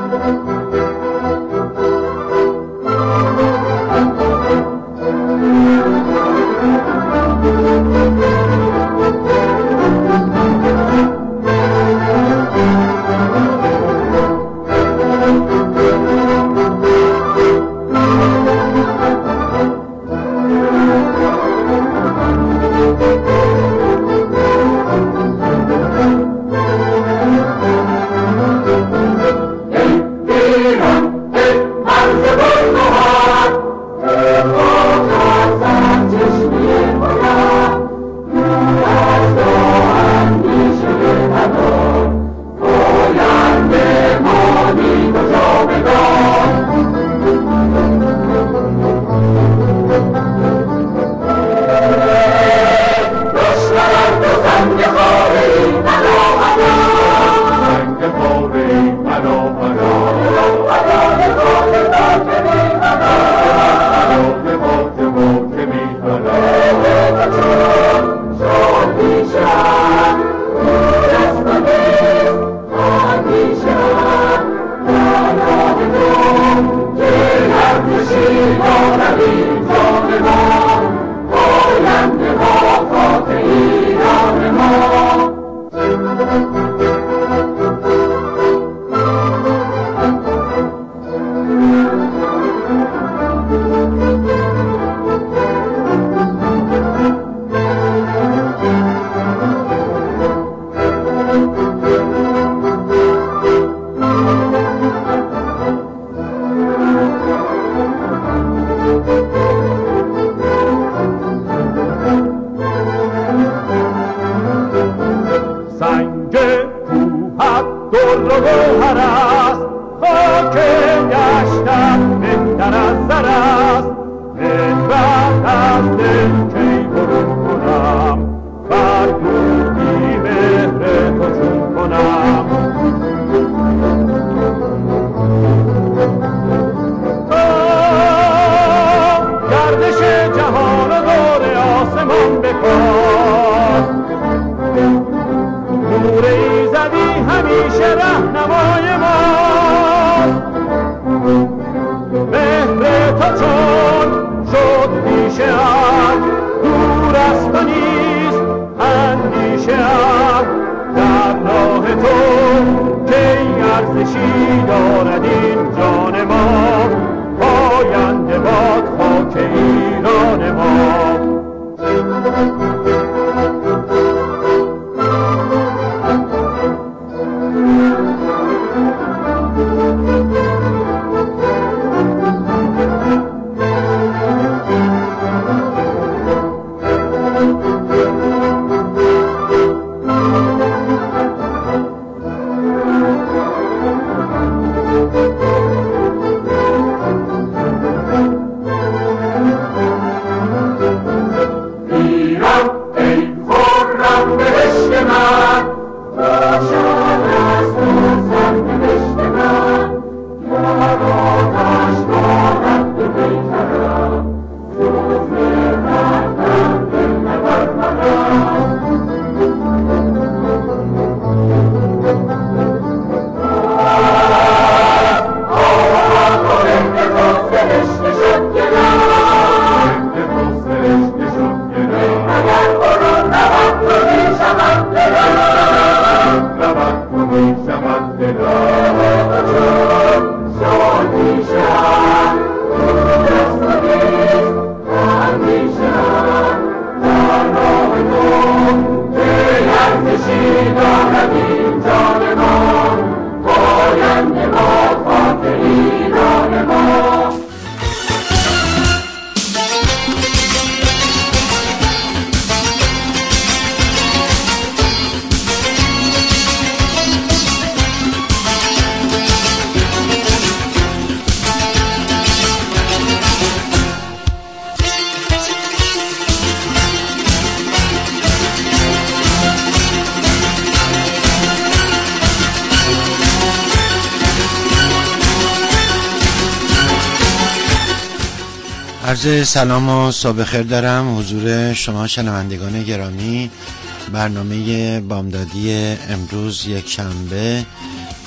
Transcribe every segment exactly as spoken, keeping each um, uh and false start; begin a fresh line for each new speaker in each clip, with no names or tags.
عرض سلام و صبح خیر دارم حضور شما شنوندگان گرامی. برنامه بامدادی امروز یک شنبه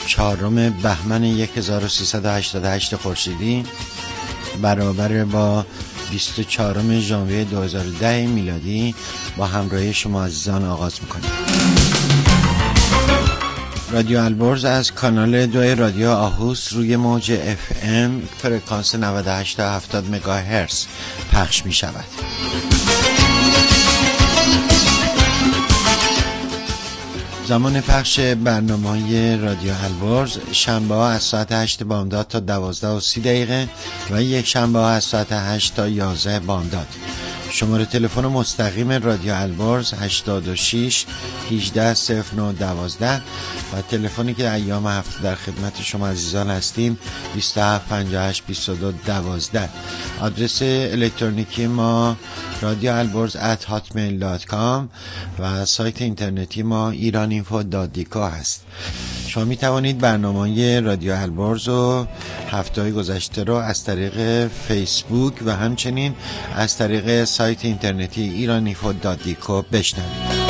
چهارم بهمن هزار و سیصد و هشتاد و هشت خورشیدی برابر با بیست و چهارم ژانویه دو هزار و ده میلادی با همراهی شما عزیزان آغاز میکنیم. رادیو البرز از کانال دو رادیو آهوس روی موج اف ام فرکانس نود و هشت تا هفتاد مگاهرتز پخش می شود. زمان پخش برنامه رادیو البرز شنبه ها از ساعت هشت بامداد تا دوازده و سی دقیقه و یک شنبه ها از ساعت هشت تا یازده بامداد. شماره تلفن مستقیم رادیو البرز هشتاد و شش هجده صفر نه دوازده و تلفنی که ایام هفته در خدمت شما عزیزان هستیم بیست و هفت پنجاه و هشت بیست و دو دوازده. آدرس الکترونیکی ما رادیو البرز ات هاتمیل دات کام و سایت اینترنتی ما ایران اینفو دات دیکو هست. شما می توانید برنامه رادیو البرز و هفته گذشته رو از طریق فیسبوک و همچنین از طریق سایت اینترنتی ایران اینفو دات دیکو بشنوید.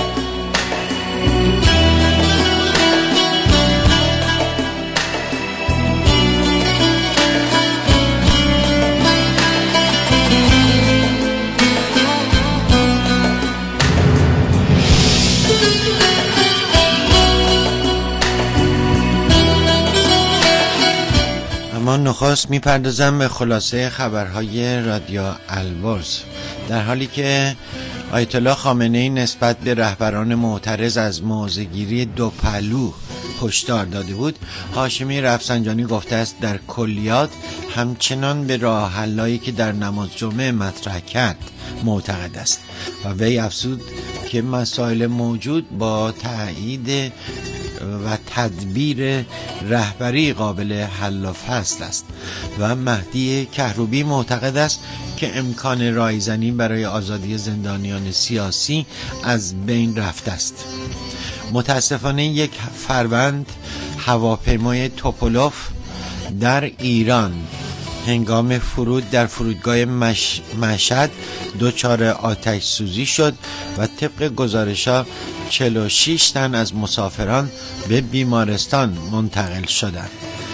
من نخست میپردازم به خلاصه خبرهای رادیو البرز. در حالی که آیت الله خامنه‌ای نسبت به رهبران معترض از موضع‌گیری دو پهلو هشدار داده بود، هاشمی رفسنجانی گفته است در کلیات همچنان به راه حلایی که در نماز جمعه مطرح کرد معتقد است و وی افزود که مسائل موجود با تایید و تدبیر رهبری قابل حل و فصل است و مهدی کهروبی معتقد است که امکان رایزنی برای آزادی زندانیان سیاسی از بین رفته است. متاسفانه یک فروند هواپیمای توپولوف در ایران هنگام فرود در فرودگاه مش... مشهد دچار آتش سوزی شد و طبق گزارش‌ها چهل و شش تن از مسافران به بیمارستان منتقل شدند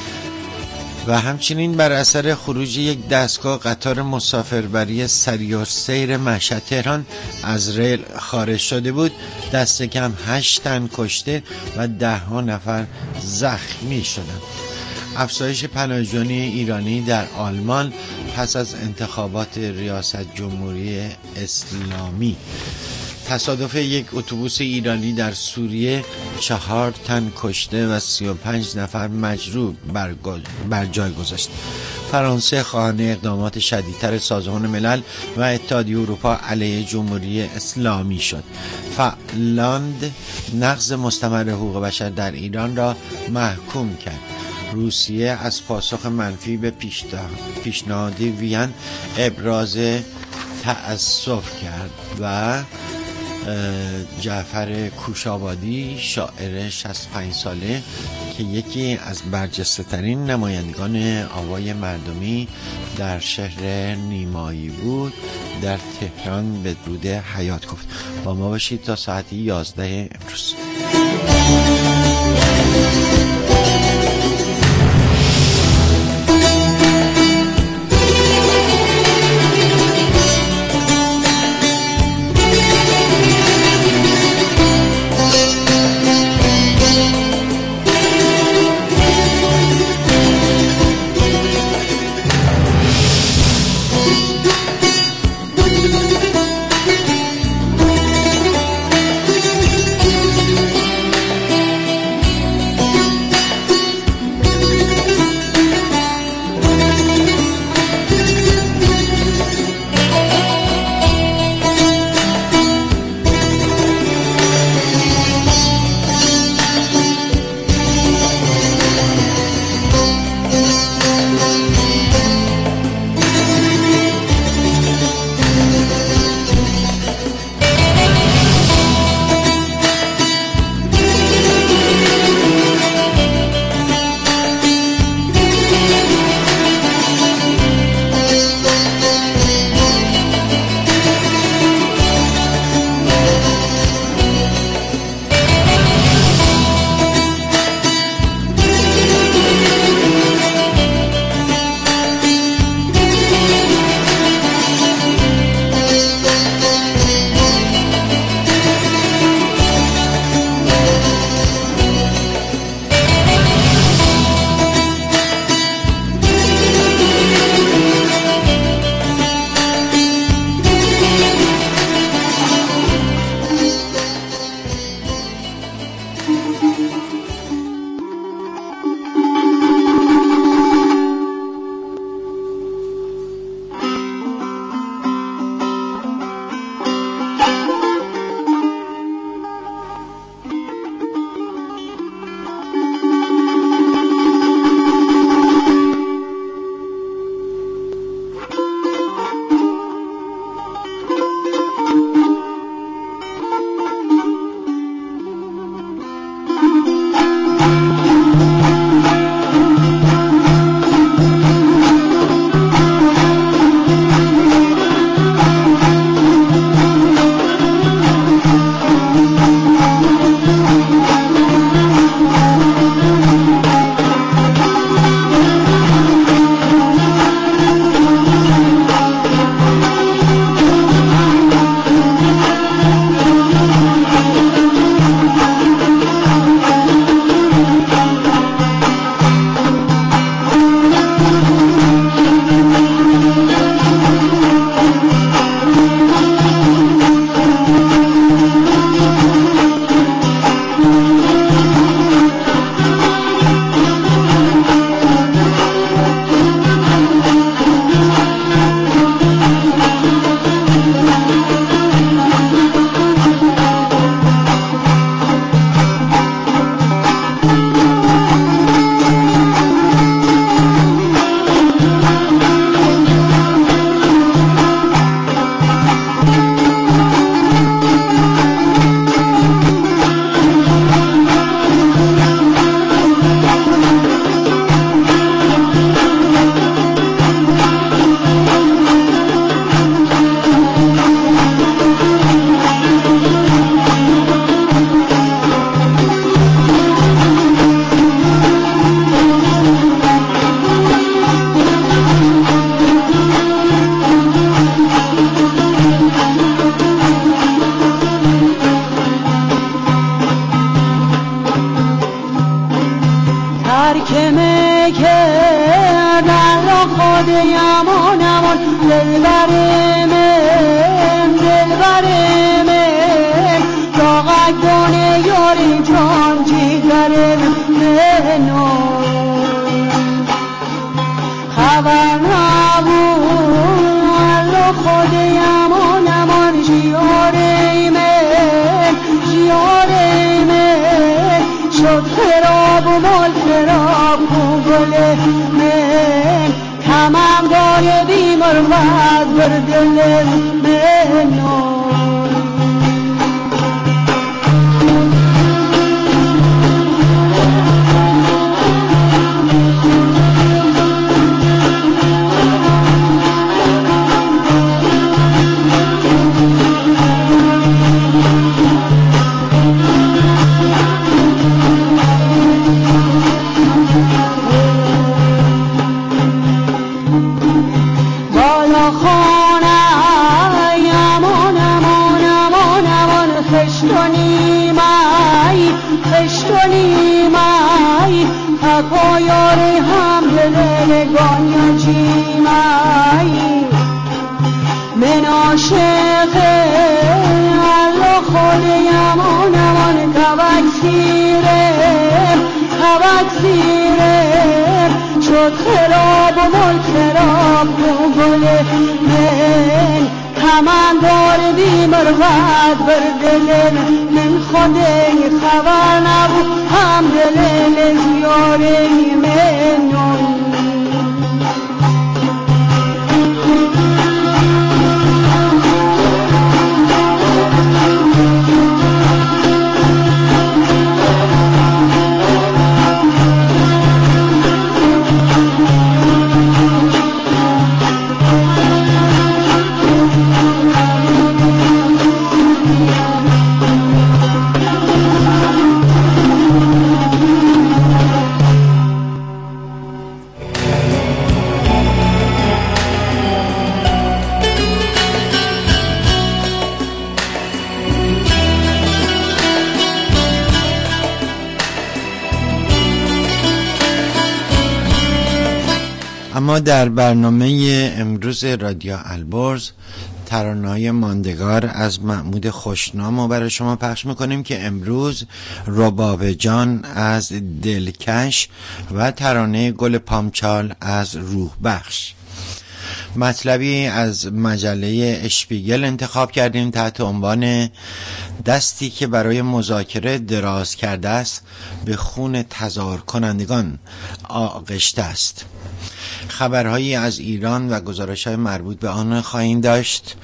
و همچنین بر اثر خروج یک دستگاه قطار مسافربری سریع السیر مشهد تهران از ریل خارج شده بود، دست کم هشت تن کشته و ده ها نفر زخمی شدند. افزایش پناهجویان ایرانی در آلمان پس از انتخابات ریاست جمهوری اسلامی. تصادف یک اتوبوس ایرانی در سوریه چهار تن کشته و سی و پنج نفر مجروح بر, بر جای گذاشت. فرانسه خواهان اقدامات شدیدتر سازمان ملل و اتحادیه اروپا علیه جمهوری اسلامی شد. فنلاند نقض مستمر حقوق بشر در ایران را محکوم کرد. روسیه از پاسخ منفی به پیشنهاد وین ابراز تأسف کرد و جعفر کوشابادی شاعر شصت و پنج ساله که یکی از برجسته ترین نمایندگان آوای مردمی در شهر نیمایی بود در تهران به درود حیات گفت. با ما باشید تا ساعت یازده امروز.
می کردن را خود یمان امان دلبر من دلبر من راقک دونه یاری جان جیگر منو خبر نبود را خود یمان امان جیار من جیار من شد خراب و مال خراب و گل من تمام دار بیمار وز بر دل منو پایاری هم دلگان یا جیمایی من عاشق الله خود یمان امان کبک سیره کبک سیره شد خراب و مال خراب و گل من همان دار بیمار وقت بر دل من خودی خبر نبود هم دل زیاری منو
اما در برنامه امروز رادیو البرز ترانه‌های ماندگار از محمود خوشنام رو برای شما پخش میکنیم که امروز رباب جان از دلکش و ترانه گل پامچال از روح بخش. مطلبی از مجله اشپیگل انتخاب کردیم تحت عنوان دستی که برای مذاکره دراز کرده است به خون تظاهر کنندگان آغشته است. خبرهایی از ایران و گزارش‌های مربوط به آن خواهیم داشت.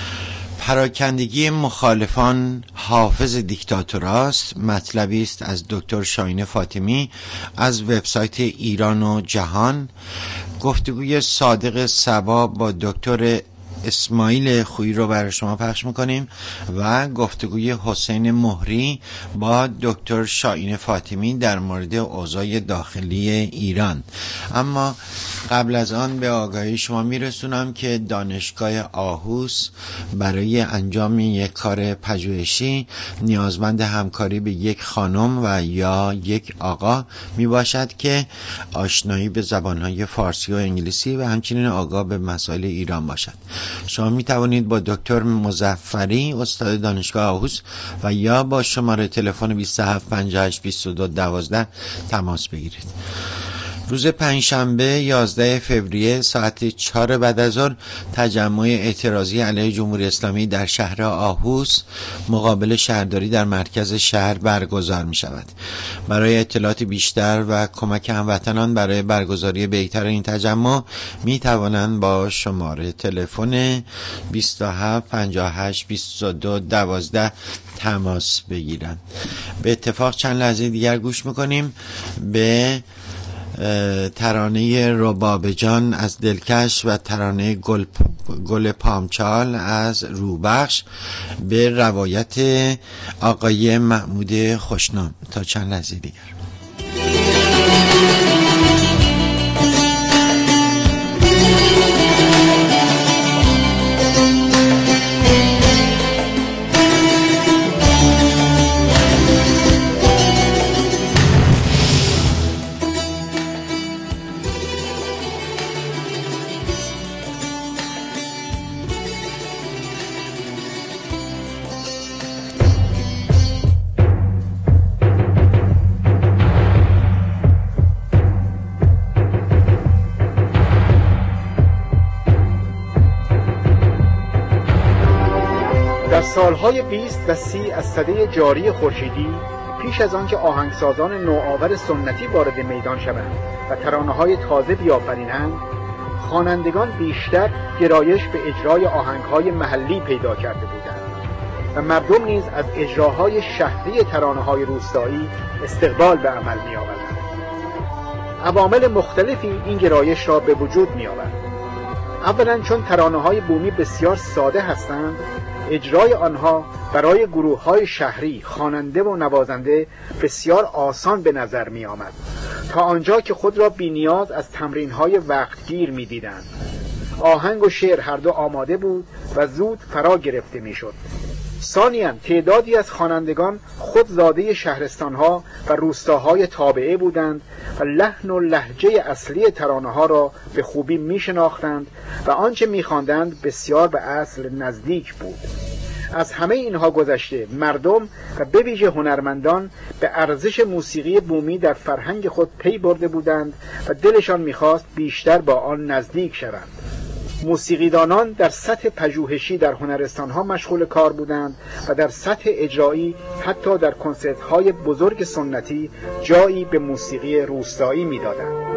پراکندگی مخالفان حافظ دیکتاتوراست، مطلبی است از دکتر شاهین فاطمی از وبسایت ایران و جهان. گفتگوی صادق صبا با دکتر اسماعیل خویی رو برای شما پخش میکنیم و گفتگوی حسین مهری با دکتر شاهین فاطمی در مورد اوضاع داخلی ایران. اما قبل از آن به آگاهی شما میرسونم که دانشگاه آهوس برای انجام یک کار پژوهشی نیازمند همکاری به یک خانم و یا یک آقا میباشد که آشنایی به زبانهای فارسی و انگلیسی و همچنین آگاه به مسائل ایران باشد. شما می توانید با دکتر مظفری استاد دانشگاه آهوس و یا با شماره تلفن بیست و هفت پنجاه و هشت بیست و دو دوازده تماس بگیرید. روز پنجشنبه یازده فوریه ساعت چهار بعد از ظهر تجمع اعتراضی علیه جمهوری اسلامی در شهر آهوس مقابل شهرداری در مرکز شهر برگزار می شود. برای اطلاعات بیشتر و کمک هموطنان برای برگزاری بهتر این تجمع می توانند با شماره تلفن بیست و هفت پنجاه و هشت بیست و دو دوازده تماس بگیرند. به اتفاق چند لحظه دیگر گوش میکنیم به ترانه رباب جان از دلکش و ترانه گل, گل پامچال از روبخش به روایت آقای محمود خوشنام. تا چند لحظه دیگر.
سالهای بیست و سی از سده جاری خورشیدی، پیش از آنکه آهنگسازان نوآور سنتی وارد میدان شوند و ترانه‌های تازه بیافرینند، خوانندگان بیشتر گرایش به اجرای آهنگ‌های محلی پیدا کرده بودند و مردم نیز از اجراهای شهری ترانه‌های روستایی استقبال به عمل می‌آوردند. عوامل مختلفی این گرایش را به وجود می‌آورد. اولاً چون ترانه‌های بومی بسیار ساده هستند، اجرای آنها برای گروه‌های شهری، خواننده و نوازنده بسیار آسان به نظر می آمد، تا آنجا که خود را بی نیاز از تمرین‌های وقتگیر می دیدند. آهنگ و شعر هر دو آماده بود و زود فرا گرفته می شد. ثانیاً تعدادی از خوانندگان خود زاده شهرستان‌ها و روستاهای تابعه بودند و لحن و لهجه اصلی ترانه‌ها را به خوبی می‌شناختند و آنچه می‌خواندند بسیار به اصل نزدیک بود. از همه اینها گذشته مردم و به ویژه هنرمندان به ارزش موسیقی بومی در فرهنگ خود پی برده بودند و دلشان می‌خواست بیشتر با آن نزدیک شوند. موسیقیدانان در سطح پژوهشی در هنرستان‌ها مشغول کار بودند و در سطح اجرایی حتی در کنسرت‌های بزرگ سنتی جایی به موسیقی روستایی می‌دادند.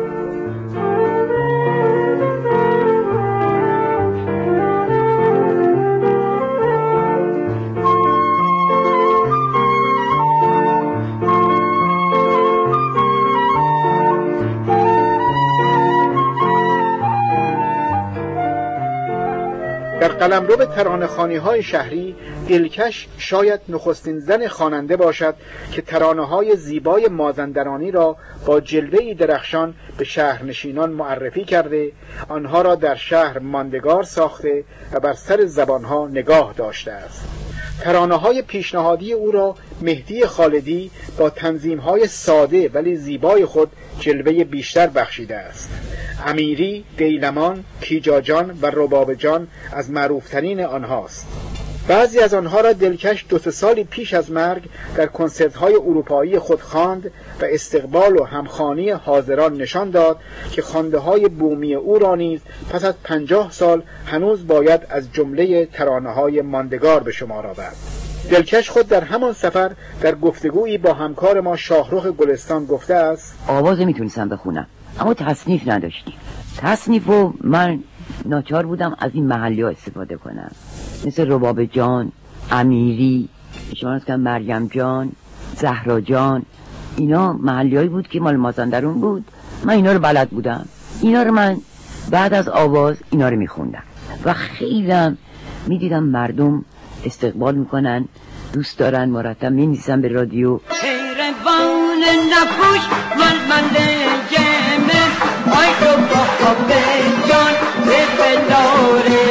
در قلمرو ترانه‌خوانی‌های شهری دلکش شاید نخستین زن خواننده باشد که ترانه‌های زیبای مازندرانی را با جلوه‌ای درخشان به شهرنشینان معرفی کرده، آنها را در شهر ماندگار ساخته و بر سر زبانها نگاه داشته است. ترانه‌های پیشنهادی او را مهدی خالدی با تنظیم‌های ساده ولی زیبای خود جلوه بیشتر بخشیده است. امیری، دیلمان، کیجاجان و ربابجان از معروفترین آنهاست. بعضی از آنها را دلکش دو سه سالی پیش از مرگ در کنسرت‌های اروپایی خود خواند و استقبال و همخوانی حاضران نشان داد که خوانده‌های بومی او را نیز پس از پنجاه سال هنوز باید از جمله ترانه‌های ماندگار به شمار آورد. دلکش خود در همان سفر در گفتگویی با همکار ما شاهرخ گلستان گفته است:
آواز میتونستم بخونم اما تصنیف نداشتیم. تصنیفو من ناچار بودم از این محلی ها استفاده کنم، مثل رباب جان، امیری، شما که مریم جان، زهرا جان. اینا محلی هایی بود که مال مازندران بود. من اینا رو بلد بودم. اینا رو من بعد از آواز اینا رو میخوندم و خیلی میدیدم مردم استقبال میکنن، دوست دارن، مرتب می‌نویسن به رادیو.
خیروان نپوش من من جمه آی تو با جان به بلاره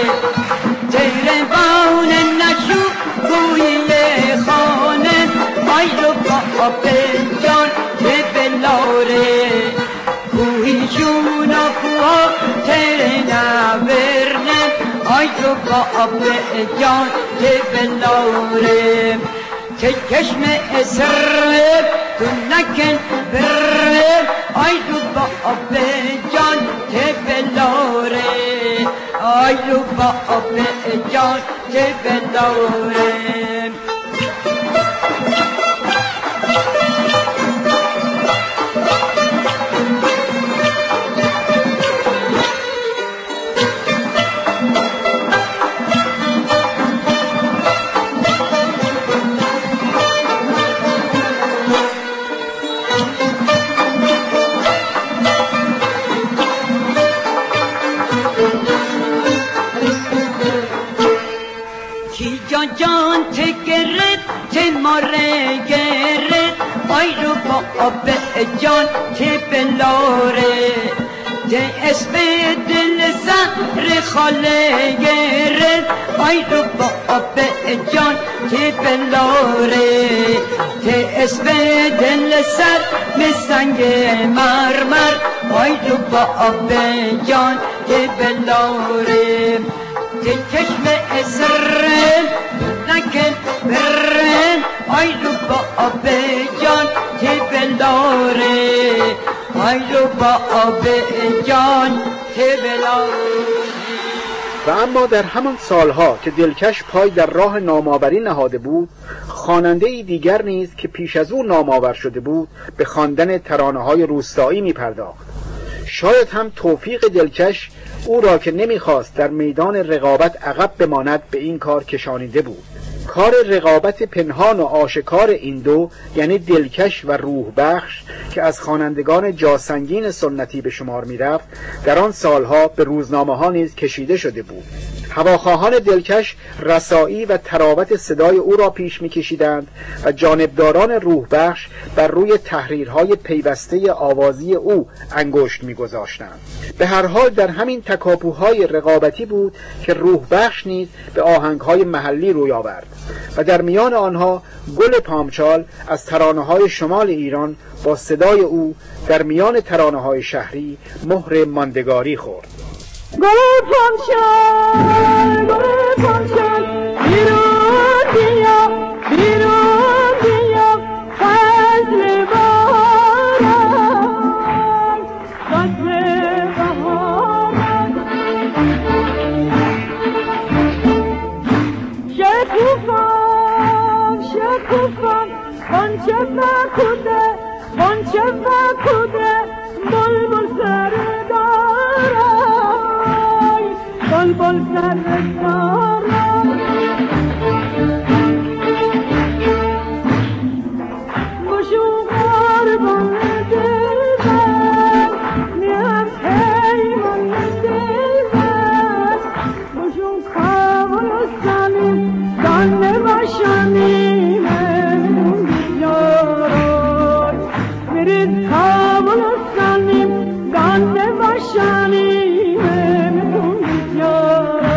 خیروان نشو گویی خانه آی تو با جان به بلاره گویی جونا کوها تیره نورنه آی تو با جان به بلاره که چشم اسر تو نکن بر آی تو با آب جان که بلاره آی تو با آب جان که بلاره جان ته گرد ته ماره گرد آی رو با آب جان ته بلاره ته اسم دل زهر خاله گرد آی رو با آب جان ته بلاره ته اسم دل سر مسنگ مرمر آی رو با آب جان ته بلاره ته چشم اسر نکن برن آی رو با آب جان ته بلاره آی رو با آب جان ته بلاره
و اما در همان سالها که دلکش پای در راه نامآوری نهاده بود، خواننده‌ای دیگر نیز که پیش از او نامآور شده بود به خواندن ترانه‌های روستایی می‌پرداخت. شاید هم توفیق دلکش او را که نمی‌خواست در میدان رقابت عقب بماند به این کار کشانیده بود. کار رقابت پنهان و آشکار این دو، یعنی دلکش و روح بخش که از خوانندگان جاسنگین سنتی به شمار می‌رفت، در آن سالها به روزنامه‌ها نیز کشیده شده بود. هواخواهان دلکش رسایی و تراوت صدای او را پیش می‌کشیدند و جانبداران روح بخش بر روی تحریرهای پیوسته آوازی او انگشت می‌گذاشتند. به هر حال در همین تکاپوهای رقابتی بود که روح بخش نیز به آهنگهای محلی روی آورد و در میان آنها گل پامچال از ترانه‌های شمال ایران با صدای او در میان ترانه‌های شهری مهر ماندگاری خورد.
گل پامچال، گل پامچال، بیرون بیا، بیرون بیا، فصل بهاران، فصل بهاران. شکوفم، شکوفم، غنچه فکوده، غنچه فکوده، بلبل سر دارای، بلبل سر دارای. بشو قربان دلبر، نیم پیمان دلبر، بشو کامل و سلیم دانه باشانیم یارای، میرید کامل و سلیم دانه باشانیم یارای.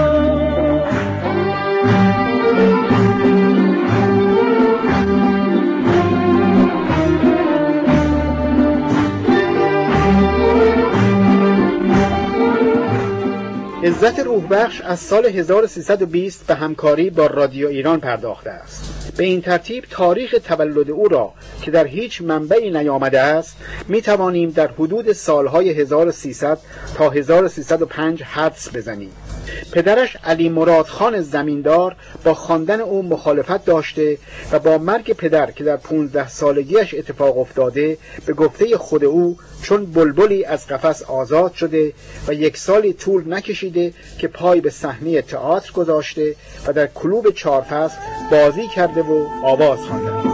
عزت روح بخش از سال هزار و سیصد و بیست به همکاری با رادیو ایران پرداخته است. به این ترتیب تاریخ تولد او را که در هیچ منبعی نیامده است می توانیم در حدود سالهای هزار و سیصد تا هزار و سیصد و پنج حدس بزنیم. پدرش علی مراد خان زمیندار با خواندن او مخالفت داشته و با مرگ پدر که در پونزده سالگیش اتفاق افتاده به گفته خود او چون بلبلی از قفس آزاد شده و یک سالی طول نکشیده که پای به صحنه تئاتر گذاشته و در کلوب چهار فصل بازی کرده و آواز خوانده است.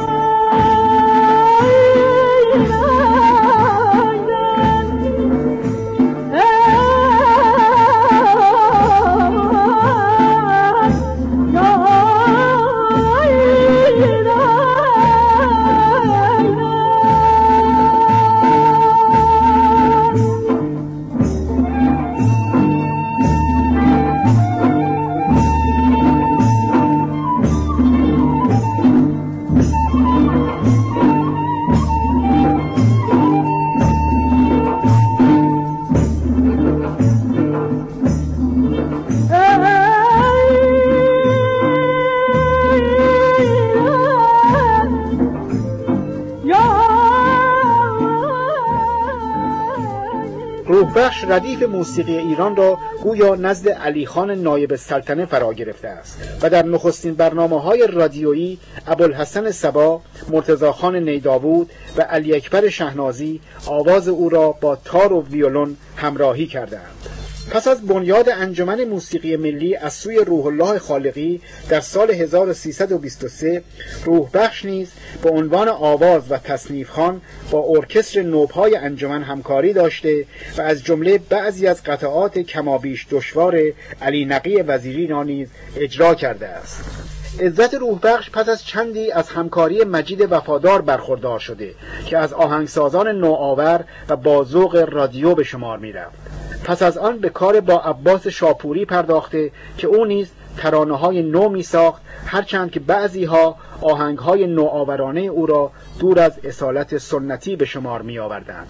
روح بخش ردیف موسیقی ایران را گویا نزد علی خان نایب السلطنه فرا گرفته است و در نخستین برنامه‌های رادیویی ابوالحسن صبا، مرتضی خان نیداود و علی اکبر شهنازی آواز او را با تار و ویولون همراهی کردند. پس از بنیاد انجمن موسیقی ملی از سوی روح الله خالقی در سال هزار و سیصد و بیست و سه، روح بخش نیز به عنوان آواز و تصنیف خوان با ارکستر نوپای انجمن همکاری داشته و از جمله بعضی از قطعات کمابیش دشوار علی نقی وزیری را نیز اجرا کرده است. عزت روح بخش پس از چندی از همکاری مجید وفادار برخوردار شده که از آهنگسازان نوآور و با ذوق رادیو به شمار می رفت. پس از آن به کار با عباس شاپوری پرداخته که او نیز ترانه‌های نو می ساخت، هرچند که بعضی ها آهنگ‌های نوآورانه او را دور از اصالت سنتی به شمار می آوردند.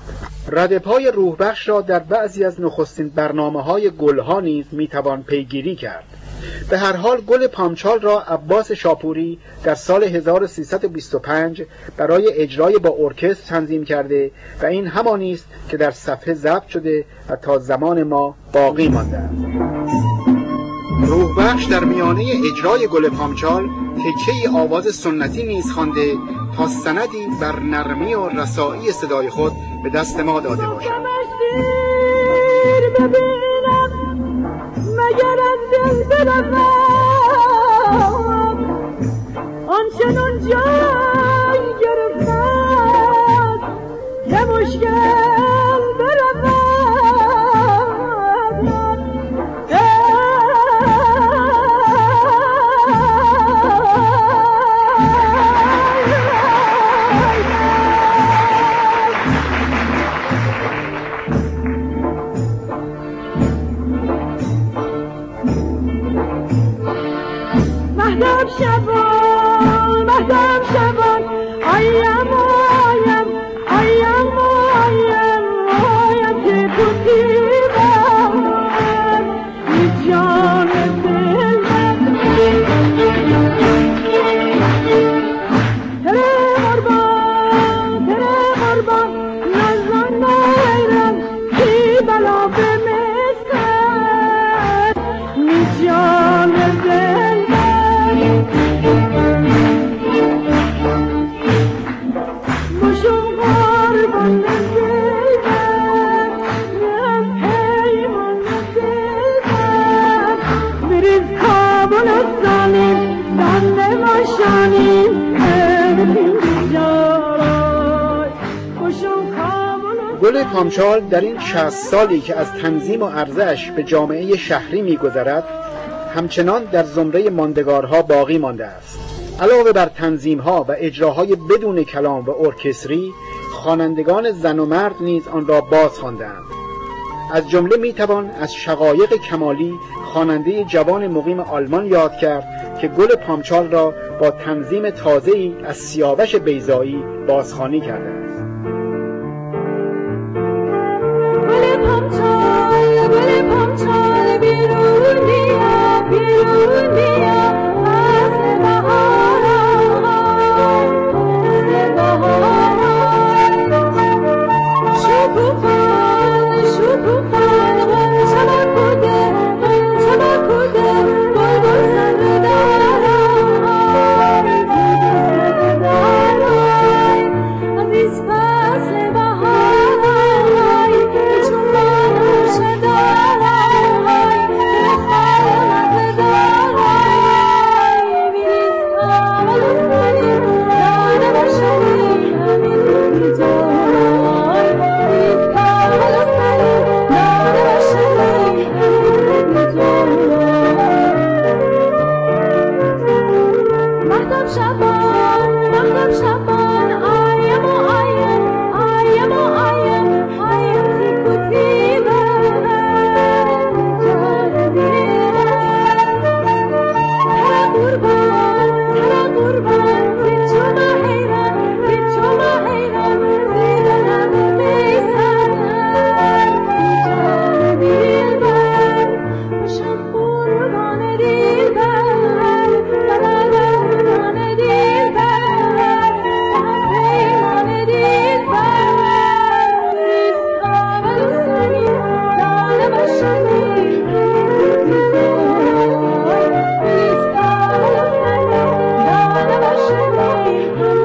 ردپای روح بخش را در بعضی از نخستین برنامه‌های گلها نیز می توان پیگیری کرد. به هر حال گل پامچال را عباس شاپوری در سال هزار و سیصد و بیست و پنج برای اجرای با ارکستر تنظیم کرده و این همانی است که در صفحه ضبط شده و تا زمان ما باقی مانده است. روح بخش در میانه اجرای گل پامچال تکه‌ای آواز سنتی نیز خوانده تا سندی بر نرمی و رسایی صدای خود به دست ما داده باشد.
مگر از دل برم آنچنان جای گرفتم که مشکل برم مهدم شبان مهدم شبان آیم آیم آیم آیم آیم که تو دیدم بی جان دل تره قربان تره قربان نزان نیرم بی بلا به مستن بی جان دل
گل پامچال در این شصت سالی که از تنظیم و عرضه‌اش به جامعه شهری می‌گذرد همچنان در زمره ماندگارها باقی مانده است. علاوه بر تنظیم‌ها و اجراهای بدون کلام و ارکستری، خوانندگان زن و مرد نیز آن را باز خوانده‌اند. از جمله میتوان از شقایق کمالی خواننده جوان مقیم آلمان یاد کرد که گل پامچال را با تنظیم تازه‌ای از سیاوش بیضایی بازخوانی کرده است.
گل پامچال گل پامچال بیرون بیا بیرون بیا فصل بهار فصل بهار شکوفان شکوفان غنچه بکوده غنچه بکوده بلبل سر دارم بلبل سر دارم عزیز فصل بهار چون من شدارم به خانت دارم بیریز اول سری دانه باشنی همین بی جان بیریز اول سری دانه باشنی همین بی جان مهدم شبان مهدم شبان آیم و آیم آیم و آیم آیم تیکو تیبه جان دیره ترا قربان ترا قربان زیچو ما حیران زیچو ما حیران زیده لب بیسن جان دیلبر باشم قربان دیلبر قربان دیلبر پیمان دیلبر ریز اول سری دانه باشنی ریز اول سری دانه باشنی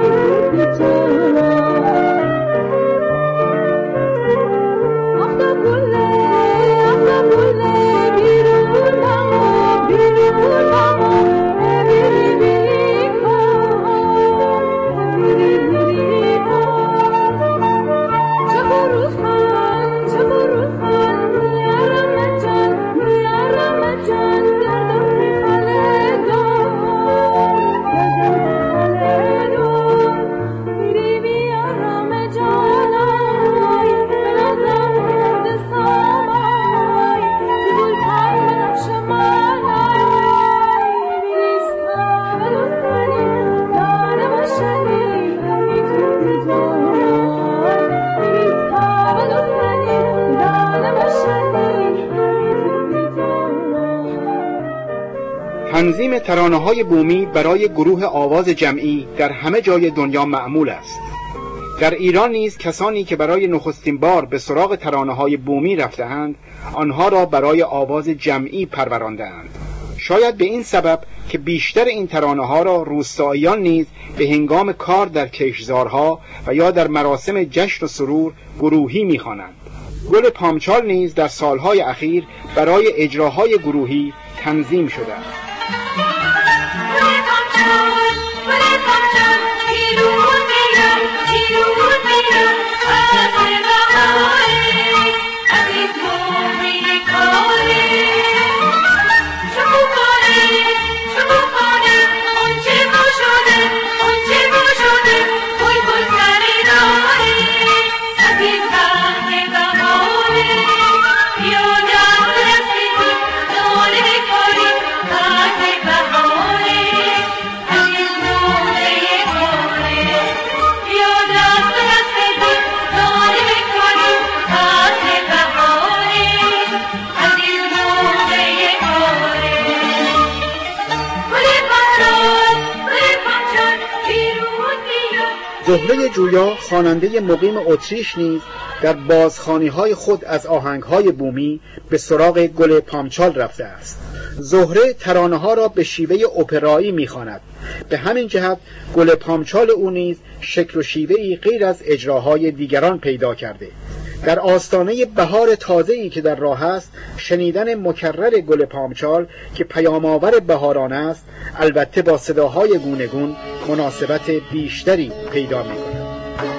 آفتاب گله آفتاب گله بیرون بامو بیرون بامو بیری بیری کن بیری بیری کن چه بروخان چه بروخان میارم جان میارم جان گردم میخاله دون گردم میخاله دون میری میارم جانای بنازم گرد سامای زیبول پای بنفش مانای بیریز اول سری دانه باشنی همین بی جان بیریز اول سری دانه باشنی همین بی جان
تنظیم ترانه‌های بومی برای گروه آواز جمعی در همه جای دنیا معمول است. در ایران نیز کسانی که برای نخستین بار به سراغ ترانه‌های بومی رفته‌اند، آنها را برای آواز جمعی پرورانده‌اند. شاید به این سبب که بیشتر این ترانه ها را روستاییان نیز به هنگام کار در کشتزارها و یا در مراسم جشن و سرور گروهی می‌خوانند. گل پامچال نیز در سالهای اخیر برای اجراهای گروهی تنظیم شده است. زهره جویا خواننده مقیم اتریش نیز در بازخوانی‌های خود از آهنگ‌های بومی به سراغ گل پامچال رفته است. زهره ترانه‌ها را به شیوه اپرایی می‌خواند. به همین جهت گل پامچال او نیز شکل و شیوه‌ای غیر از اجراهای دیگران پیدا کرده. در آستانه بهار تازه‌ای که در راه است، شنیدن مکرر گل پامچال که پیام‌آور بهاران است، البته با صداهای گونگون مناسبت بیشتری پیدا می‌کند.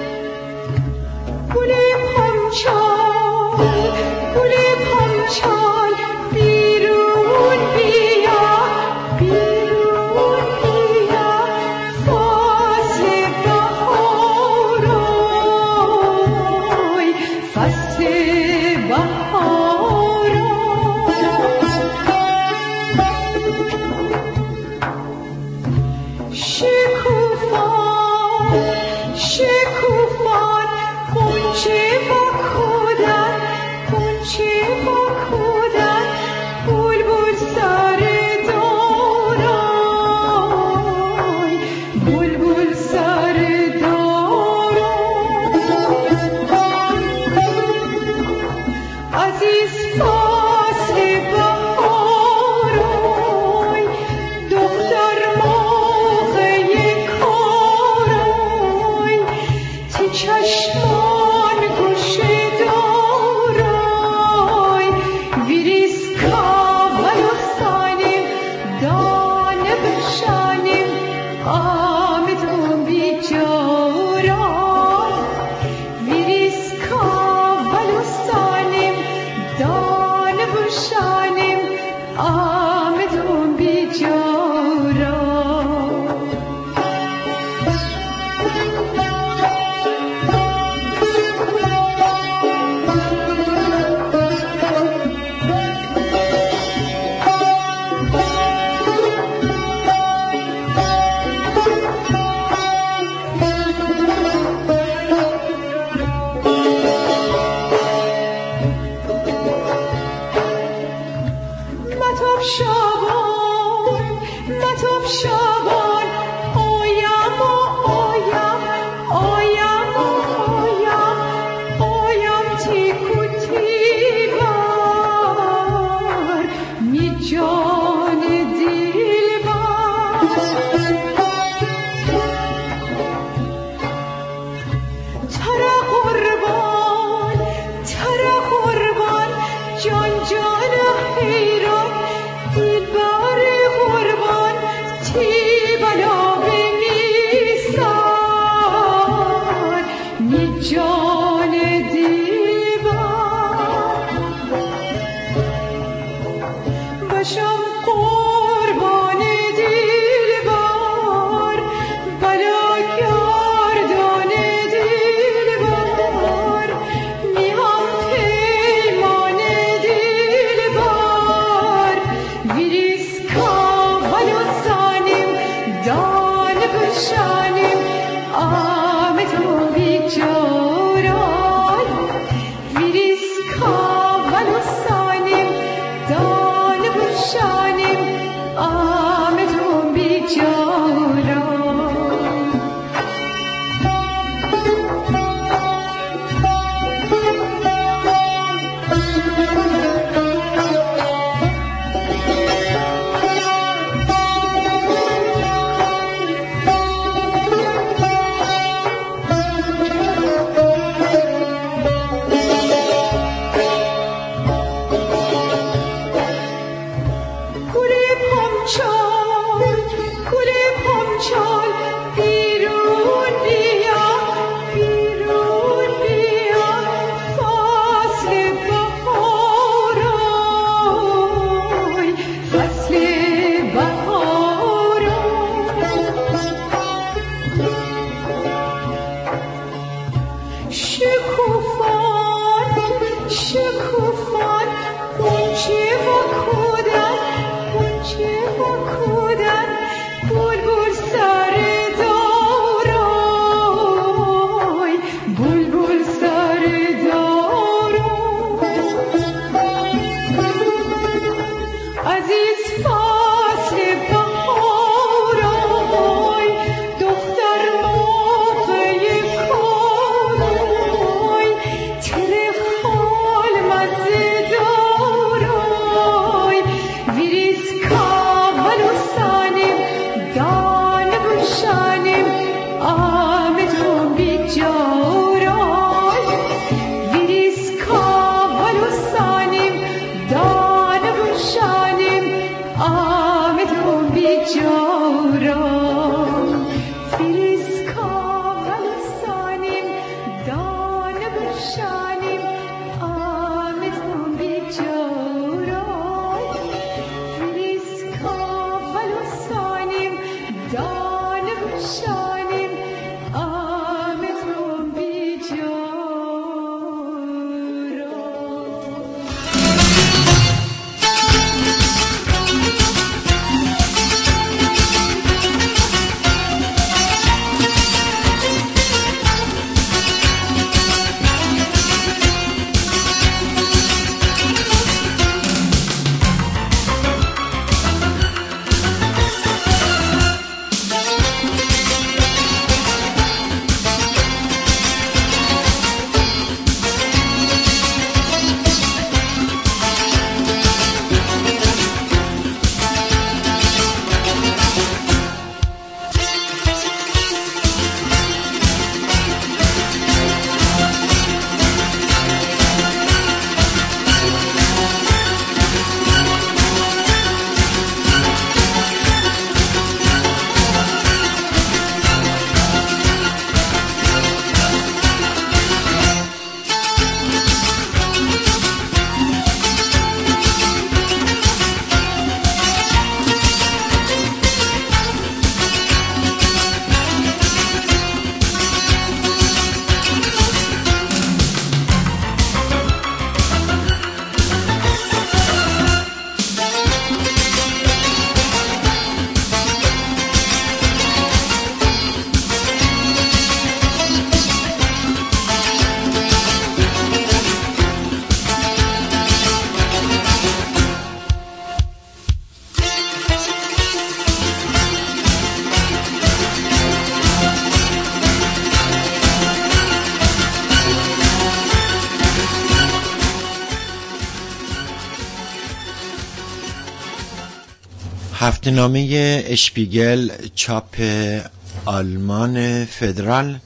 گل پامچال، گل پامچال، بیرون بیا، بیرون بیا، فصل بهارای، فصل بهارای. شکوفان، شکوفان، غنچه و کودک، غنچه و کودک، بلبل سر دارای، بلبل سر دارای. عزیز فصل بهارای، دختر موقع کارای، تی چشمان گوشه دارای، ویریز کاول و سانیم، دانه بشانیم، آمدون بیجارای، ویریز کاول و سانیم، دانه بشانیم، آمدون بیجارای. متاب شابان، متاب شابان، آیم و آیم، آیم و آیم، آیم تیکو تیبر، می جان دلبر. ترا قربان، ترا قربان، جان جان حیران، دلبر قربان، تی بلا بنیسان، می جان دلبر. بشم قربان دلبر، بلا گردان دلبر، میهم پیمان دلبر، ویریز کاول و سانیم، دانه بشانیم، آمدون بیجارای، ویریز کاول و سانیم، دانه بشانیم.
هفته‌نامه اشپیگل چاپ آلمان فدرال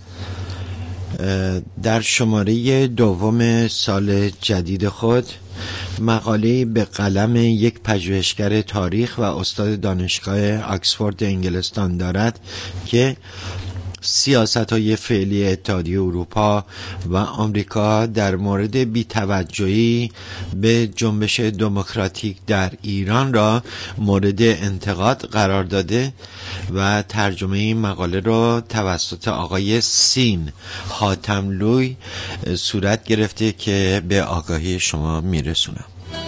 در شماره دوم سال جدید خود مقاله به قلم یک پژوهشگر تاریخ و استاد دانشگاه آکسفورد انگلستان دارد که سیاست‌های فعلی اتحادیه اروپا و آمریکا در مورد بی‌توجهی به جنبش دموکراتیک در ایران را مورد انتقاد قرار داده و ترجمه این مقاله را توسط آقای سین حاتملوی صورت گرفته که به آگاهی شما میرسونم.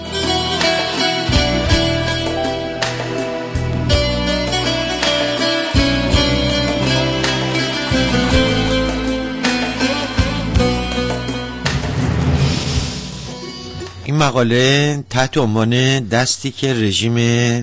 این مقاله تحت عنوان دستی که رژیم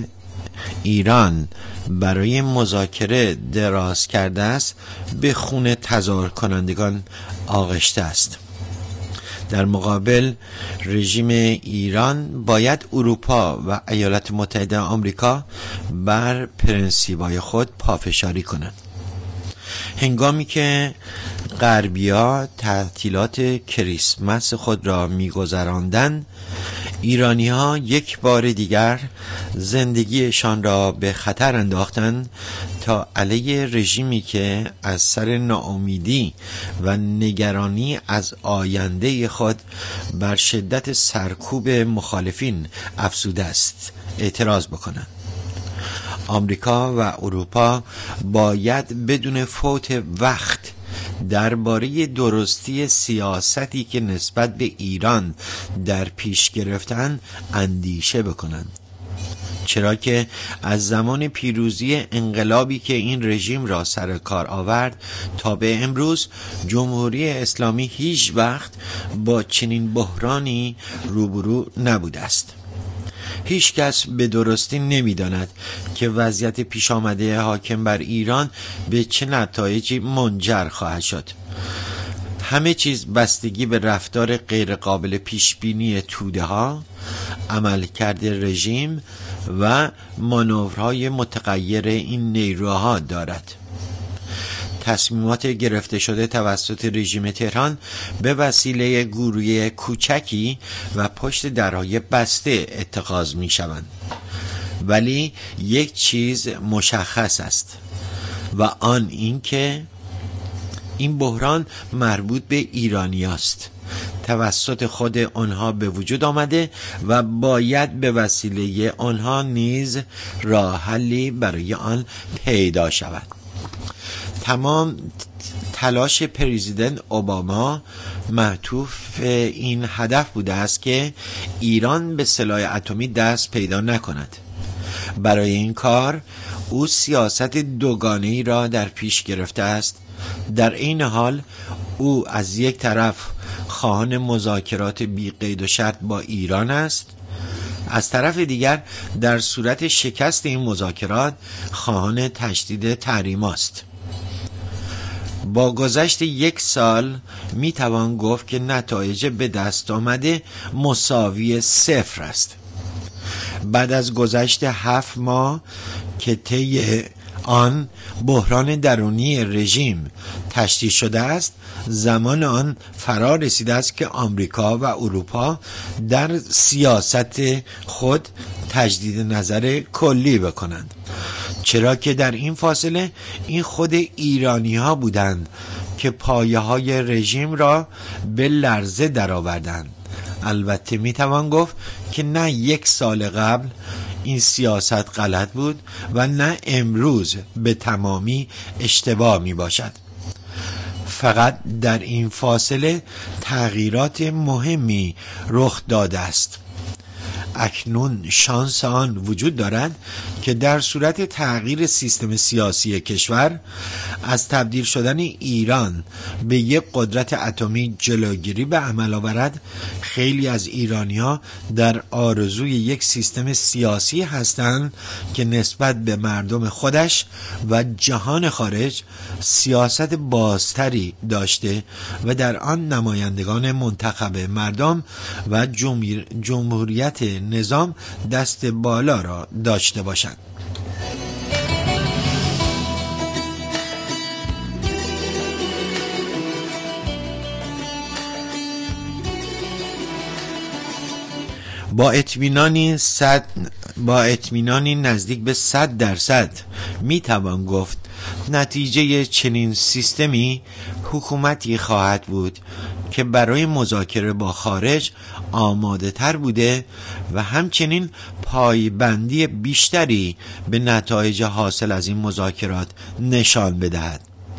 ایران برای مذاکره دراز کرده است به خون تظاهر کنندگان آغشته است. در مقابل رژیم ایران باید اروپا و ایالات متحده آمریکا بر پرنسیب‌های خود پافشاری کنند. هنگامی که غربی‌ها تعطیلات کریسمس خود را می‌گذراندند، ایرانی‌ها یک بار دیگر زندگیشان را به خطر انداختند تا علیه رژیمی که از سر ناامیدی و نگرانی از آینده خود بر شدت سرکوب مخالفین افزوده است اعتراض بکنند. آمریکا و اروپا باید بدون فوت وقت درباره درستی سیاستی که نسبت به ایران در پیش گرفتن اندیشه بکنند، چرا که از زمان پیروزی انقلابی که این رژیم را سر کار آورد تا به امروز جمهوری اسلامی هیچ وقت با چنین بحرانی روبرو نبوده است. هیچ کس به درستی نمی‌داند که وضعیت پیش آمده حاکم بر ایران به چه نتایجی منجر خواهد شد. همه چیز بستگی به رفتار غیرقابل پیشبینی توده ها، عملکرد رژیم و مانورهای متغیر این نیروها دارد. تصمیمات گرفته شده توسط رژیم تهران به وسیله گروه کوچکی و پشت درهای بسته اتخاذ می شوند. ولی یک چیز مشخص است و آن این که این بحران مربوط به ایرانی است، توسط خود آنها به وجود آمده و باید به وسیله آنها نیز راه حلی برای آن پیدا شود. تمام تلاش پرزیدنت اوباما معطوف این هدف بوده است که ایران به سلاح اتمی دست پیدا نکند. برای این کار او سیاست دوگانه‌ای را در پیش گرفته است. در این حال او از یک طرف خواهان مذاکرات بی قید و شرط با ایران است، از طرف دیگر در صورت شکست این مذاکرات خواهان تشدید تحریم است. با گذشت یک سال می توان گفت که نتایج به دست آمده مساوی صفر است. بعد از گذشت هفت ماه که طی آن بحران درونی رژیم تشدید شده است، زمان آن فرا رسیده است که آمریکا و اروپا در سیاست خود تجدید نظر کلی بکنند، چرا که در این فاصله این خود ایرانی ها بودند که پایه های رژیم را به لرزه درآوردند. البته می توان گفت که نه یک سال قبل این سیاست غلط بود و نه امروز به تمامی اشتباه می باشد. فقط در این فاصله تغییرات مهمی رخ داده است. اکنون شانس آن وجود دارد که در صورت تغییر سیستم سیاسی کشور از تبدیل شدن ایران به یک قدرت اتمی جلوگیری به عمل آورد. خیلی از ایرانی‌ها در آرزوی یک سیستم سیاسی هستند که نسبت به مردم خودش و جهان خارج سیاست بازتری داشته و در آن نمایندگان منتخب مردم و جمهوریت نظام دست بالا را داشته باشند. با اطمینانی صد با اطمینانی نزدیک به صد درصد می توان گفت نتیجه چنین سیستمی حکومتی خواهد بود که برای مذاکره با خارج آماده تر بوده و همچنین پایبندی بیشتری به نتایج حاصل از این مذاکرات نشان بدهد.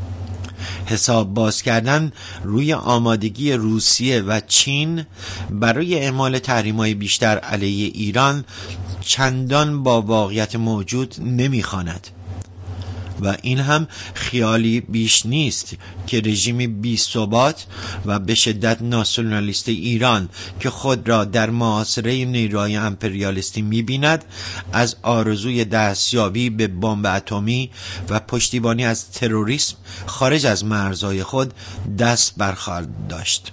حساب باز کردن روی آمادگی روسیه و چین برای اعمال تحریم‌های بیشتر علیه ایران چندان با واقعیت موجود نمی‌خواند و این هم خیالی بیش نیست که رژیم بی ثبات و به شدت ناسیونالیست ایران که خود را در محاصره نیروهای امپریالیستی می‌بیند از آرزوی دستیابی به بمب اتمی و پشتیبانی از تروریسم خارج از مرزهای خود دست برخواهد داشت.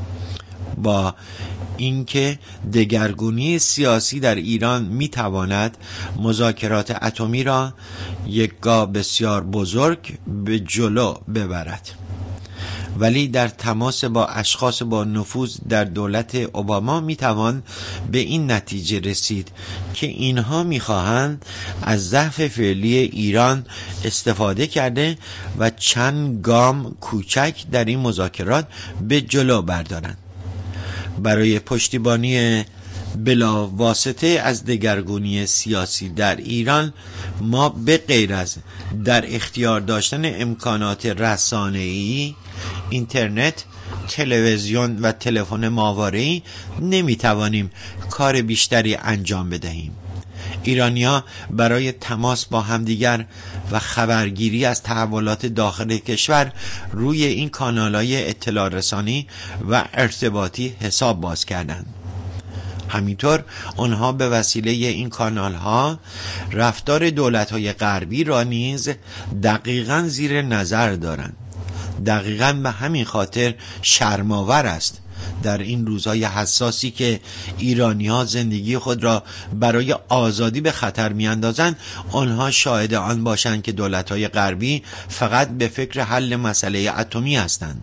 با اینکه دگرگونی سیاسی در ایران میتواند مذاکرات اتمی را یک گام بسیار بزرگ به جلو ببرد، ولی در تماس با اشخاص با نفوذ در دولت اوباما میتوان به این نتیجه رسید که اینها میخواهند از ضعف فعلی ایران استفاده کرده و چند گام کوچک در این مذاکرات به جلو بردارند. برای پشتیبانی بلا واسطه از دگرگونی سیاسی در ایران ما به غیر از در اختیار داشتن امکانات رسانه‌ای، اینترنت، تلویزیون و تلفن ماهواره‌ای نمیتوانیم کار بیشتری انجام بدهیم. ایرانی‌ها برای تماس با همدیگر و خبرگیری از تحولات داخل کشور روی این کانال‌های اطلاع رسانی و ارتباطی حساب باز کردند. همینطور آنها به وسیله این کانال‌ها رفتار دولت‌های غربی را نیز دقیقاً زیر نظر دارند. دقیقاً به همین خاطر شرم‌آور است در این روزهای حساسی که ایرانی‌ها زندگی خود را برای آزادی به خطر می‌اندازند، آنها شاهد آن باشند که دولت‌های غربی فقط به فکر حل مسئله اتمی هستند.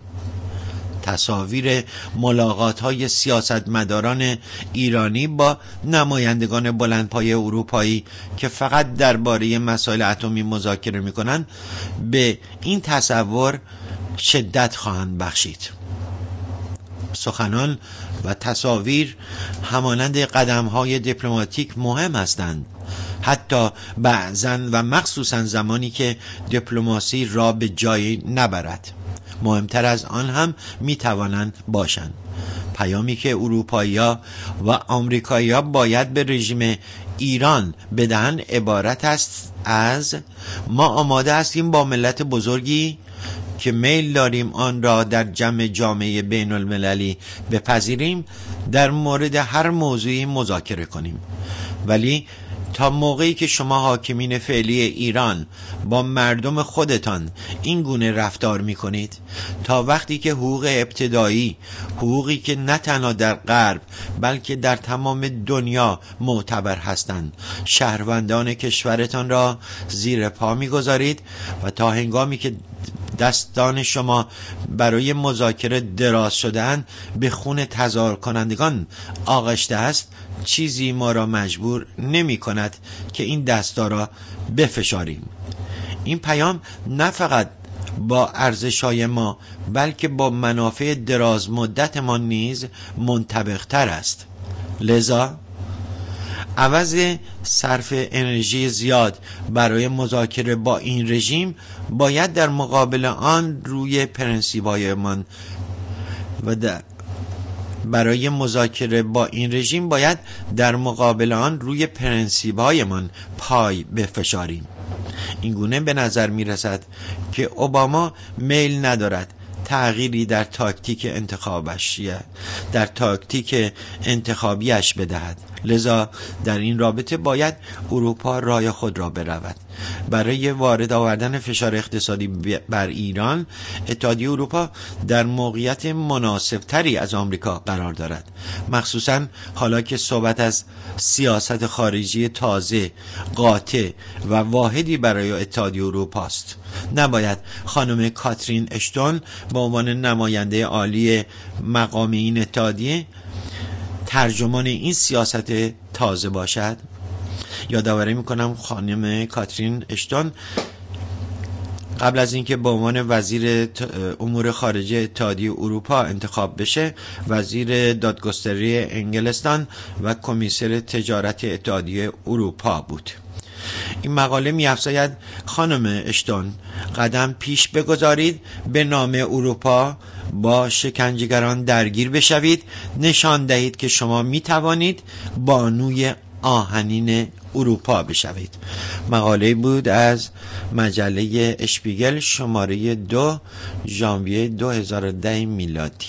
تصاویر ملاقات‌های سیاستمداران ایرانی با نمایندگان بلندپایه اروپایی که فقط درباره مسائل اتمی مذاکره می‌کنند به این تصور شدت خواهند بخشید. سخنان و تصاویر همانند قدم‌های دیپلماتیک مهم هستند، حتی بعضاً و مخصوصاً زمانی که دیپلماسی را به جایی نبرد. مهمتر از آن هم میتوانند باشند. پیامی که اروپایی‌ها و آمریکایی‌ها باید به رژیم ایران بدهند عبارت است از: ما آماده هستیم با ملت بزرگی که میل داریم آن را در جمع جامعه بین المللی بپذیریم در مورد هر موضوعی مذاکره کنیم، ولی تا موقعی که شما حاکمین فعلی ایران با مردم خودتان این گونه رفتار می کنید، تا وقتی که حقوق ابتدایی، حقوقی که نه تنها در غرب بلکه در تمام دنیا معتبر هستند، شهروندان کشورتان را زیر پا می گذارید و تا هنگامی که دستان شما برای مذاکره دراز شدن به خون تظاهر کنندگان آغشته است، چیزی ما را مجبور نمی کند که این دستا را بفشاریم. این پیام نه فقط با ارزش‌های ما بلکه با منافع دراز مدت ما نیز منطبق تر است. لذا عوض صرف انرژی زیاد برای مذاکره با این رژیم باید در مقابل آن روی پرنسیب‌هایمان و در برای مذاکره با این رژیم باید در مقابل آن روی پرنسیب‌هایمان پای بفشاریم. این گونه به نظر می رسد که اوباما میل ندارد تغییری در تاکتیک انتخابش در تاکتیک انتخابیش بدهد. لذا در این رابطه باید اروپا راه خود را برود. برای وارد آوردن فشار اقتصادی بر ایران، اتحادیه اروپا در موقعیت مناسب تری از آمریکا قرار دارد، مخصوصا حالا که صحبت از سیاست خارجی تازه، قاطع و واحدی برای اتحادیه اروپا است. نباید خانم کاترین اشتون به عنوان نماینده عالی مقام این اتحادیه ترجمان این سیاست تازه باشد. یادآوری میکنم خانم کاترین اشتون قبل از اینکه به عنوان وزیر امور خارجه اتحادیه اروپا انتخاب بشه، وزیر دادگستری انگلستان و کمیسر تجارت اتحادیه اروپا بود. این مقاله می‌افزاید خانم اشتون قدم پیش بگذارید، به نام اروپا با شکنجهگران درگیر بشوید، نشان دهید که شما می‌توانید بانوی آهنین اروپا بشوید. مقاله بود از مجله اشپیگل شماره دو ژانویه دو هزار و ده میلادی.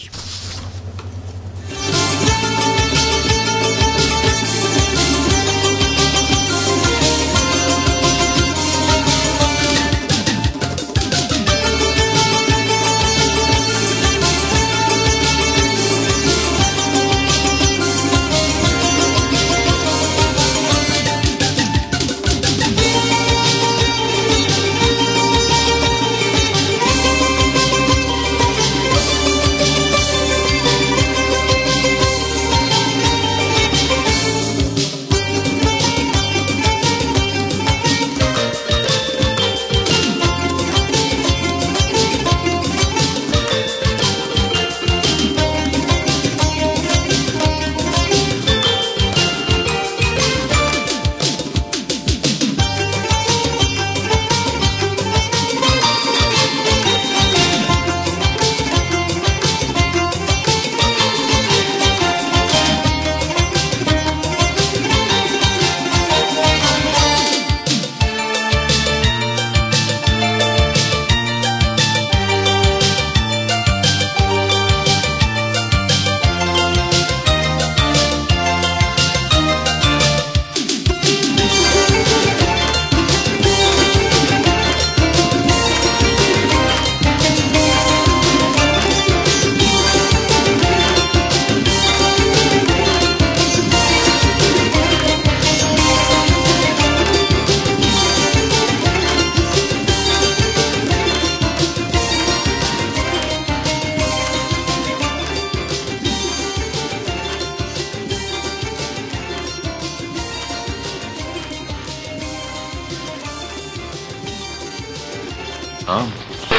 آه.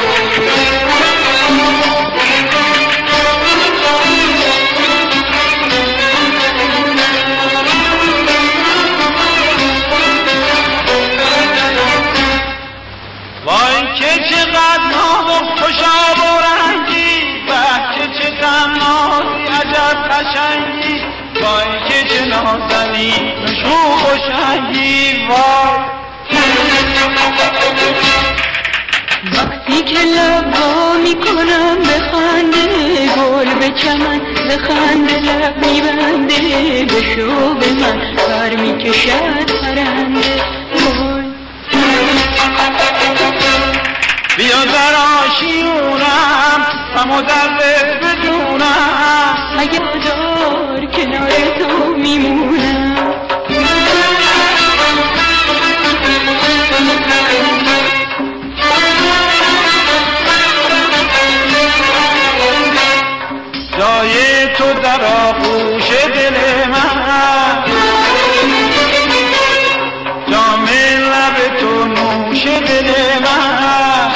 وای که چقدر نام خوشا و رنگی، وای که چه تنهایی عجب قشنگی، وای که چه نازنی نشو خوشنگی. وای
وقتی که لب وا میکنم به خنده، گل به چمن به خنده لب میبنده، به شوق من پر میکشد پرنده. وای
بیا در آشیونم غم و درد بدونم،
اگه دار کنار تو میمونم.
جای تو در آغوش دل من، جام لب تو نوش دل من،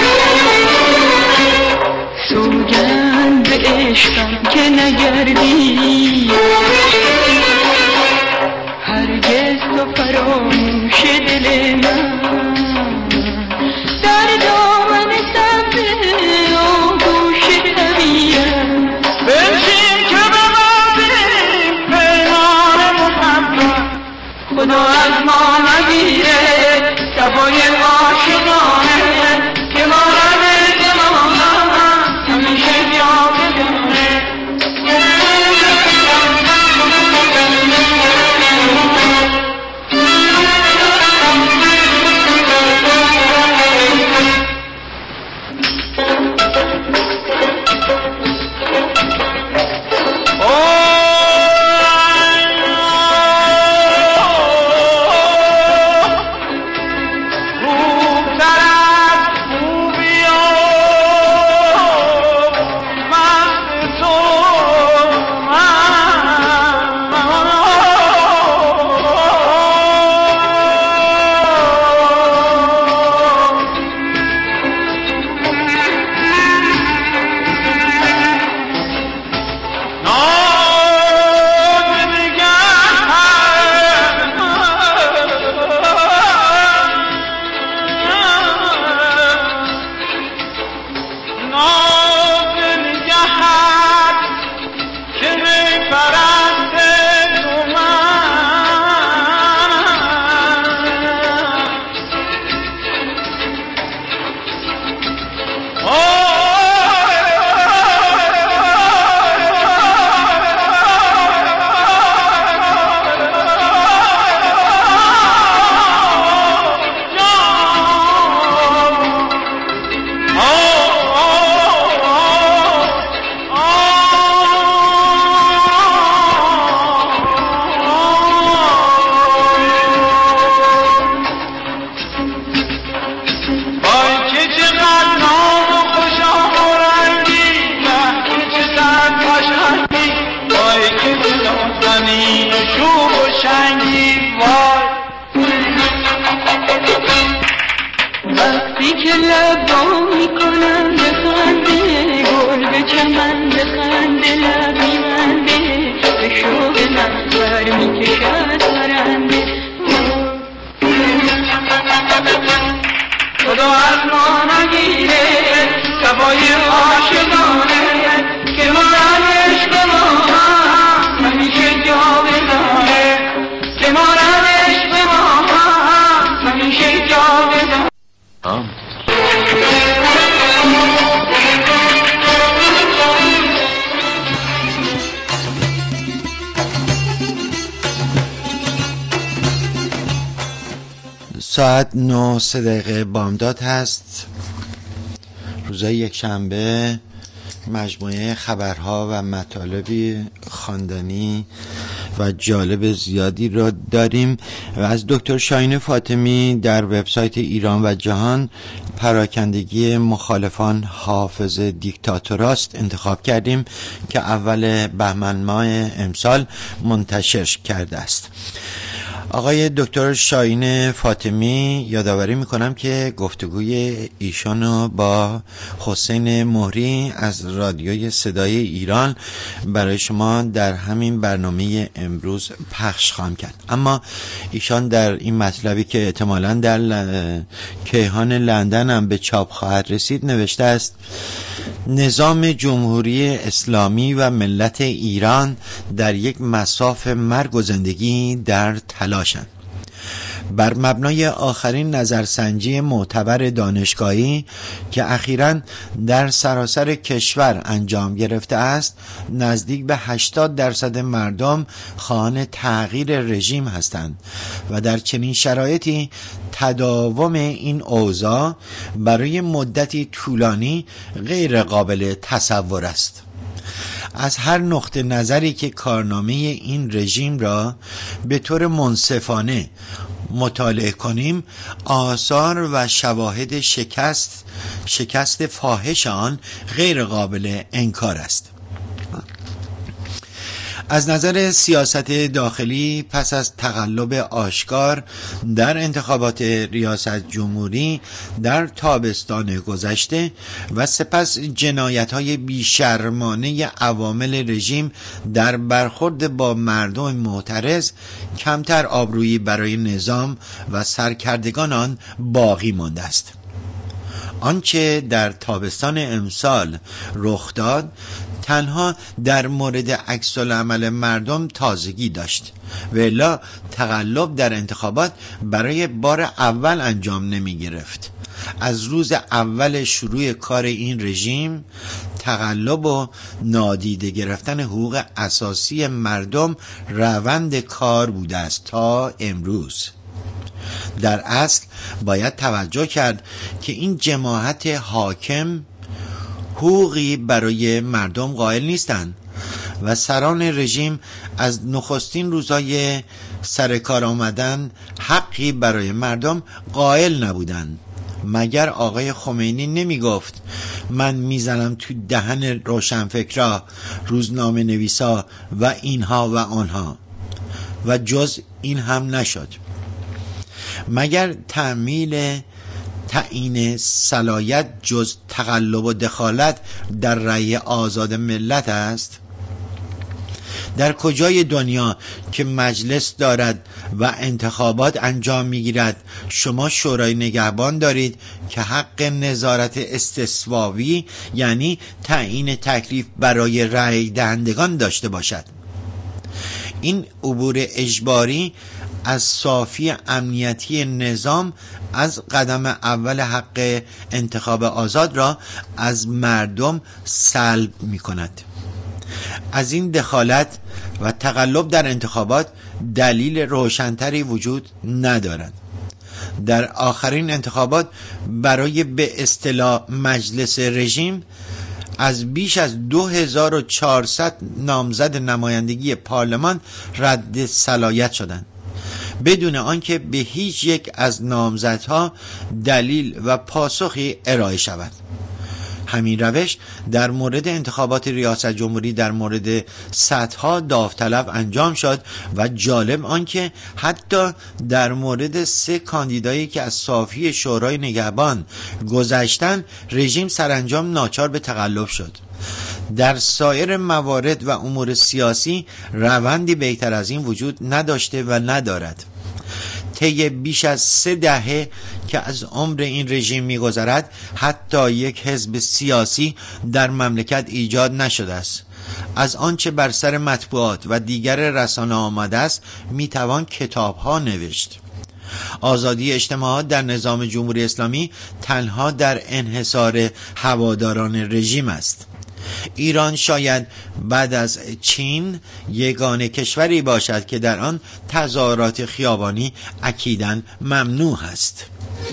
سوگند به عشقم که نگردی، هرگز تو فراموش دل من. در دامن سبز آغوش طبیعت
بنشین که ببندیم پیمان محبت،
خدا از ما نگیره صفای عاشقانه، که ما رب دلانم همیشه یاد دونه.
روح
لب وا میکنم به خنده گل به چمن به خنده لب میبنده به شوق من بر میکشد پرنده خدا از ما نگیره صفای عاشقانه که مارن عشق ما همیشه جاودانه که مارن عشق ما همیشه جاودانه.
ساعت نه سه دقیقه بامداد هست. روزای یک شنبه مجموعه خبرها و مطالبی خواندنی و جالب زیادی را داریم و از دکتر شاهین فاطمی در وبسایت ایران و جهان پراکندگی مخالفان حافظ دیکتاتوراست انتخاب کردیم که اول بهمن ماه امسال منتشر کرده است. آقای دکتر شاهین فاطمی یادآوری میکنم که گفتگوی ایشانو با حسین مهری از رادیوی صدای ایران برای شما در همین برنامه امروز پخش خواهم کرد. اما ایشان در این مطلبی که احتمالاً در ل... کیهان لندن هم به چاپ خواهد رسید نوشته است: نظام جمهوری اسلامی و ملت ایران در یک مصاف مرگ و زندگی در تلاشند. بر مبنای آخرین نظرسنجی معتبر دانشگاهی که اخیراً در سراسر کشور انجام گرفته است، نزدیک به هشتاد درصد مردم خواهان تغییر رژیم هستند و در چنین شرایطی تداوم این اوضاع برای مدتی طولانی غیر قابل تصور است. از هر نقطه نظری که کارنامه این رژیم را به طور منصفانه مطالعه کنیم، آثار و شواهد شکست شکست فاحش آن غیر قابل انکار است. از نظر سیاست داخلی، پس از تقلب آشکار در انتخابات ریاست جمهوری در تابستان گذشته و سپس جنایت‌های بیشرمانه عوامل رژیم در برخورد با مردم معترض، کمتر آبرویی برای نظام و سرکردگان آن باقی مانده است. آنچه در تابستان امسال رخ داد تنها در مورد عکس‌العمل مردم تازگی داشت و الا تقلب در انتخابات برای بار اول انجام نمی گرفت. از روز اول شروع کار این رژیم، تقلب و نادیده گرفتن حقوق اساسی مردم روند کار بوده است تا امروز. در اصل باید توجه کرد که این جماعت حاکم حقوقی برای مردم قائل نیستند و سران رژیم از نخستین روزای سر کار آمدن حقی برای مردم قائل نبودند. مگر آقای خمینی نمی گفت من میزنم تو دهن روشنفکرا، روزنامه نویسا و اینها و آنها، و جز این هم نشد؟ مگر تعمیل تعیین صلاحیت جز تقلب و دخالت در رأی آزاد ملت است؟ در کجای دنیا که مجلس دارد و انتخابات انجام میگیرد شما شورای نگهبان دارید که حق نظارت استثوابی یعنی تعیین تکلیف برای رأی دهندگان داشته باشد؟ این عبور اجباری از صافی امنیتی نظام از قدم اول حق انتخاب آزاد را از مردم سلب می کند. از این دخالت و تقلب در انتخابات دلیل روشنتری وجود ندارد. در آخرین انتخابات برای به اصطلاح مجلس رژیم از بیش از دو هزار و چهارصد نامزد نمایندگی پارلمان رد صلاحیت شدند بدون آنکه به هیچ یک از نامزدها دلیل و پاسخی ارائه شود. همین روش در مورد انتخابات ریاست جمهوری در مورد صدها داوطلب انجام شد و جالب آنکه حتی در مورد سه کاندیدایی که از صافی شورای نگهبان گذشتن رژیم سرانجام ناچار به تقلب شد. در سایر موارد و امور سیاسی روندی بهتر از این وجود نداشته و ندارد. طی بیش از سه دهه که از عمر این رژیم می‌گذرد حتی یک حزب سیاسی در مملکت ایجاد نشده است. از آنچه بر سر مطبوعات و دیگر رسانه آمده است میتوان کتاب‌ها نوشت. آزادی اجتماعات در نظام جمهوری اسلامی تنها در انحصار هواداران رژیم است. ایران شاید بعد از چین یگانه کشوری باشد که در آن تظاهرات خیابانی اکیداً ممنوع است.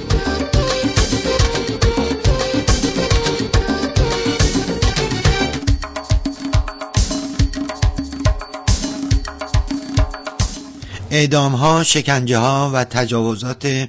اعدام‌ها، شکنجه‌ها و تجاوزات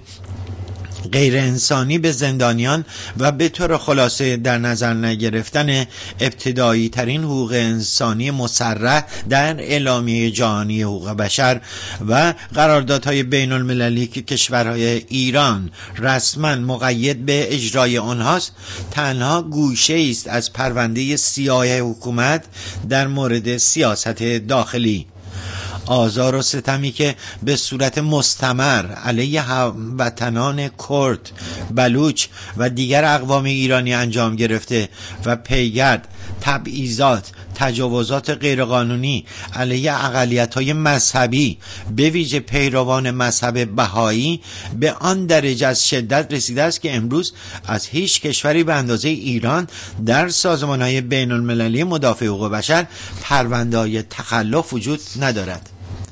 غیر انسانی به زندانیان و به طور خلاصه در نظر نگرفتن ابتدایی ترین حقوق انسانی مصرح در اعلامیه جهانی حقوق بشر و قراردادهای بین المللی که کشورهای ایران رسما مقید به اجرای آنهاست تنها گوشه است از پرونده سیاه حکومت در مورد سیاست داخلی. آزار و ستمی که به صورت مستمر علیه هموطنان کرد، بلوچ و دیگر اقوام ایرانی انجام گرفته و پیگرد تبعیضات، تجاوزات غیرقانونی علیه اقلیت‌های مذهبی به ویژه پیروان مذهب بهایی به آن درجه از شدت رسیده است که امروز از هیچ کشوری به اندازه ایران در سازمان‌های بین المللی مدافع حقوق بشر پرونده‌های تخلف وجود ندارد.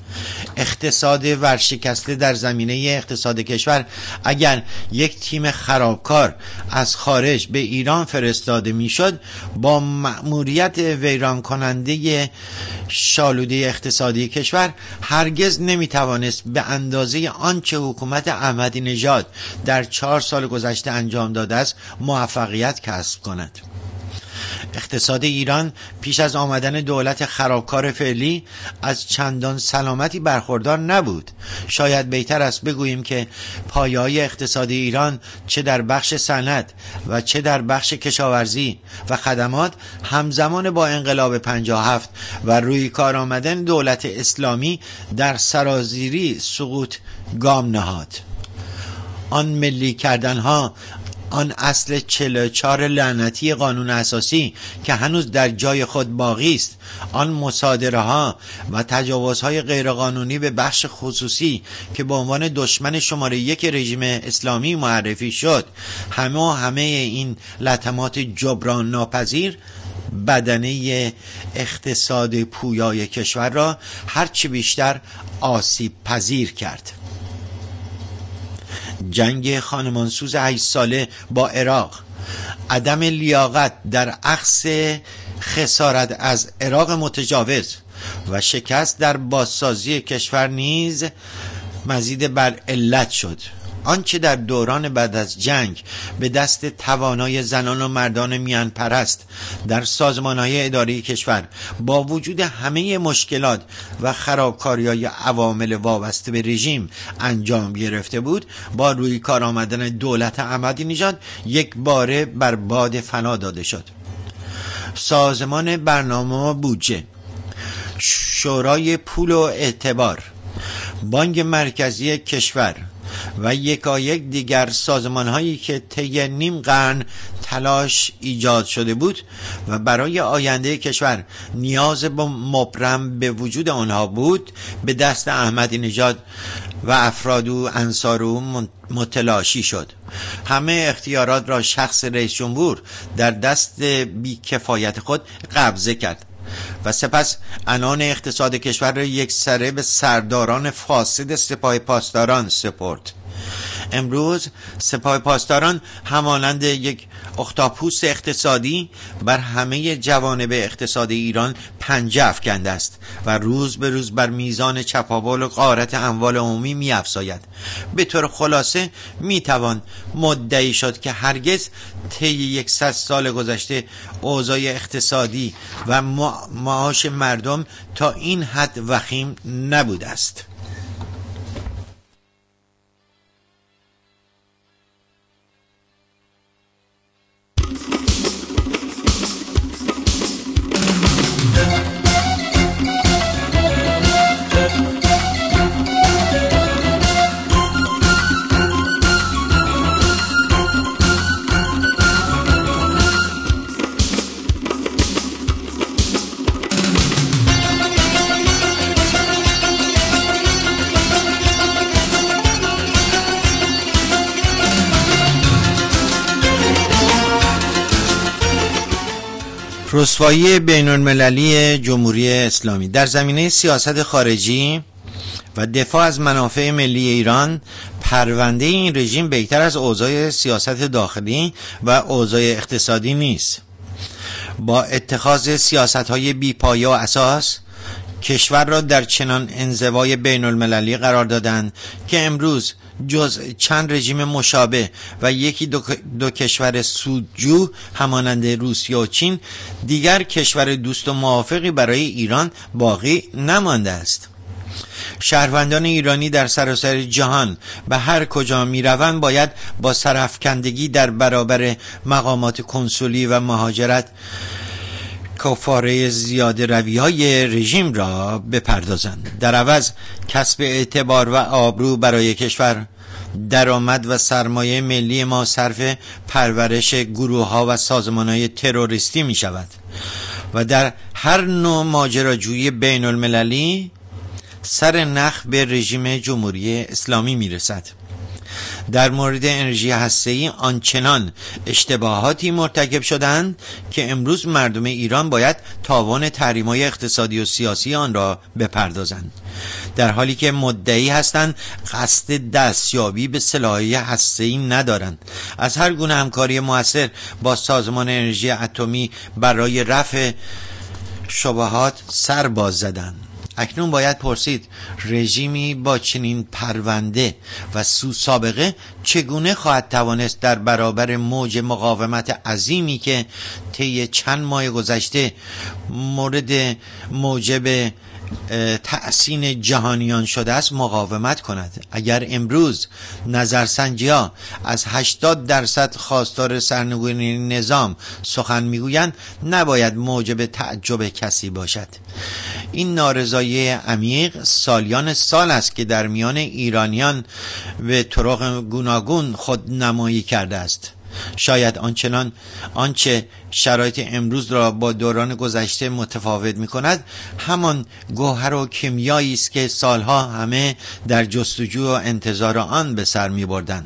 اقتصاد ورشکسته در زمینه اقتصاد کشور اگر یک تیم خرابکار از خارج به ایران فرستاده میشد با مأموریت ویران کننده شالوده اقتصادی کشور هرگز نمیتوانست به اندازه آنچه حکومت احمدی نژاد در چهار سال گذشته انجام داده است موفقیت کسب کند. اقتصاد ایران پیش از آمدن دولت خرابکار فعلی از چندان سلامتی برخوردار نبود. شاید بهتر است بگوییم که پایه‌های اقتصادی ایران چه در بخش صنعت و چه در بخش کشاورزی و خدمات همزمان با انقلاب پنجاه و هفت و روی کار آمدن دولت اسلامی در سرازیری سقوط گام نهاد. آن ملی کردنها، آن اصل چهل و چهار لعنتی قانون اساسی که هنوز در جای خود باقی است، آن مصادره ها و تجاوزهای غیرقانونی به بخش خصوصی که به عنوان دشمن شماره یک رژیم اسلامی معرفی شد، همه و همه این لطمات جبران ناپذیر بدنه اقتصاد پویای کشور را هرچی بیشتر آسیب پذیر کرد. جنگ خانمانسوز هشت ساله با عراق، عدم لیاقت در اخذ خسارت از عراق متجاوز و شکست در بازسازی کشور نیز مزید بر علت شد. آنچه در دوران بعد از جنگ به دست توانای زنان و مردان میان پرست در سازمان‌های اداری کشور با وجود همه مشکلات و خرابکاری‌های عوامل وابسته به رژیم انجام گرفته بود، با روی کار آمدن دولت احمدی نژاد یک باره بر باد فنا داده شد. سازمان برنامه و بودجه، شورای پول و اعتبار، بانک مرکزی کشور و یکایک دیگر سازمان هایی که طی نیم قرن تلاش ایجاد شده بود و برای آینده کشور نیاز به مبرم به وجود آنها بود، به دست احمدی نژاد و افراد و انصار او متلاشی شد. همه اختیارات را شخص رئیس جمهور در دست بیکفایت خود قبضه کرد و سپس عنان اقتصاد کشور را یک سره به سرداران فاسد سپاه پاسداران سپرد. امروز سپاه پاسداران همانند یک اختاپوس اقتصادی بر همه جوانب اقتصاد ایران پنجه افکنده است و روز به روز بر میزان چپاول و غارت اموال عمومی می افزاید. به طور خلاصه می توان مدعی شد که هرگز طی یکصد سال گذشته اوضاع اقتصادی و معاش مردم تا این حد وخیم نبوده است. رسوایی بین المللی جمهوری اسلامی در زمینه سیاست خارجی و دفاع از منافع ملی ایران، پرونده این رژیم بهتر از اوضاع سیاست داخلی و اوضاع اقتصادی نیست. با اتخاذ سیاست‌های بی‌پایه و اساس کشور را در چنان انزوای بین المللی قرار دادند که امروز جز چند رژیم مشابه و یکی دو, دو کشور سودجو همانند روسیه و چین، دیگر کشور دوست و موافقی برای ایران باقی نمانده است. شهروندان ایرانی در سراسر جهان به هر کجا می روند باید با سرافکندگی در برابر مقامات کنسولی و مهاجرت کفاره زیاده روی های رژیم را بپردازند. در عوض کسب اعتبار و آبرو برای کشور، درآمد و سرمایه ملی ما صرف پرورش گروه ها و سازمان های تروریستی می شود و در هر نوع ماجراجویی بین المللی سر نخ به رژیم جمهوری اسلامی می رسد. در مورد انرژی هسته‌ای آنچنان اشتباهاتی مرتکب شدند که امروز مردم ایران باید تاوان تحریم‌های اقتصادی و سیاسی آن را بپردازند، در حالی که مدعی هستند قصد دستیابی به سلاح‌های هسته‌ای ندارند. از هر گونه همکاری مؤثر با سازمان انرژی اتمی برای رفع شبهات سر باز زدند. اکنون باید پرسید رژیمی با چنین پرونده و سو سابقه چگونه خواهد توانست در برابر موج مقاومت عظیمی که طی چند ماه گذشته مورد موجب تأسین جهانیان شده است مقاومت کند. اگر امروز نظرسنجی‌ها از هشتاد درصد خواستار سرنگونی نظام سخن میگویند، نباید موجب تعجب کسی باشد. این نارضایی عمیق سالیان سال است که در میان ایرانیان به طرق گوناگون خود نمایی کرده است. شاید آنچنان آنچه شرایط امروز را با دوران گذشته متفاوت می کند همان گوهر و کیمیایی است که سالها همه در جستجو و انتظار آن به سر می بردند.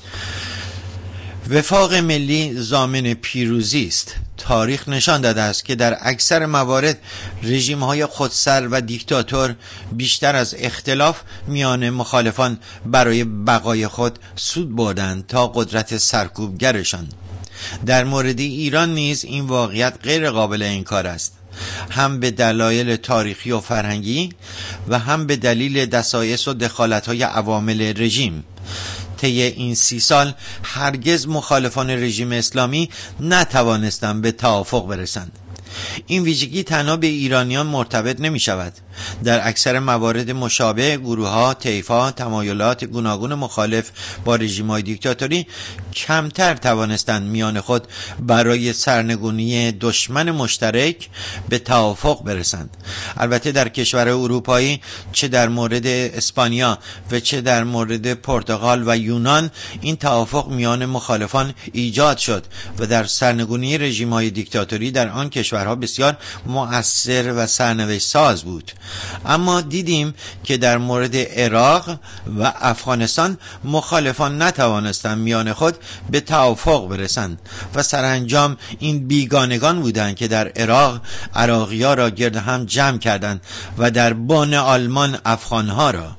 وفاق ملی ضامن پیروزی است. تاریخ نشان داده است که در اکثر موارد رژیم‌های خودسر و دیکتاتور بیشتر از اختلاف میان مخالفان برای بقای خود سود بردند تا قدرت سرکوبگرشان. در مورد ایران نیز این واقعیت غیر قابل انکار است، هم به دلایل تاریخی و فرهنگی و هم به دلیل دسایس و دخالت‌های عوامل رژیم. طی این سی سال هرگز مخالفان رژیم اسلامی نتوانستند به توافق برسند. این ویژگی تنها به ایرانیان مرتبط نمی شود. در اکثر موارد مشابه گروه‌ها، طیف‌ها، تمایلات گوناگون مخالف با رژیم‌های دیکتاتوری کمتر توانستند میان خود برای سرنگونی دشمن مشترک به توافق برسند. البته در کشور اروپایی چه در مورد اسپانیا و چه در مورد پرتغال و یونان این توافق میان مخالفان ایجاد شد و در سرنگونی رژیم‌های دیکتاتوری در آن کشورها بسیار مؤثر و سرنوشت ساز بود. اما دیدیم که در مورد عراق و افغانستان مخالفان نتوانستند میان خود به توافق برسند و سرانجام این بیگانگان بودند که در عراق عراقی‌ها را گرد هم جمع کردند و در بن آلمان افغان‌ها را.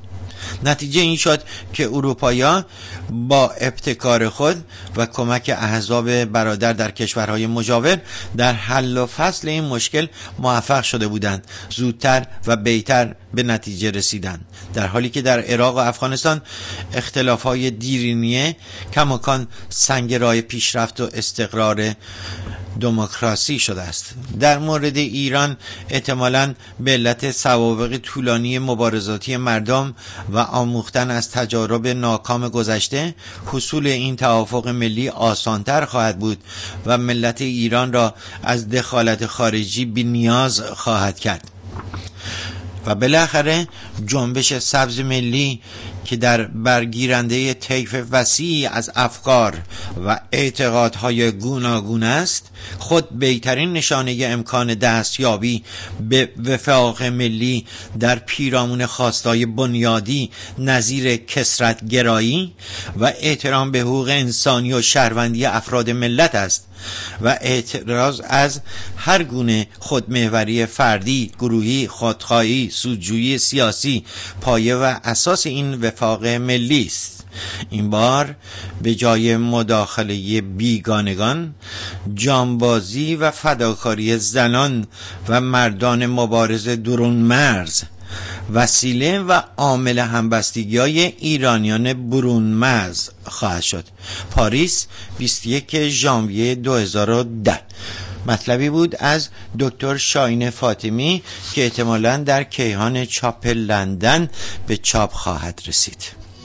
نتیجه این شد که اروپایی‌ها با ابتکار خود و کمک احزاب برادر در کشورهای مجاور در حل و فصل این مشکل موفق شده بودند، زودتر و بهتر به نتیجه رسیدند، در حالی که در عراق و افغانستان اختلاف‌های دیرینه کماکان سنگ راه پیشرفت و استقرار دموکراسی شده است. در مورد ایران احتمالاً به علت سوابق طولانی مبارزاتی مردم و آموختن از تجارب ناکام گذشته، حصول این توافق ملی آسانتر خواهد بود و ملت ایران را از دخالت خارجی بی نیاز خواهد کرد. و بالاخره جنبش سبز ملی که در برگیرنده طیف وسیعی از افکار و اعتقادهای گوناگون است، خود بهترین نشانه امکان دستیابی به وفاق ملی در پیرامون خواستهای بنیادی نظیر کثرت گرایی و احترام به حقوق انسانی و شهروندی افراد ملت است و اعتراض از هر گونه خودمحوری فردی، گروهی، خودخواهی، سودجویی سیاسی پایه و اساس این وفاق ملی است. این بار به جای مداخله بیگانگان، جانبازی و فداکاری زنان و مردان مبارز درون مرز وسیله و عامل همبستگی‌های ایرانیان برون مرز خواهد شد. پاریس بیست و یکم ژانویه دو هزار و ده. مطلبی بود از دکتر شاهین فاطمی که احتمالاً در کیهان چاپ لندن به چاپ خواهد رسید.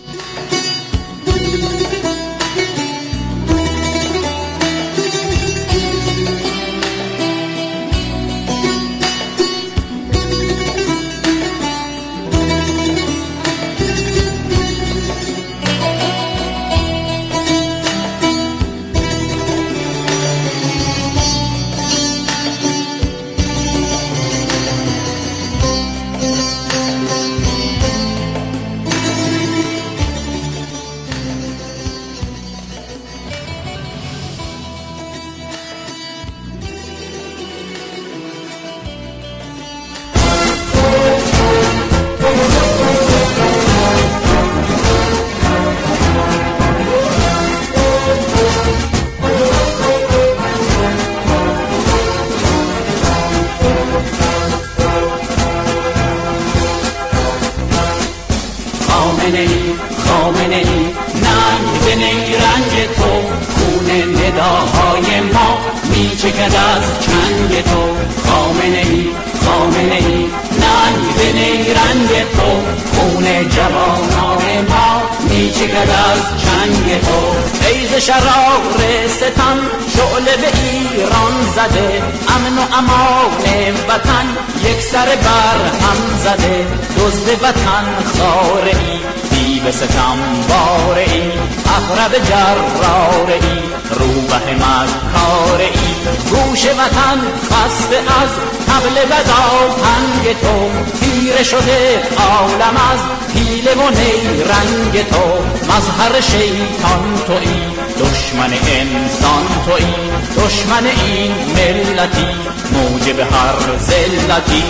چکد از چنگ تو خامنه ای خامنه ای ننگ به نیرنگ تو خون جوانان ما می چکد از چنگ تو فیض شرار ستم شعله به ایران زده امن و امان وطن یک سر بر هم زده دزد وطن خاره ای دیو ستم باره ای اقرب جراره ای روبه مکاره ای گوش وطن خسته از طبل بدا پنگ تو تیره شده عالم از حیله و نیرنگ تو مظهر شیطان تویی دشمن انسان تویی دشمن این ملتی موجب هر ذلتی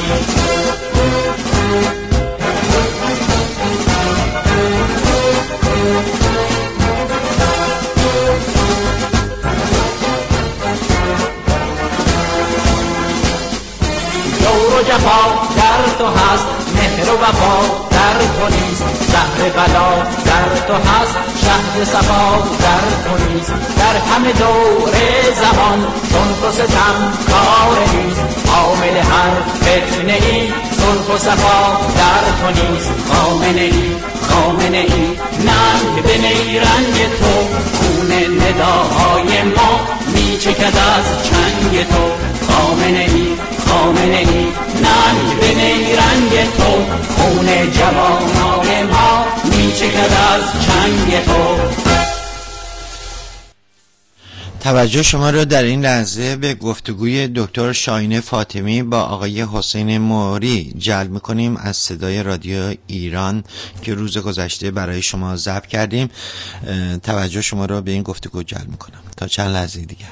جور و جفا در تو هست مهر و وفا در تو نیست زهر بلا در تو هست شهد صفا در تو نیست در همه دور زمان چون تو ستم کار نیست عامل هر فتنه ای صلح و صفا در تو نیست خامنه ای خامنه ای ننگ به نیرنگ تو خون نداهای ما می چکد از چنگ تو خامنه ای خامنه ای ننگ به نیرنگ تو خون جوانان ما می چکد از چنگ تو.
توجه شما را در این لحظه به گفتگوی دکتر شاهین فاطمی با آقای حسین موری جلب می‌کنیم از صدای رادیو ایران که روز گذشته برای شما ضبط کردیم. توجه شما را به این گفتگو جلب می‌کنم تا چند لحظه دیگر.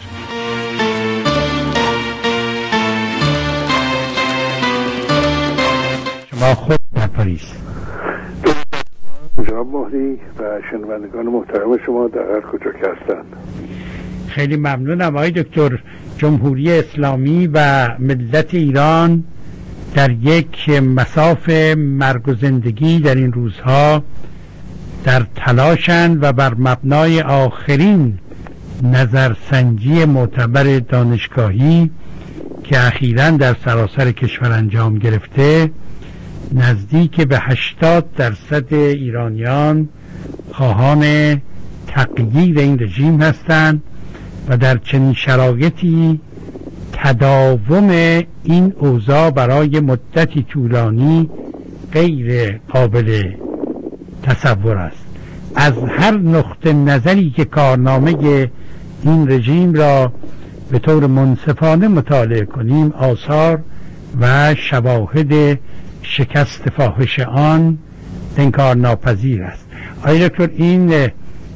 شما خود در پاریس جناب مهری و شنوندگان محترم شما در هر کجا که هستند.
خیلی ممنونم آقای دکتر. جمهوری اسلامی و ملت ایران در یک مساف مرگ و زندگی در این روزها در تلاشند و بر مبنای آخرین نظرسنجی معتبر دانشگاهی که اخیراً در سراسر کشور انجام گرفته، نزدیک به هشتاد درصد ایرانیان خواهان تغییر این رژیم هستند و در چنین شرایطی تداوم این اوضاع برای مدتی طولانی غیر قابل تصور است. از هر نقطه نظری که کارنامه این رژیم را به طور منصفانه مطالعه کنیم، آثار و شواهد شکست فاحش آن انکار ناپذیر است. آقای دکتر، این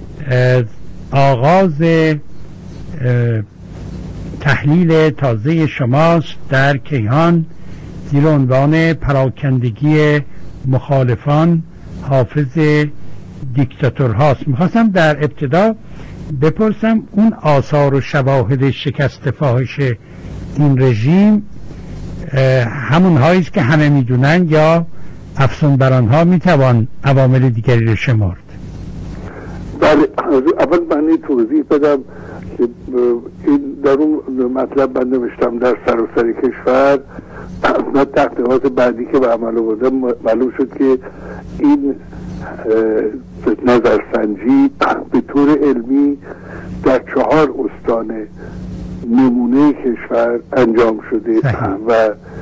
آغاز تحلیل تازه شماست در کیهان زیر عنوان پراکندگی مخالفان حافظ دیکتاتورهاست. میخواستم در ابتدا بپرسم اون آثار و شواهد شکست فاحش این رژیم همون هاییست که همه میدونن یا افسون بر آنها میتوان عوامل دیگری رو شمرد؟
بله، اول من توضیح بدم که این در اون مطلب من نوشتم در سراسر کشور و تحقیقات بعدی که به عمل آوردم معلوم شد که این نظرسنجی به طور علمی در چهار استان نمونه کشور انجام شده و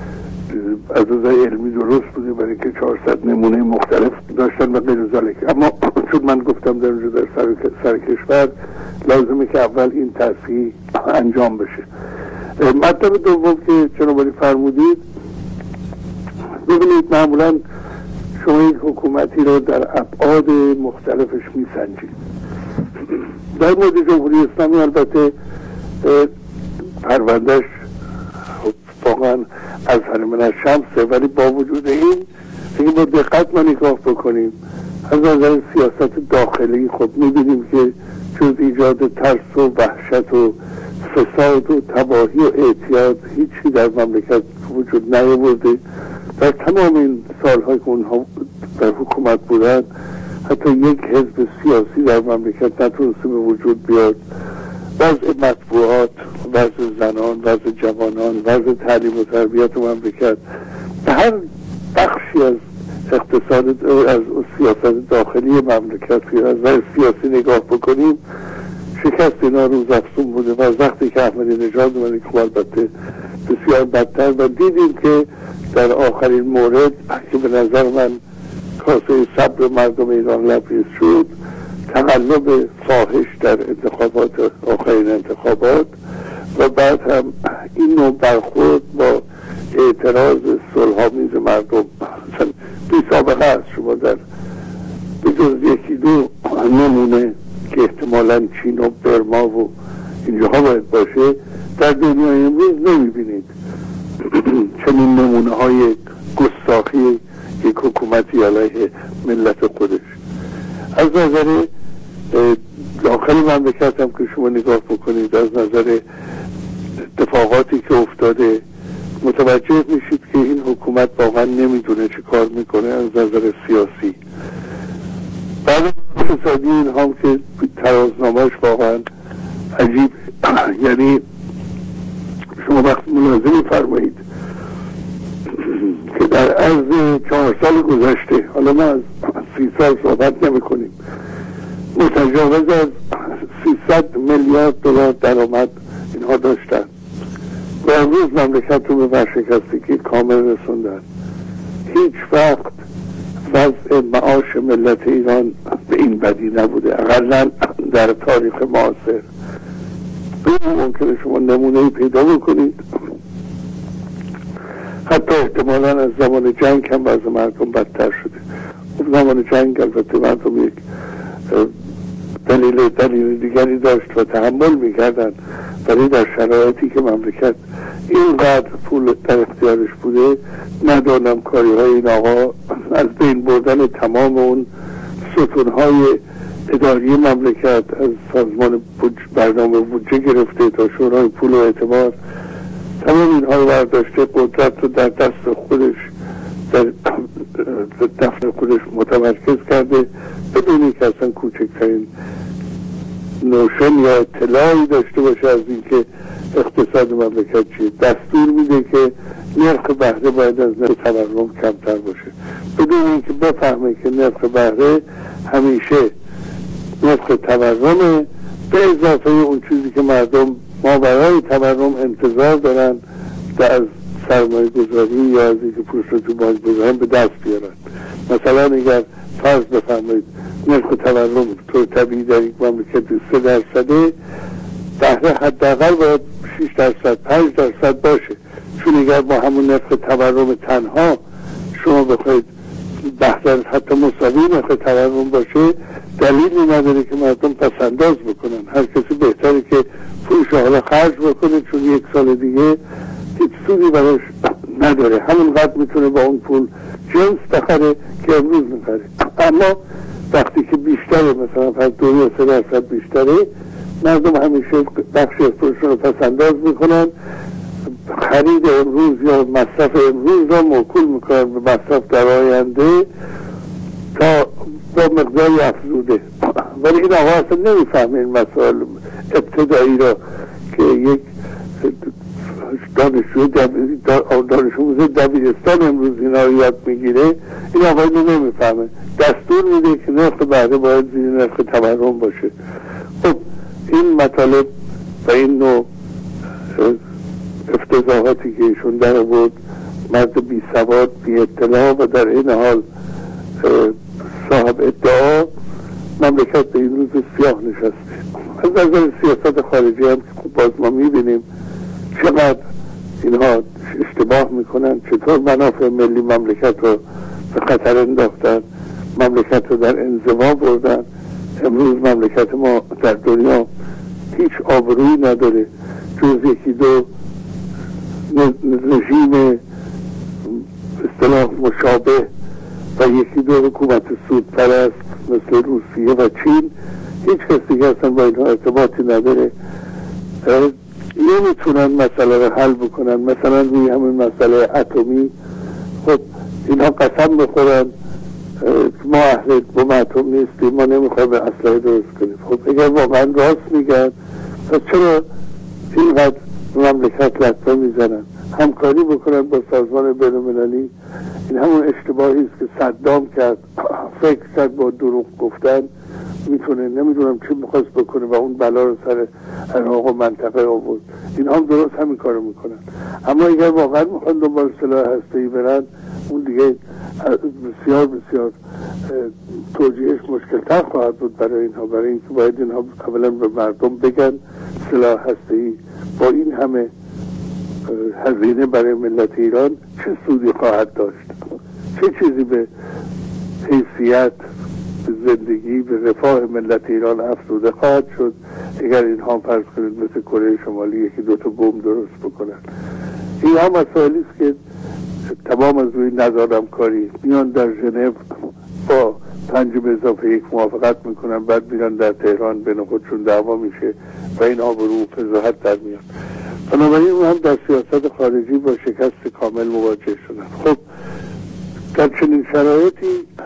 از نظر علمی درست بوده، برای که چهارصد نمونه مختلف داشتن و غیر ذالک. اما چون من گفتم در اونجا در سر, سر کشور لازمه که اول این تصحیح انجام بشه. مطلب دوم که جناب عالی فرمودید، ببینید معمولا شما یک حکومتی رو در ابعاد مختلفش میسنجید. در مورد جمهوری اسلامی البته پروندهش واقعا از هرمن از شمسه، ولی با وجود این اگه با دقت ما نگاه بکنیم از نظر سیاست داخلی خب میبینیم که جز ایجاد ترس و وحشت و فساد و تباهی و اعتیاد هیچی در مملکت وجود نیاورده. در تمام این سالهای که اونها در حکومت بودن حتی یک حزب سیاسی در مملکت نتونسته به وجود بیاد. وضع مطبوعات، وضع زنان، وضع جوانان، وضع تعلیم و تربیت مملکت، به هر بخشی از اقتصاد از سیاست داخلی مملکت که از نظر سیاسی نگاه بکنیم شکست اینا روز افزون بوده. و از وقتی که احمدی نژاد اومد که البته بسیار بدتر و دیدیم که در آخرین مورد که به نظر من کاسه صبر مردم ایران لبریز شد، تقلب فاحش در انتخابات آخرین انتخابات و بعد هم این نوع برخورد با اعتراض صلح‌آمیز مردم مثلا بی سابقه است. شما در بجز یکی دو نمونه که احتمالاً چین و برما و اینجاها باید باشه در دنیای امروز نمیبینید چنین نمونه های گستاخی یک حکومتی علیه ملت خودش. از نظر داخل مملکت هم که شما نگاه بکنید، از نظر اتفاقاتی که افتاده متوجه میشید که این حکومت واقعا نمیدونه چه کار میکنه از نظر سیاسی. بعد اقتصادی این هم که ترازنامه‌اش واقعا عجیب. یعنی شما وقتی ملاحظه می‌فرمایید که در عرض چهار سال گذشته، حالا ما از سی سال صحبت نمی کنیم، متجاوز از سیصد میلیارد دلار درآمد اینها داشتن و امروز مملکت رو به ورشکستگی کامل رسوندن. هیچ وقت وضع معاش ملت ایران به این بدی نبوده، اقلا در تاریخ معاصر. ممکنه شما نمونه‌ای پیدا بکنید حتی احتمالاً از زمان جنگ هم بعض مردم بدتر شده. خب زمان جنگ البته مردم یک دلیل دلیل دیگری داشت و تحمل میکردن، ولی در شرایطی که مملکت اینقدر پول در اختیارش بوده، ندانم کاری های این آقا از بین بردن تمام اون ستونهای اداری مملکت از سازمان برنامه بودجه گرفته تا شورای پول و اعتبار تمام اینها رو برداشته، قدرت رو در دست خودش در دفتر خودش متمرکز کرده بدون اینکه اصلا کوچکترین نوشن یا اطلاعی داشته باشه از اینکه اقتصاد مملکت چیه. دستور میده که نرخ بهره باید از نرخ تورم کمتر باشه بدون اینکه بفهمه که نرخ بهره همیشه نرخ تورمه به اضافه اون چیزی که مردم ما برای تورم انتظار دارن در از سرمایه گذاری یا از اینکه پولش رو تو بانک بذارن به دست بیارن. مثلا اگر فرض بفرمایید نرخ تورم طور طبیعی در یک مملکت سه درصده، بهره حداقل باید شش درصد پنج درصد باشه، چون اگر با همون نرخ تورم تنها شما بخواید بهره حتی مساوی نرخ تورم باشه دلیلی نداره که مردم پسنداز بکنن. هر کسی بهتره که پولش حالا خرج بکنه چون یک سال دیگه هیچ سودی براش نداره، همونقدر میتونه با اون پول جنس بخره که امروز میخره. اما وقتی که بیشتره، مثلا فرض دو یا سه درصد بیشتره، مردم همیشه بخش از پولشون رو پسنداز میکنن، خرید امروز یا مصرف امروز رو موکول میکنن به مصرف در آینده تا با مقداری افزوده. ولی این آقا اصلا نمیفهمه این مسائل ابتدایی را که یک دانشجو دانشجو دبیرستان امروز اینا رو یاد میگیره. این آقا اینو نمیفهمه، دستور میده که نرخ بهره باید زیر نرخ تورم باشه. خب این مطالب و این نوع افتضاحاتی که ایشون در آورد، مرد بی سواد بی اطلاع و در این حال صاحب ادعا، مملکت به این روز سیاه نشسته. از نظر سیاست خارجی هم که خب باز ما میبینیم چقدر اینها اشتباه میکنن، چطور منافع ملی مملکت رو به خطر انداختن، مملکت رو در انزوا بردن. امروز مملکت ما در دنیا هیچ آبرویی نداره جز یکی دو رژیم اصطلاح مشابه و یکی دو حکومت سودپرست مثل روسیه و چین. هیچ کس دیگه اصلا با اینها ارتباطی نداره، نمیتونن مسئله رو حل بکنن. مثلا روی همین مسئله اتمی، خب اینها قسم بخورن ما اهل بم اتم نیستیم، ما نمیخوایم اسلحه درست کنیم. خب اگر واقعا راست میگن پس چرا اینقدر مملکت لطمه میزنن؟ همکاری بکنن با سازمان بین‌المللی. این همون اشتباهی است که صدام کرد، فکر کرد با دروغ گفتن میتونه نمیدونم چی میخواست بکنه و اون بلا رو سر عراق و منطقه آورد. این هم درست همین کارو میکنن. اما اگر واقعا میخوان دنبال سلاح هسته‌ای برن، اون دیگه بسیار بسیار توجیهش مشکل‌تر خواهد بود برای اینها، برای اینکه باید اینها اولا به مردم بگن سلاح هسته‌ای با این همه هزینه برای ملت ایران چه سودی خواهد داشت، چه چیزی به حیثیت، به زندگی، به رفاه ملت ایران افزوده خواهد شد اگر اینها فرض کنید مثل کره شمالی یکی دو تا بمب درست بکنن. این هم مسائلی است که تمام از روی نظارم کاری میان در ژنو با پنج به اضافه یک موافقت میکنن، بعد میرن در تهران بین خودشون دعوا میشه و این آبرو و فضاحت در میان. بنابراین اون هم در سیاست خارجی با شکست کامل مواجه شدن. خب در چنین شرایطی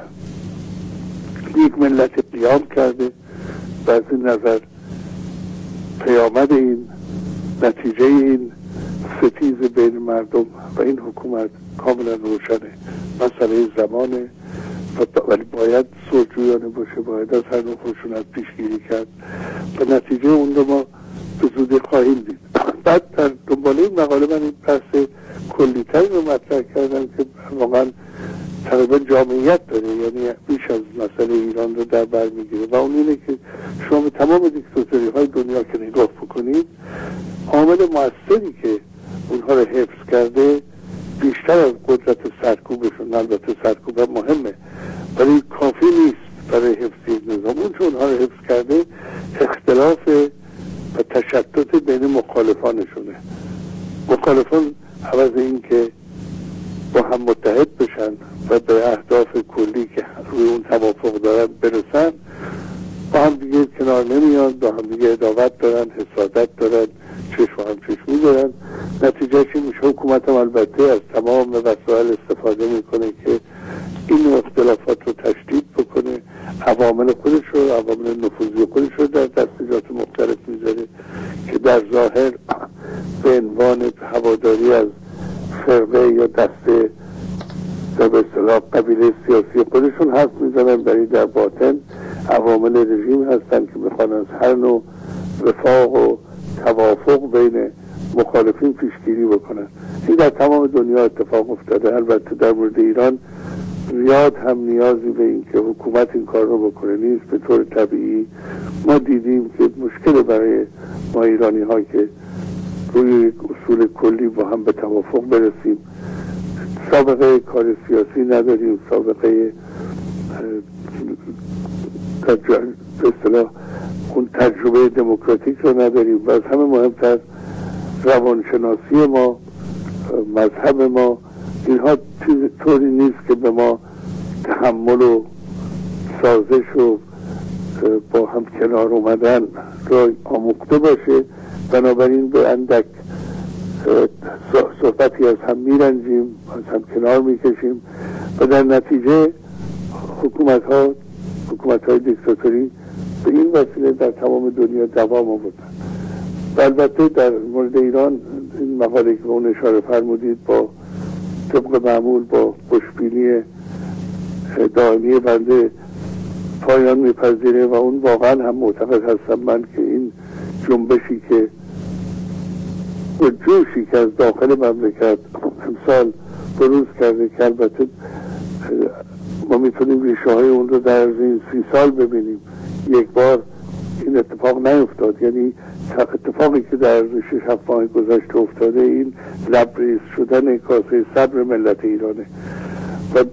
یک ملت قیام کرده و از این نظر پیامد این نتیجه این ستیز بین مردم و این حکومت کاملا روشنه. مسئله زمانه ولی باید سرجویانه باشه، باید از هر نوع خشونت پیشگیری کرد و نتیجه اون رو ما به زودی خواهیم دید. بعد در دنباله این مقاله من این بحث کلی‌تری رو مطرح کردم که واقعا تقریبا جامعیت داره، یعنی بیش از مسئله ایران رو در بر میگیره و اون اینه که شما به تمام دیکتاتوری های دنیا که نگاه بکنید، عامل مؤثری که اونها رو حفظ کرده بیشتر از قدرت سرکوبشون، البته سرکوب مهمه ولی کافی نیست برای حفظ نظام. اون چون اونها رو حفظ کرده اختلاف و تشتت بین مخالفانشونه. مخالفان عوض این که با هم متحد بشن و به اهداف کلی که روی اون توافق دارن برسن برسن با هم دیگه کنار نمیان، با هم دیگه عداوت دارن، حسادت دارن، چشم هم چشمی دارن. نتیجهش این میشه حکومت هم البته از تمام وسایل استفاده میکنه که این اختلافات رو تشدید بکنه، عوامل خودش رو، عوامل نفوذی خودش رو در دستجات مختلف میذاره که در ظاهر به عنوان هواداری از فرقه یا دسته در به اصطلاح قبیله سیاسی خودشون حرف میزنن، برای در باطن عوامل رژیم هستن که میخوان از هر نوع وفاق و توافق بین مخالفین پیشگیری بکنن. این در تمام دنیا اتفاق افتاده. البته در مورد ایران زیاد هم نیازی به این که حکومت این کار رو بکنه نیست. به طور طبیعی ما دیدیم که مشکل برای ما ایرانی ها که روی یک اصول کلی با هم به توافق برسیم. سابقه کار سیاسی نداریم، سابقه به اصطلاح اون تجربه دموکراتیک رو نداریم و از همه مهمتر روانشناسی ما، مذهب ما، اینها طوری نیست که به ما تحمل و سازش و با هم کنار اومدن را آموخته باشه. بنابراین به اندک صحبتی از هم میرنجیم، از هم کنار میکشیم و در نتیجه حکومت ها حکومت های دیکتاتوری به این وسیله در تمام دنیا دوام آوردن. البته در مورد ایران این مقاله که اون اشاره فرمودید با طبق معمول با خوشبینی دائمی بنده پایان میپذیره و اون واقعا هم معتقد هستم من که این جنبشی که و جوشی که از داخل مملکت امسال بروز کرده که البته ما میتونیم ریشه های اون رو در این سی سال ببینیم، یک بار این اتفاق نیفتاد. یعنی اتفاقی که در شش هفت ماه گذشته افتاده این لبریز شدن کاسه صبر ملت ایرانه و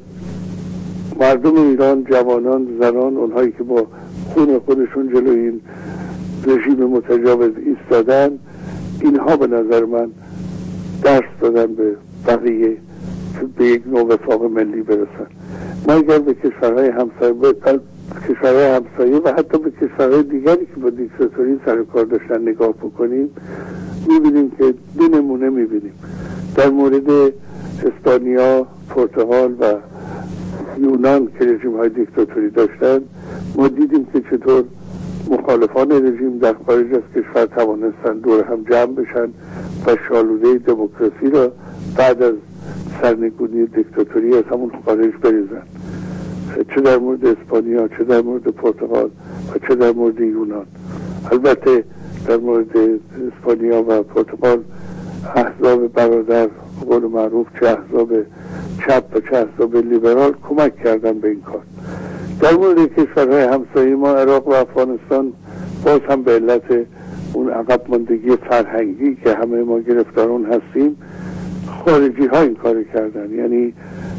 مردم ایران، جوانان، زنان، اونهایی که با خون خودشون جلوی این رژیم متجاوز ایستادن، اینها به نظر من درس دادن به بقیه که به یک نوع وفاق ملی برسن. ما اگر به کشورهای همسایه به کشورهای همسایه و حتی به کشورهای دیگری که با دیکتاتوری سر کار داشتن نگاه بکنیم، میبینیم که دو نمونه میبینیم. در مورد اسپانیا، پرتغال و یونان که رژیم های دیکتاتوری داشتن، ما دیدیم که چطور مخالفان رژیم در خارج از کشور توانستن دور هم جمع بشن و شالوده دموکراسی را بعد از سرنگونی دیکتاتوری از همون خارج بریزن، چه در مورد اسپانیا، چه در مورد پرتغال و چه در مورد یونان. البته در مورد اسپانیا و پرتغال احزاب برادر قول معروف، چه احزاب چپ و چه احزاب لیبرال کمک کردن به این کار. در مورد کشورهای همسایه ما، عراق و افغانستان، باز هم به علت اون عقب ماندگی فرهنگی که همه ما گرفتار اون هستیم، خارجی ها این کار کردن. یعنی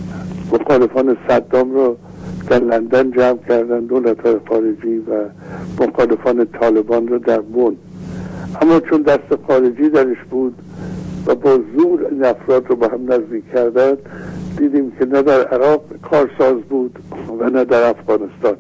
مخالفان صدام رو در لندن جمع کردن، دولت های خارجی، و مخالفان طالبان رو در بن. اما چون دست خارجی درش بود و با زور این افراد رو با هم نزدیک کردن، دیدیم که نه در عراق کارساز بود و نه در افغانستان.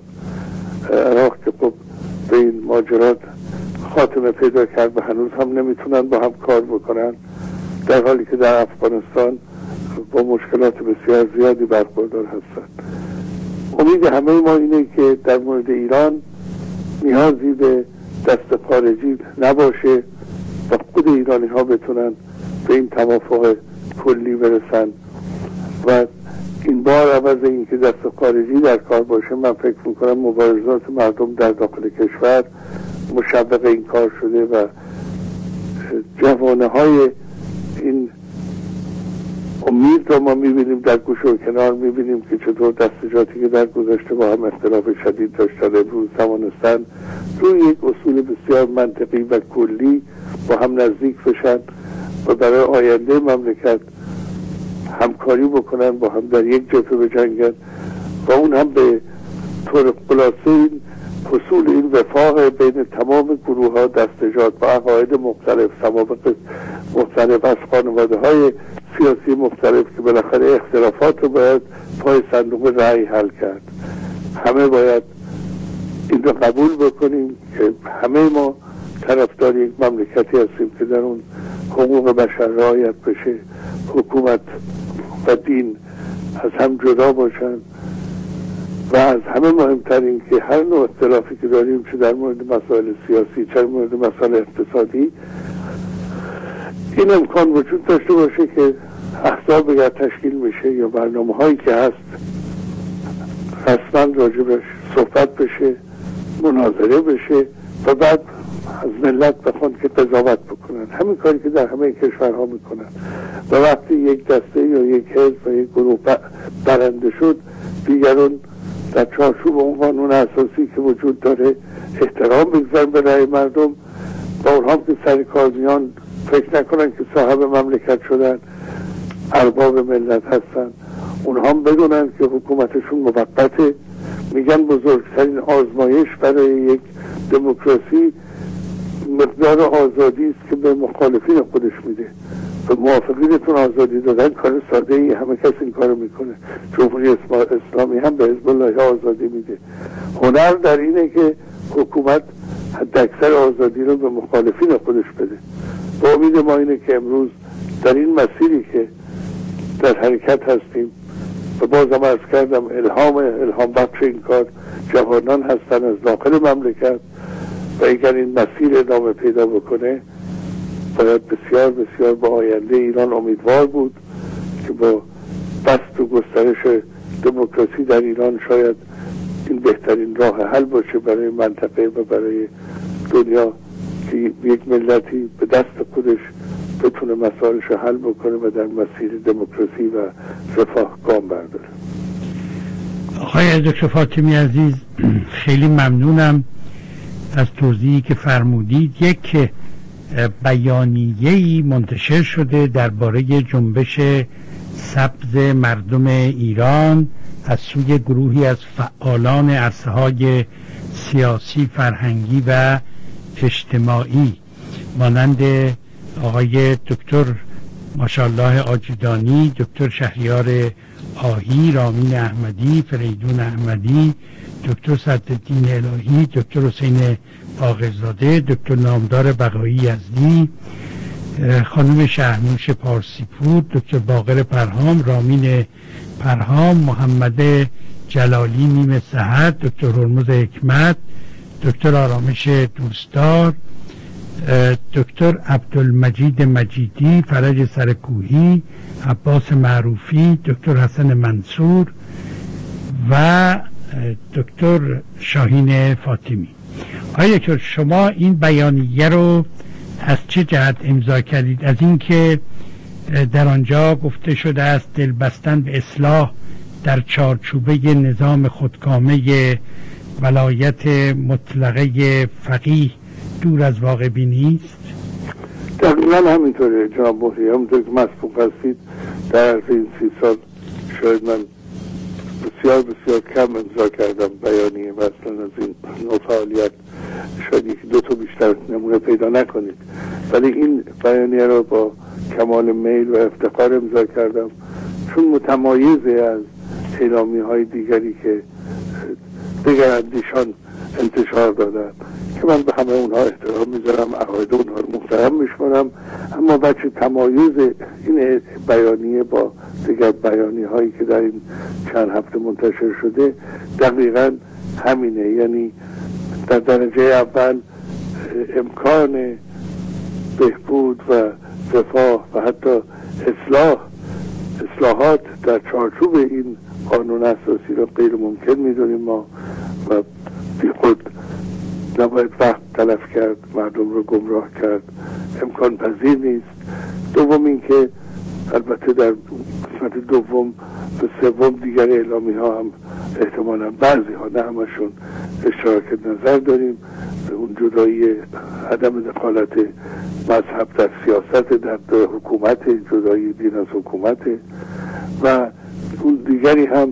عراق که خب به این ماجرات خاتمه پیدا کرد و هنوز هم نمیتونن با هم کار بکنن، در حالی که در افغانستان با مشکلات بسیار زیادی برخوردار هستن. امید همه ما اینه که در مورد ایران نیازی به دست خارجی نباشه و خود ایرانی ها بتونن به این توافق کلی برسن و این بار عوض این که دست خارجی در کار باشه، من فکر میکنم مبارزات مردم در داخل کشور مشوق این کار شده و جوانه های این امید رو ما میبینیم در گوشه و کنار، میبینیم که چطور دستجاتی که در گذشته با هم اختلاف شدید داشتن امروز توانستن روی یک اصول بسیار منطقی و کلی با هم نزدیک بشن و برای آینده مملکت همکاری بکنن، با هم در یک جبهه بجنگن و اون هم به طور خلاصه این حصول این وفاق بین تمام گروه ها، دستجات و عقاید مختلف، سوابق مختلف از خانواده های سیاسی مختلف که بالاخره اختلافات رو باید پای صندوق رأی حل کرد. همه باید این رو قبول بکنیم که همه ما طرفدار یک مملکتی هستیم که در اون حقوق بشر رعایت بشه، حکومت و دین از هم جدا باشن و از همه مهمتر این که هر نوع اختلافی که داریم، چه در مورد مسائل سیاسی چه در مورد مسائل اقتصادی، این امکان وجود داشته باشه که احزاب اگر تشکیل میشه یا برنامه هایی که هست رسما راجبش صحبت بشه، مناظره بشه و بعد از ملت بخوان که قضاوت بکنن. همین کاری که در همه کشورها میکنن و وقتی یک دسته یا یک حزب و یک گروه برنده شد، دیگران در چارچوب اون قانون اساسی که وجود داره احترام بگذارن به رأی مردم و اونها که سر کار میان فکر نکنن که صاحب مملکت شدن، ارباب ملت هستن. اونها هم بدونن که حکومتشون موقته. میگن بزرگترین آزمایش برای یک دموکراسی مقدار آزادی است که به مخالفین خودش میده. به موافقینتون آزادی دادن کار ساده ای، همه کس این کارو میکنه. جمهوری اسلامی هم به حزب الله آزادی میده. هنر در اینه که حکومت حداکثر آزادی رو به مخالفین خودش بده. با امید ما اینه که امروز در این مسیری که در حرکت هستیم و بازم عرض کردم الهام الهام بخش این کار جوانان هستن از داخل مملکت و اگر این مسیر ادامه پیدا بکنه باید بسیار بسیار با آینده ایران امیدوار بود که با بست و گسترش دموکراسی در ایران شاید این بهترین راه حل باشه برای منطقه و برای دنیا که یک ملتی به دست خودش بتونه مسائلش رو حل بکنه و در مسیر دموکراسی و رفاه گام برداره.
آقای دکتر فاطمی عزیز، خیلی ممنونم از توضیحی که فرمودید. یک بیانیه‌ای منتشر شده درباره جنبش سبز مردم ایران از سوی گروهی از فعالان عرصه‌های سیاسی، فرهنگی و اجتماعی مانند آقای دکتر ماشاءالله آجودانی، دکتر شهریار آهی، رامین احمدی، فریدون احمدی، دکتر صدرالدین الهی، دکتر حسین باقرزاده، دکتر نامدار بقایی یزدی، خانم شهرنوش پارسیپور، دکتر باقر پرهام، رامین پرهام، محمد جلالی نیم صحت، دکتر هرمز حکمت، دکتر آرامش دوستدار، دکتر عبدالمجید مجیدی، فرج سرکوهی، عباس معروفی، دکتر حسن منصور و دکتر شاهین فاطمی. آیا دکتر شما این بیانیه رو از چه جهت امضا کردید؟ از این که در آنجا گفته شده است دل بستن به اصلاح در چارچوبه نظام خودکامه ولایت مطلقه فقیه دور از واقع بینی است؟
دقیقا همینطوره جناب مهری. همونطور که مسبوق هستید در عرض این سی سال شاید من بسیار بسیار کم امضا کردم بیانیه و اصلا از این نوع فعالیت شاید یکی دو تا بیشتر نمونه پیدا نکنید، ولی این بیانیه رو با کمال میل و افتخار امضا کردم چون متمایزه از اعلامی های دیگری که دیگر اندیشان انتشار دادن که من به همه اونها احترام میذارم، عقاید اونها رو محترم میشمارم، اما بچه تمایز این بیانیه با دیگر بیانی هایی که در این چند هفته منتشر شده دقیقا همینه. یعنی در درجه اول امکان بهبود و رفاه و حتی اصلاح اصلاحات در چارچوب این قانون اساسی را غیر ممکن میدونیم ما و بی خود نباید وقت تلف کرد، مردم رو گمراه کرد، امکان پذیر نیست. دوم این که البته در قسمت دوم و سوم دیگر اعلامی ها هم احتمالا بعضی ها نه همشون اشتراک نظر داریم. اون جدایی عدم دخالت مذهب در سیاست، در حکومت، جدایی دین از حکومت و اون دیگری هم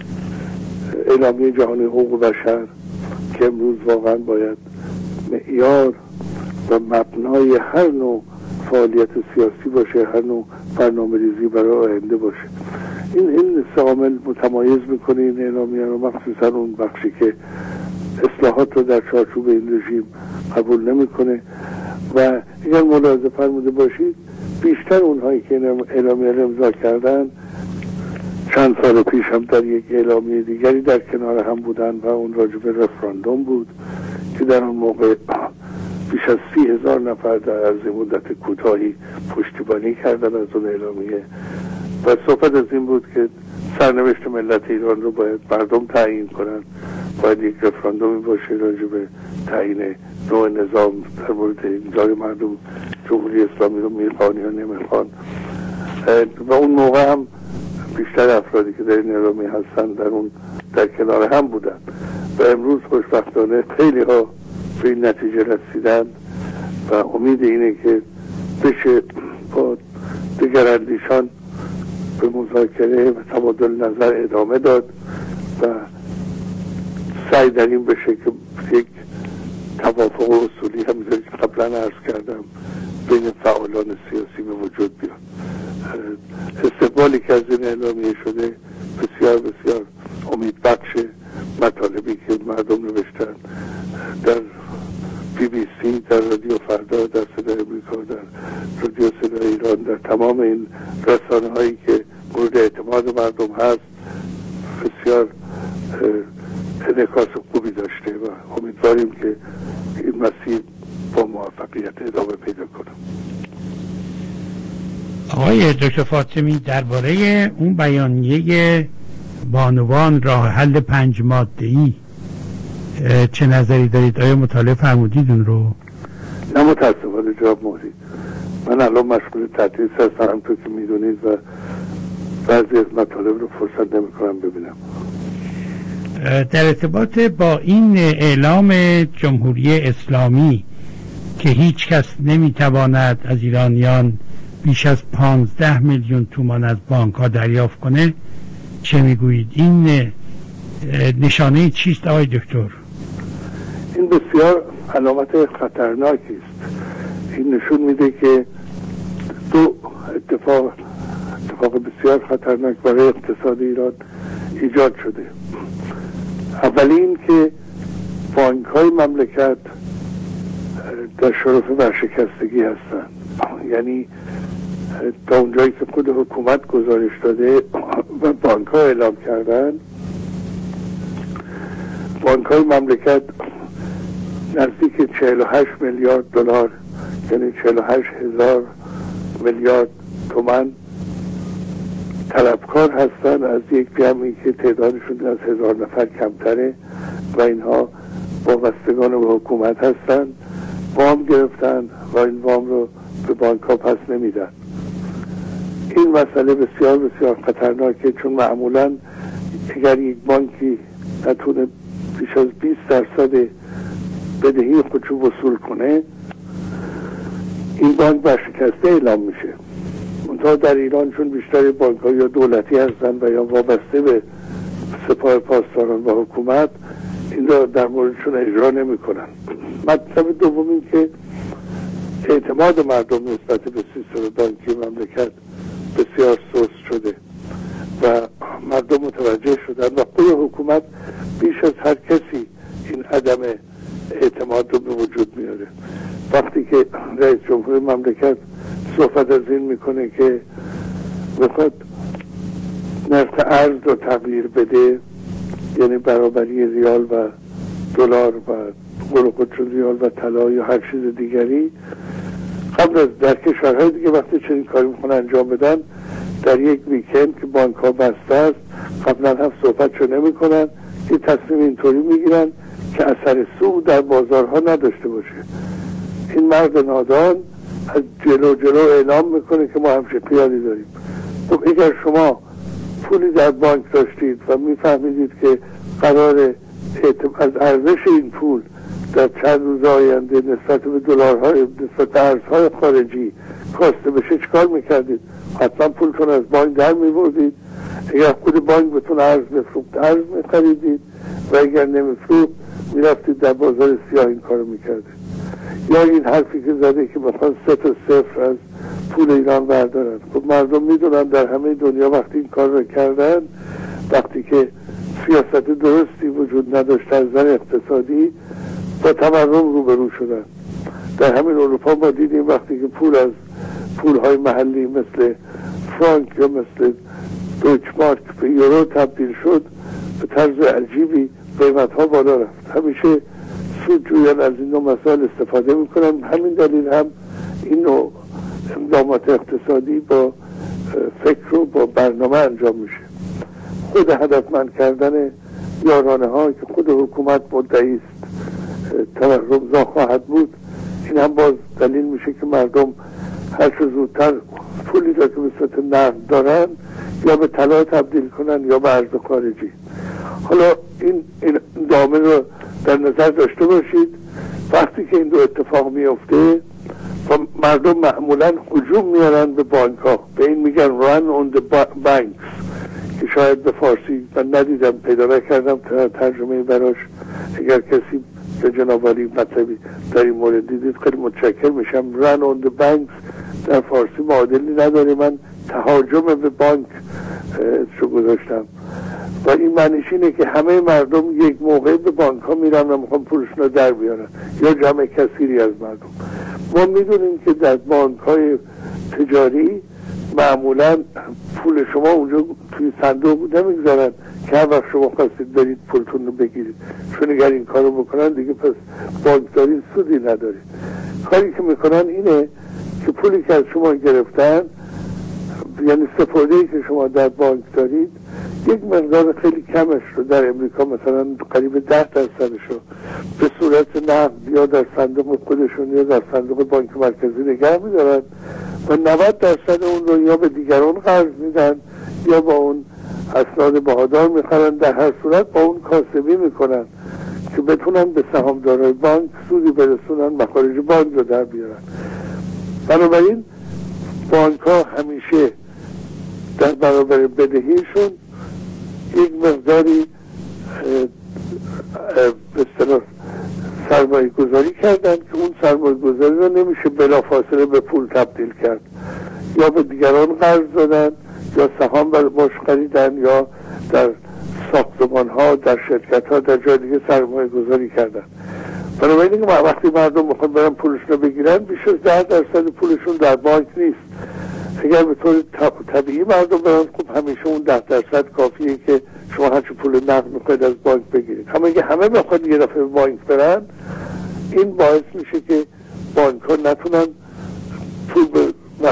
اعلامیه جهانی حقوق بشر که امروز واقعا باید معیار و مبنای هر نوع فعالیت سیاسی باشه، هر نوع برنامه ریزی برای آینده باشه. این این سه عامل متمایز میکنه این اعلامیه رو، مخصوصا اون بخشی که اصلاحات رو در چارچوب این رژیم قبول نمیکنه و اگر ملاحظه فرموده باشید بیشتر اونهایی که اعلامیه رو امضا کردن چند سال پیش هم در یک اعلامیه دیگری در کنار هم بودن و اون راجع به رفراندوم بود که در اون موقع بیش از سی هزار نفر در عرض مدت کوتاهی پشتیبانی کردن از اون اعلامیه و صحبت از این بود که سرنوشت ملت ایران رو باید مردم تعیین کنن، باید یک رفراندومی باشه راجع به تعیین نوع نظام در مورد اینکه مردم جمهوری اسلامی رو میخوان یا نمیخوان و اون موقع هم بیشتر افرادی که در این اعلامیه هستن در اون در کنار هم بودن و امروز خوشبختانه خیلی ها به این نتیجه رسیدن و امید اینه که بشه با دگراندیشان به مذاکره و تبادل نظر ادامه داد و سعی در این بشه که یک توافق اصولی همونطور که قبلا عرض کردم بین فعالان سیاسی به وجود بیاد. استقبالی که از این اعلامیه شده بسیار بسیار امید بخشه. مطالبی که مردم نوشتن در بی بی سی، در رادیو فردا، در صدای امریکا، در رادیو صدای ایران، در تمام این رسانه هایی که مورد اعتماد مردم هست بسیار انعکاس خوبی داشته و امیدواریم که این مسیر با موفقیت ادامه پیدا کنه.
آقای دکتر فاطمی درباره اون بیانیه بانوان راه حل پنج ماده‌ای چه نظری دارید؟ آیا مطالعه فرمودید اون رو؟
نه متاسفانه جواب مهری. من الان مشغول تدریس هستم همونطور که میدونید و بعضی از مطالب رو فرصت نمی کنم ببینم.
در ارتباط با این اعلام جمهوری اسلامی که هیچ کس نمیتواند از ایرانیان بیش از پانزده میلیون تومان از بانک ها دریافت کنه چه میگویید؟ این نشانه چیست آقای دکتر؟
این بسیار علامت خطرناکی است. این نشون میده که دو اتفاق اتفاق بسیار خطرناک برای اقتصاد ایران ایجاد شده. اولین که بانک های مملکت در شرف ورشکستگی هستند، یعنی تا اونجایی که خود حکومت گزارش داده و بانک ها اعلام کردن بانک های مملکت نزدیک چهل و هشت میلیارد دلار یعنی چهل و هشت هزار میلیارد تومان طلبکار هستن از یک جمعی که تعدادشون از هزار نفر کمتره و اینها وابستگان به حکومت هستن، وام گرفتن و این وام رو به بانک ها پس نمیدن. این مسئله بسیار بسیار خطرناکه، چون معمولا اگر یک بانکی نتونه بیش از بیست درصد بدهی خودشو وصول کنه این بانک ورشکسته اعلام میشه. منتها در ایران چون بیشتر بانک ها یا دولتی هستن و یا وابسته به سپاه پاسداران و حکومت این را در موردشون اجرا نمی کنن. مطلب دوم این که اعتماد مردم نسبت به سیستم بانکی مملکت بسیار سست شده و مردم متوجه شدن و خود حکومت بیش از هر کسی این عدم اعتماد رو به وجود میاره. وقتی که رئیس جمهور مملکت صحبت از این میکنه که بخواد نرخ ارز رو تغییر بده، یعنی برابری ریال و دلار و قروقچون ریال و طلا یا هر چیز دیگری، قبل از در کشورهای دیگه وقتی چنین کاری میخوان انجام بدن در یک ویکند که بانک ها بسته است قبلا هم صحبتشو نمی کنن، یه تصمیم اینطوری میگیرن که اثر سود در بازارها نداشته باشه. این مرد نادان از جلو جلو اعلام میکنه که ما همشه پیالی داریم. خب اگر شما پولی در بانک داشتید و میفهمیدید که قرار از ارزش این پول در چند روز آینده نسبت به دلارهای نسبت به ارزهای خارجی کاسته بشه چیکار میکردید؟ حتما پولتون از بانک در میبردید. اگر خود بانک بهتون ارز بفروخت ارز میخریدید و اگر نمیفروخت میرفتید در بازار سیاه این کارو میکردید. یا این حرفی که زده که مثلا سه تا صفر از پول ایران بردارن. خب مردم میدونن در همه دنیا وقتی این کار رو کردن، وقتی که سیاست درستی وجود نداشت از نظر اقتصادی، با تورم روبرو شدن. در همین اروپا ما دیدیم وقتی که پول از پولهای محلی مثل فرانک یا مثل دویچمارک به یورو تبدیل شد، به طرز عجیبی قیمت ها بالا رفت. همیشه سودجویان از این نوع مسائل استفاده میکنن. همین دلیل هم این نوع اقدامات اقتصادی با فکر و با برنامه انجام میشه. خود هدفمند کردن یارانه ها که خود حکومت مدعی است تورم زا خواهد بود، این هم باز دلیل میشه که مردم هر چه زودتر پولی را که به صورت نقد دارن یا به طلا تبدیل کنن یا به ارز خارجی. حالا این این دامن رو در نظر داشته باشید. وقتی که این دو اتفاق میفته و مردم معمولا هجوم میارن به بانک ها، به این میگن run on the banks، که شاید به فارسی من ندیدم، پیدا نکردم ترجمه براش. اگر کسی به جنابالی مطلبی در این مورد دیدید خیلی متشکر میشم. run on the banks در فارسی معادلی نداره، من تهاجم به بانک شو گذاشتم و این معنیش اینه که همه مردم یک موقع به بانک ها میرن و میخوان پولشون رو در بیارن، یا جمع کثیری از مردم. ما میدونیم که در بانک های تجاری معمولا پول شما اونجا توی صندوق نمیگذارن که هر وقت شما خواستید برید پولتون رو بگیرید، چون اگر این کارو بکنن دیگه پس بانکداری سودی نداره. کاری که میکنن اینه که پولی که از شما گرفتن، یعنی سپرده‌ای که شما در بانک دارید، یک مقدار خیلی کمش رو در امریکا مثلا قریب ده درصدش رو به صورت نقد یا در صندوق خودشون یا در صندوق بانک مرکزی نگه میدارن و نود درصد اون رو یا به دیگران قرض میدن یا با اون اسناد بهادار میخرن. در هر صورت با اون کاسبی میکنن که بتونن به سهامدارای بانک سودی برسونن، مخارج بانک رو در بیارن. بنابراین بانک ها همیشه در برابر بدهیشون یک مقداری به اصطلاح سرمایه گذاری کردن که اون سرمایه گذاری رو نمیشه بلافاصله به پول تبدیل کرد، یا به دیگران قرض دادن یا سهام باش خریدن یا در ساختمان ها، در شرکت ها، در جای دیگه سرمایه گذاری کردن. بنابراین که وقتی مردم میخوان برن پولشون رو بگیرن، بیش از ده درصد پولشون در بانک نیست. اگر به طور طبیعی مردم برن، خب همیشه اون ده درصد کافیه که شما هرچی پول نقد میخواید از بانک بگیرید. اما اگه همه بخواد یه دفعه بانک برن، این باعث میشه که بانک ها نتونن پول به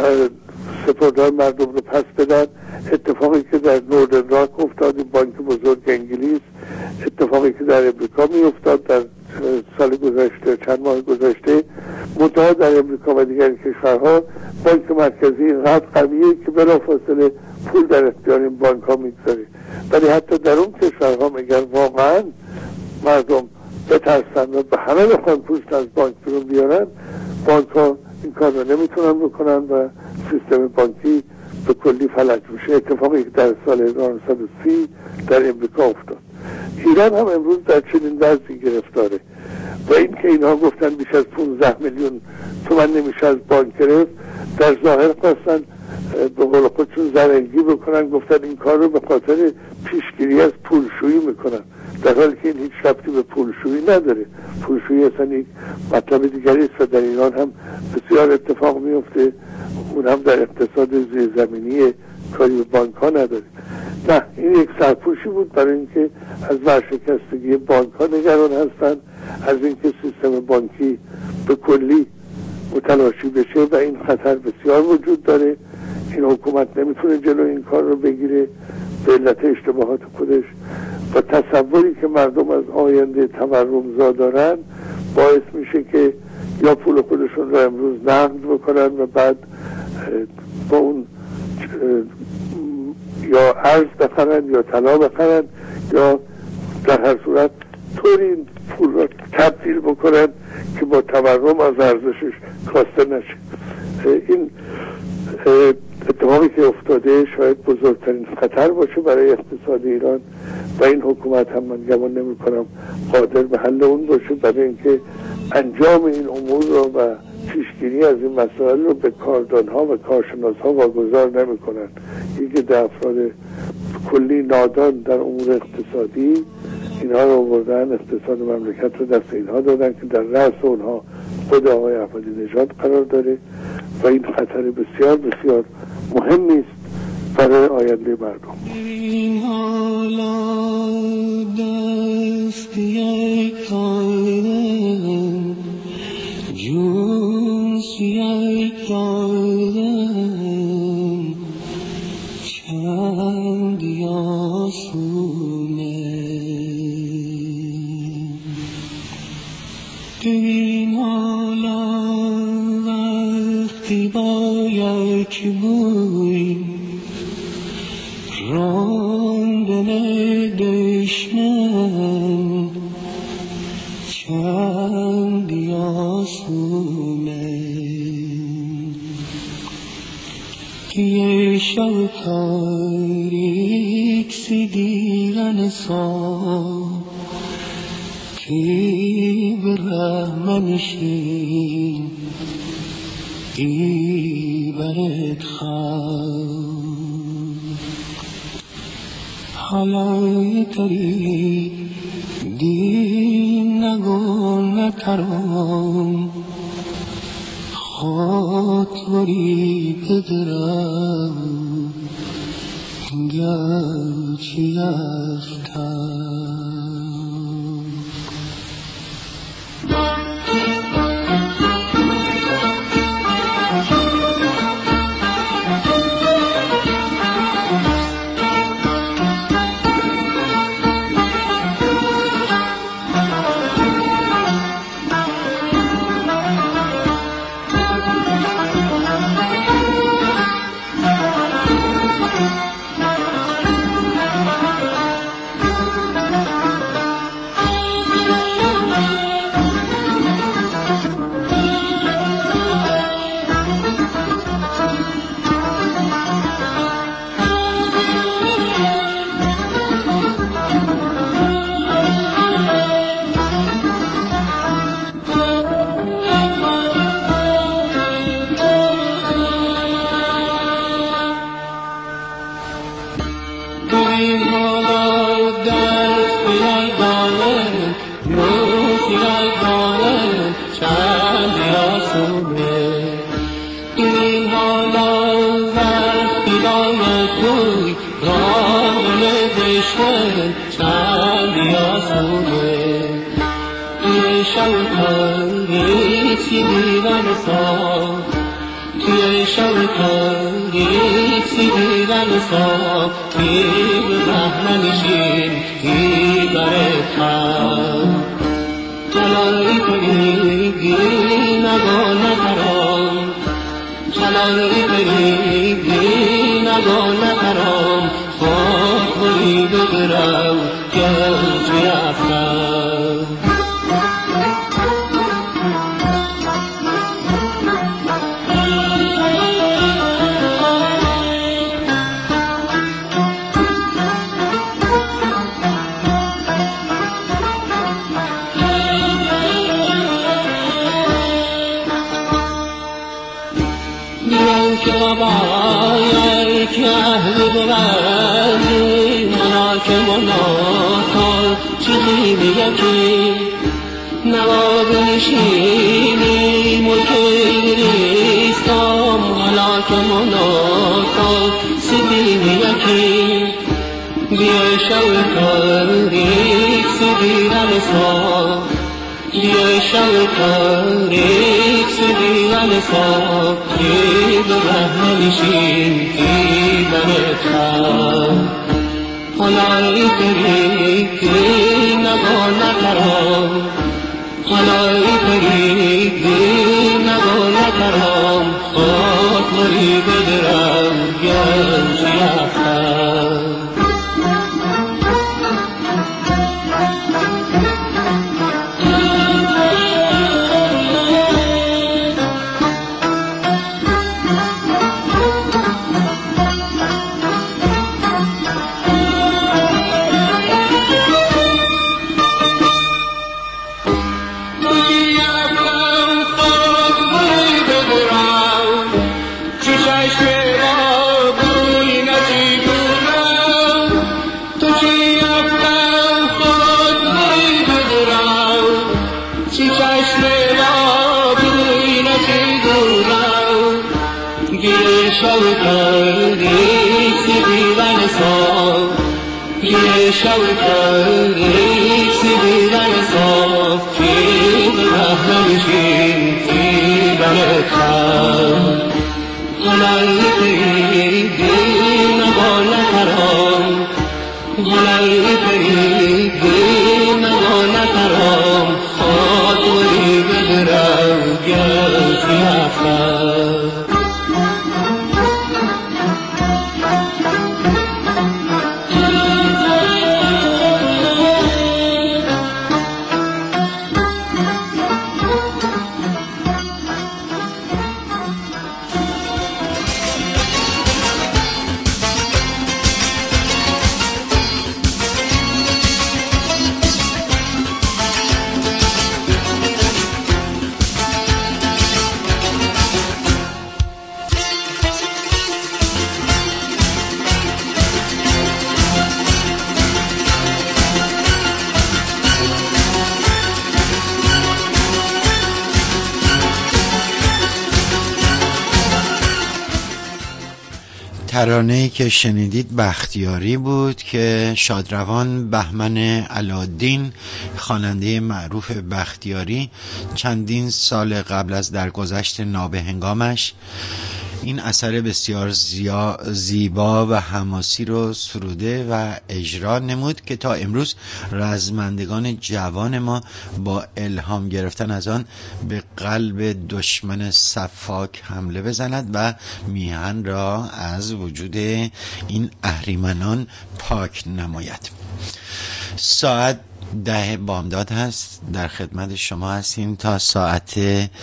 سپردار مردم رو پس بدن. اتفاقی که در نوردن راک افتاد، این بانک بزرگ انگلیس، اتفاقی که در امریکا می افتاد در سال گذشته، چند ماه گذشته، منتها در امریکا و دیگر کشورها بانک مرکزی اینقدر قویه که بلافاصله پول در اختیار این بانک ها میگذاره. ولی حتی در اون کشورها میگن واقعا مردم بترسن و به همه بخوان پولشون از بانک بیرون بیارن، بانک ها این کار رو نمیتونن بکنن و سیستم بانکی به کلی فلج میشه. اتفاقی که در سال هزار و نهصد و سی در امریکا افتاد. ایران هم امروز در چنین وضعی گرفتاره و این که اینها گفتن بیش از پانزده میلیون تومان نمیشه از بانک گرفت، در ظاهر خواستن به قول خودشون زرنگی بکنن، گفتن این کار رو به خاطر پیشگیری از پولشویی میکنن، در حالی که این هیچ ربطی به پولشویی نداره. پولشویی اصلا یک مطلب دیگری است و در ایران هم بسیار اتفاق میفته، اون هم در اقتصاد زیرزمینی کاری به بانک ها نداره. نه، این یک سرپوشی بود برای اینکه از ورشکستگی بانک ها نگران هستن، از اینکه سیستم بانکی به کلی متلاشی بشه و این خطر بسیار وجود داره. این حکومت نمیتونه جلو این کار رو بگیره به علت اشتباهات خودش و تصوری که مردم از آینده تورمزا دارن باعث میشه که یا پول خودشون رو امروز نقد بکنن و بعد با اون یا ارز بخرن یا طلا بخرن یا در هر صورت طوری این پول رو تبدیل بکنن که با تورم از ارزشش کاسته نشه. این اتفاقی که افتاده شاید بزرگترین خطر باشه برای اقتصاد ایران و این حکومت هم من گمان نمی کنم قادر به حل اون باشه، برای اینکه انجام این امور رو و پیشگیری از این مسائل رو به کاردانها و کارشناسها واگذار نمی کنن. یکی در افراد کلی نادان در امور اقتصادی، اینها رو آوردن اقتصاد مملکت رو دست اینها دادن که در رأس اونها خود آقای احمدی نژاد قرار داره و این خطر بسیار بسیار مهمی است برای آینده مردم.
این حالا دست یک دارم جون یک دارم چند یاسونه این حالا وقتی با یک بوی راندن دشمن چند یاسونه یه شب تاریک سی دیرن سا کی به رحمنشین دی برد خواه حالای تری دین نگو نترام خاطری بدرم گرچی افتم چشم را بوی نجیبونم چی چشم را بینتی دورم گیر شو کردی سیدیدن صاف گیر شو کردی سیدیدن صاف کی رحمشی کی بلکم غلال پیدی نبال کرام غلال پیدی نبال کرام خاطری بدرم گرفتی افر
ترانه‌ای که شنیدید بختیاری بود که شادروان بهمن علادین خواننده معروف بختیاری چندین سال قبل از درگذشت نابهنگامش این اثر بسیار زیبا و حماسی رو سروده و اجرا نمود که تا امروز رزمندگان جوان ما با الهام گرفتن از آن به قلب دشمن صفاک حمله بزند و میهن را از وجود این اهریمنان پاک نماید. ساعت ده بامداد هست، در خدمت شما هستیم تا ساعت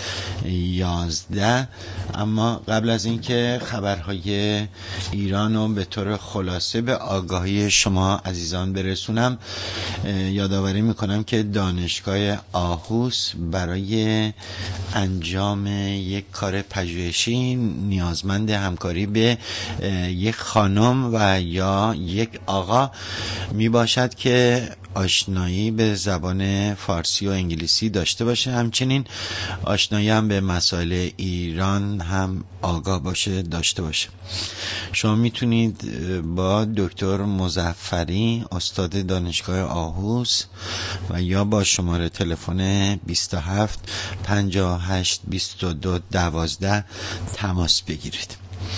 یازده. اما قبل از اینکه خبرهای ایران رو به طور خلاصه به آگاهی شما عزیزان برسونم، یادآوری میکنم که دانشگاه آهوس برای انجام یک کار پژوهشی نیازمند همکاری به یک خانم و یا یک آقا می باشد که آشنایی به زبان فارسی و انگلیسی داشته باشه، همچنین آشنایی هم به مسائل ایران هم آگاه باشه داشته باشه. شما میتونید با دکتر مظفری استاد دانشگاه آهوس و یا با شماره تلفن بیست و هفت پنجاه و هشت بیست و دو دوازده تماس بگیرید.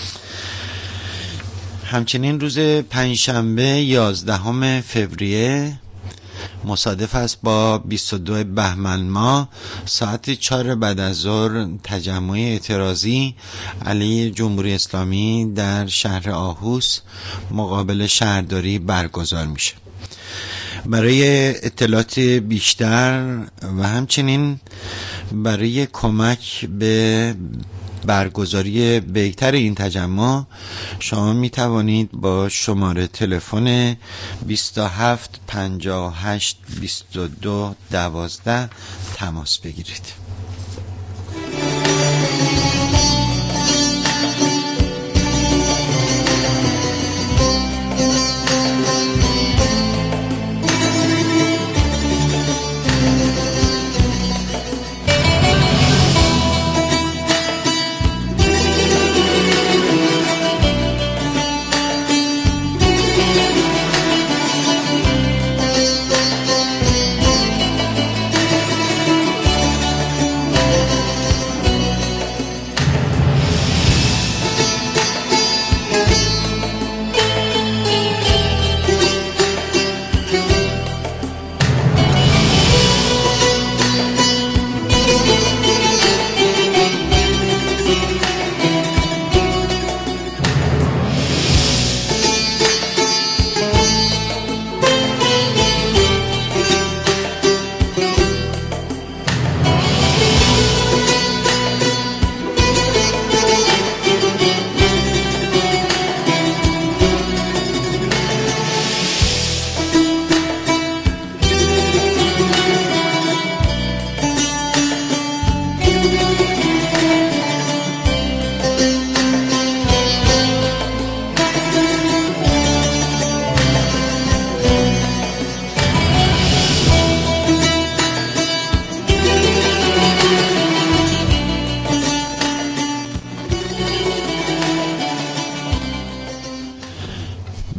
همچنین روز پنجشنبه یازدهم فوریه مصادف است با بیست و دو بهمن ماه ساعت چهار بعد از ظهر تجمع اعتراضی علیه جمهوری اسلامی در شهر آهوس مقابل شهرداری برگزار میشه. برای اطلاعات بیشتر و همچنین برای کمک به برگزاری بهتر این تجمع شما می توانید با شماره تلفن بیست و هفت پنجاه و هشت بیست و دو دوازده تماس بگیرید.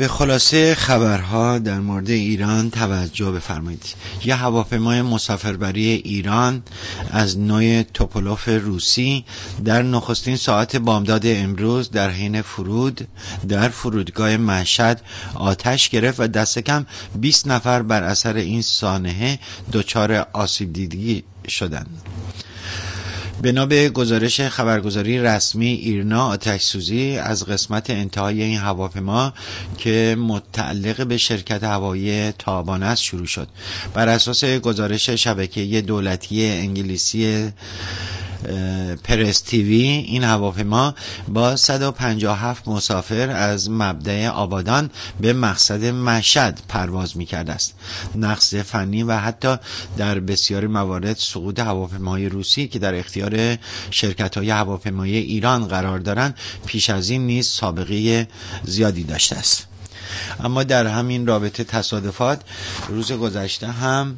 به خلاصه خبرها در مورد ایران توجه بفرمایید. یه هواپیمای مسافربری ایران از نوع توپولوف روسی در نخستین ساعت بامداد امروز در حین فرود در فرودگاه مشهد آتش گرفت و دست کم بیست نفر بر اثر این سانحه دچار آسیب دیدگی شدند. بنا به گزارش خبرگزاری رسمی ایرنا، آتش سوزی از قسمت انتهای این هواپیما که متعلق به شرکت هوایی تابان است شروع شد. بر اساس گزارش شبکه دولتی انگلیسی پرس تیوی، این هواپیما با صد و پنجاه و هفت مسافر از مبدأ آبادان به مقصد مشهد پرواز می‌کرد است. نقص فنی و حتی در بسیاری موارد سقوط هواپیماهای روسی که در اختیار شرکت‌های هواپیمایی ایران قرار دارند پیش از این نیز سابقه زیادی داشته است. اما در همین رابطه تصادفات روز گذشته هم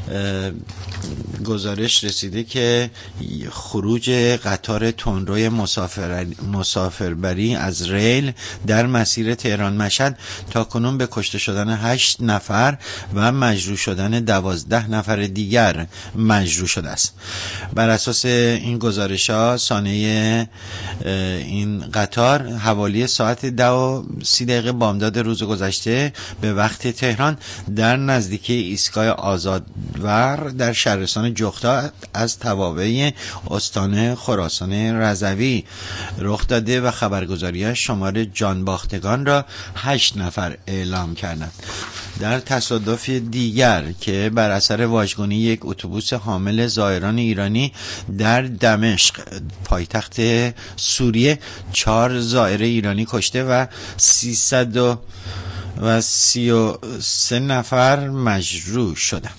گزارش رسیده که خروج قطار تندروی مسافر مسافربری از ریل در مسیر تهران مشهد تاکنون به کشته شدن هشت نفر و مجروح شدن دوازده نفر دیگر مجروح شده است. بر اساس این گزارش ها سانحه این قطار حوالی ساعت ده و سی دقیقه بامداد روز گذشته به وقت تهران در نزدیکی ایستگاه آزادور در شهرستان جغتا از توابع استان خراسان رضوی رخ داده و خبرگزاری‌ها شمار جانباختگان را هشت نفر اعلام کردند. در تصادف دیگر که بر اثر واژگونی یک اتوبوس حامل زائران ایرانی در دمشق پایتخت سوریه چهار زائر ایرانی کشته و سیصد و سی و سه نفر مجروح شدند.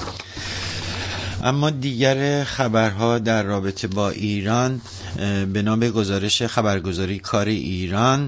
اما دیگر خبرها در رابطه با ایران بنا به گزارش خبرگزاری کار ایران،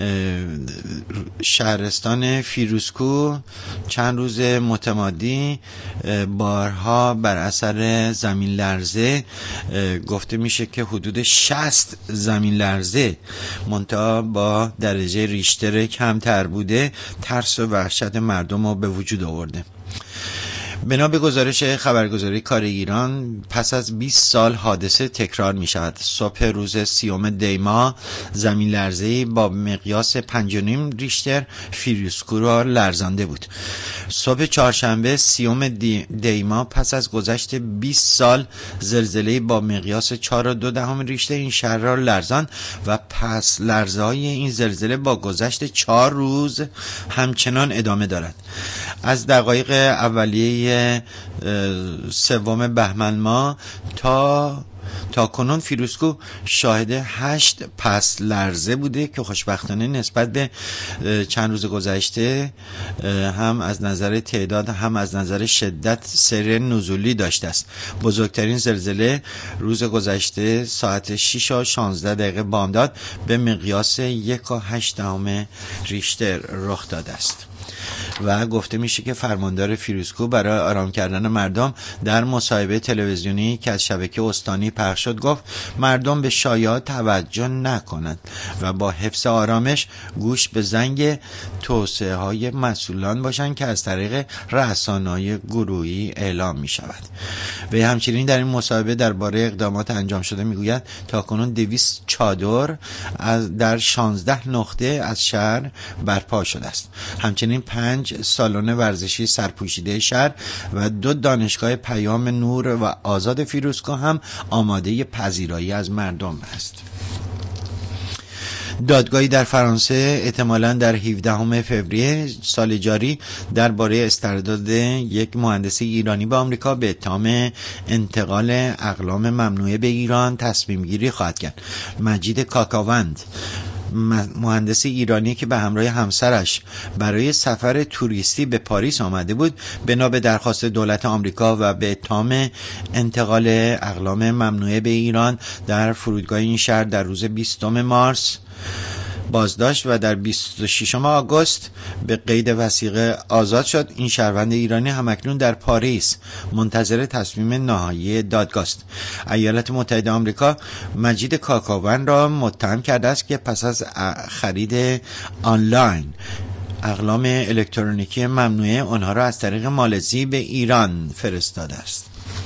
شهرستان فیروزکوه چند روز متمادی بارها بر اثر زمین لرزه گفته میشه که حدود شصت زمین لرزه منتها با درجه ریشتر کمتر بوده ترس و وحشت مردم رو به وجود آورده. بنا به گزارش خبرگزاری کار ایران پس از بیست سال حادثه تکرار می شود. صبح روز سیوم دیما زمین لرزه‌ای با مقیاس پنج و نیم ریشتر فیروزکوه را لرزانده بود. صبح چهارشنبه سیوم دی دیما پس از گذشت بیست سال زلزله با مقیاس چهار و دو دهم ریشتر این شهر را لرزاند و پس لرزه‌های این زلزله با گذشت چهار روز همچنان ادامه دارد. از دقایق اولیه سوم بهمن ماه تا تا کنون فیروزکوه شاهد هشت پس لرزه بوده که خوشبختانه نسبت به چند روز گذشته هم از نظر تعداد هم از نظر شدت سیر نزولی داشته است. بزرگترین زلزله روز گذشته ساعت شش و شانزده دقیقه بامداد به مقیاس یک و هشت دهم ریشتر رخ داده است. و گفته میشه که فرماندار فیروزکوه برای آرام کردن مردم در مصاحبه تلویزیونی که از شبکه استانی پخش شد گفت مردم به شایعات توجه نکنند و با حفظ آرامش گوش به زنگ توصیه های مسئولان باشند که از طریق رسانه‌های گروهی اعلام می شود. و همچنین در این مصاحبه درباره اقدامات انجام شده میگوید تاکنون دویست چادر از در شانزده نقطه از شهر برپا شده است. همچنین پنج سالن ورزشی سرپوشیده شهر و دو دانشگاه پیام نور و آزاد فیروزکوه هم آماده پذیرایی از مردم است. دادگاهی در فرانسه احتمالاً در هفدهم فوریه سال جاری درباره استرداد یک مهندس ایرانی به آمریکا به اتهام انتقال اقلام ممنوعه به ایران تصمیم گیری خواهد کرد. مجید کاکاوند، مهندس ایرانی که به همراه همسرش برای سفر توریستی به پاریس آمده بود، بنا به درخواست دولت آمریکا و به اتهام انتقال اقلام ممنوعه به ایران در فرودگاه این شهر در روز بیستم مارس بازداشت و در بیست و ششم آگوست به قید وثیقه آزاد شد. این شهروند ایرانی همکنون در پاریس منتظر تصمیم نهایی دادگاه است. ایالات متحده آمریکا مجید کاکاوند را متهم کرده است که پس از خرید آنلاین اقلام الکترونیکی ممنوعه آنها را از طریق مالزی به ایران فرستاده است.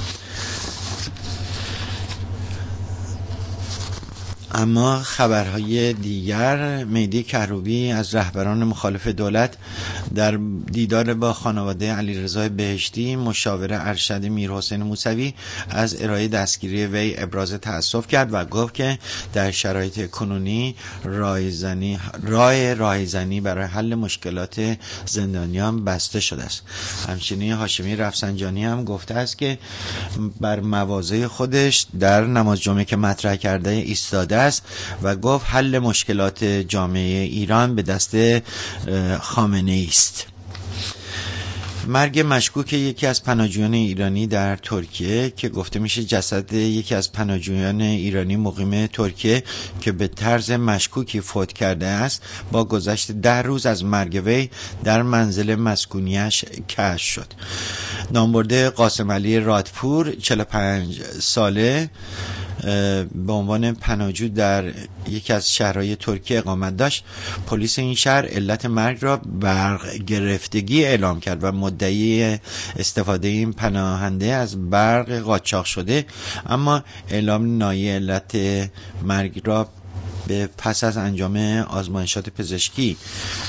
اما خبرهای دیگر، مهدی کروبی از رهبران مخالف دولت در دیدار با خانواده علیرضا بهشتی مشاور ارشد میرحسین موسوی از ارائه دستگیری وی ابراز تأسف کرد و گفت که در شرایط کنونی راهزنی راه راهزنی برای حل مشکلات زندانیان بسته شده است. همچنین هاشمی رفسنجانی هم گفته است که بر مواضع خودش در نماز جمعه که مطرح کرده ایستاده است و گفت حل مشکلات جامعه ایران به دست خامنه ای است. مرگ مشکوک یکی از پناهجویان ایرانی در ترکیه که گفته میشه جسد یکی از پناهجویان ایرانی مقیم ترکیه که به طرز مشکوکی فوت کرده است با گذشت ده روز از مرگ وی در منزل مسکونیش کشف شد. نامبرده قاسم علی رادپور چهل و پنج ساله به عنوان پناهجو در یکی از شهرهای ترکیه اقامت داشت. پلیس این شهر علت مرگ را برق گرفتگی اعلام کرد و مدعی استفاده این پناهنده از برق قاچاق شده، اما اعلام نهایی علت مرگ را به پس از انجام آزمایشات پزشکی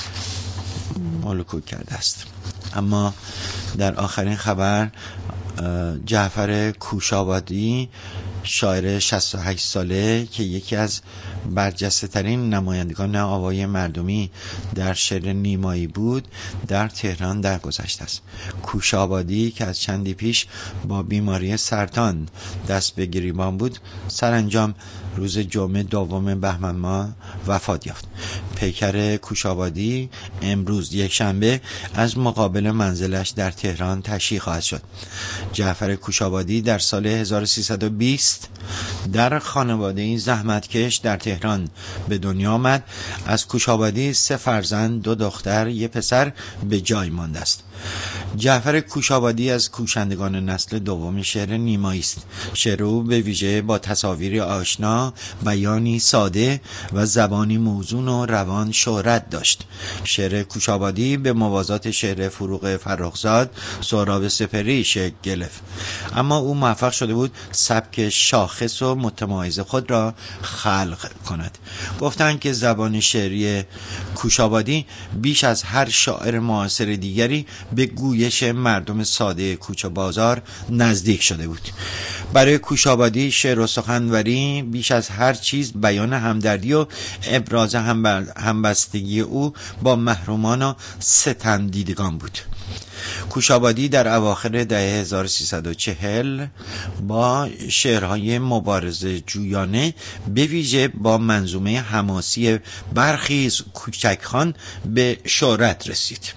معلوم کرده است. اما در آخرین خبر، جعفر کوشابادی شاعر شصت و هشت ساله که یکی از برجسته ترین نمایندگان آوای مردمی در شعر نیمایی بود در تهران درگذشته است. کوشابادی که از چندی پیش با بیماری سرطان دست به گریبان بود سرانجام روز جمعه دوم بهمن ماه وفات یافت. پیکر کوشابادی امروز یک شنبه از مقابل منزلش در تهران تشییع خواهد شد. جعفر کوشابادی در سال هزار و سیصد و بیست در خانواده این زحمتکش در تهران به دنیا آمد. از کوشابادی سه فرزند، دو دختر، یک پسر به جای مانده است. جعفر کوشابادی از کوشندگان نسل دوم شعر نیمایی است. شعر او به ویژه با تصاویری آشنا، بیانی ساده و زبانی موزون و روان شهرت داشت. شعر کوشابادی به موازات شعر فروغ فرخزاد، سهراب سپهری شکل گرفت، اما او موفق شده بود سبک شاخص و متمایز خود را خلق کند. گفتند که زبان شعری کوشابادی بیش از هر شاعر معاصر دیگری به گویش مردم ساده کوچه بازار نزدیک شده بود. برای کوشابادی شعر و سخنوری بیش از هر چیز بیان همدردی و ابراز همبستگی او با محرومان و ستم دیدگان بود. کوشابادی در اواخر دهه هزار و سیصد و چهل با شعرهای مبارزه جویانه به ویژه با منظومه حماسی برخیز کوچک خان به شهرت رسید.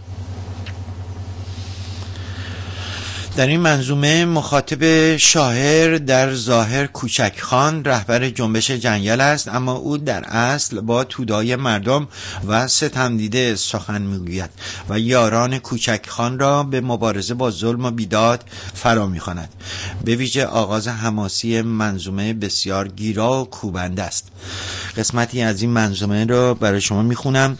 در این منظومه مخاطب شاعر در ظاهر کوچک خان رهبر جنبش جنگل است، اما او در اصل با تودای مردم و ستم دیده سخن میگوید و یاران کوچک خان را به مبارزه با ظلم و بیداد فرا میخواند. به ویژه آغاز حماسی منظومه بسیار گیرا و کوبنده است. قسمتی از این منظومه را برای شما میخونم.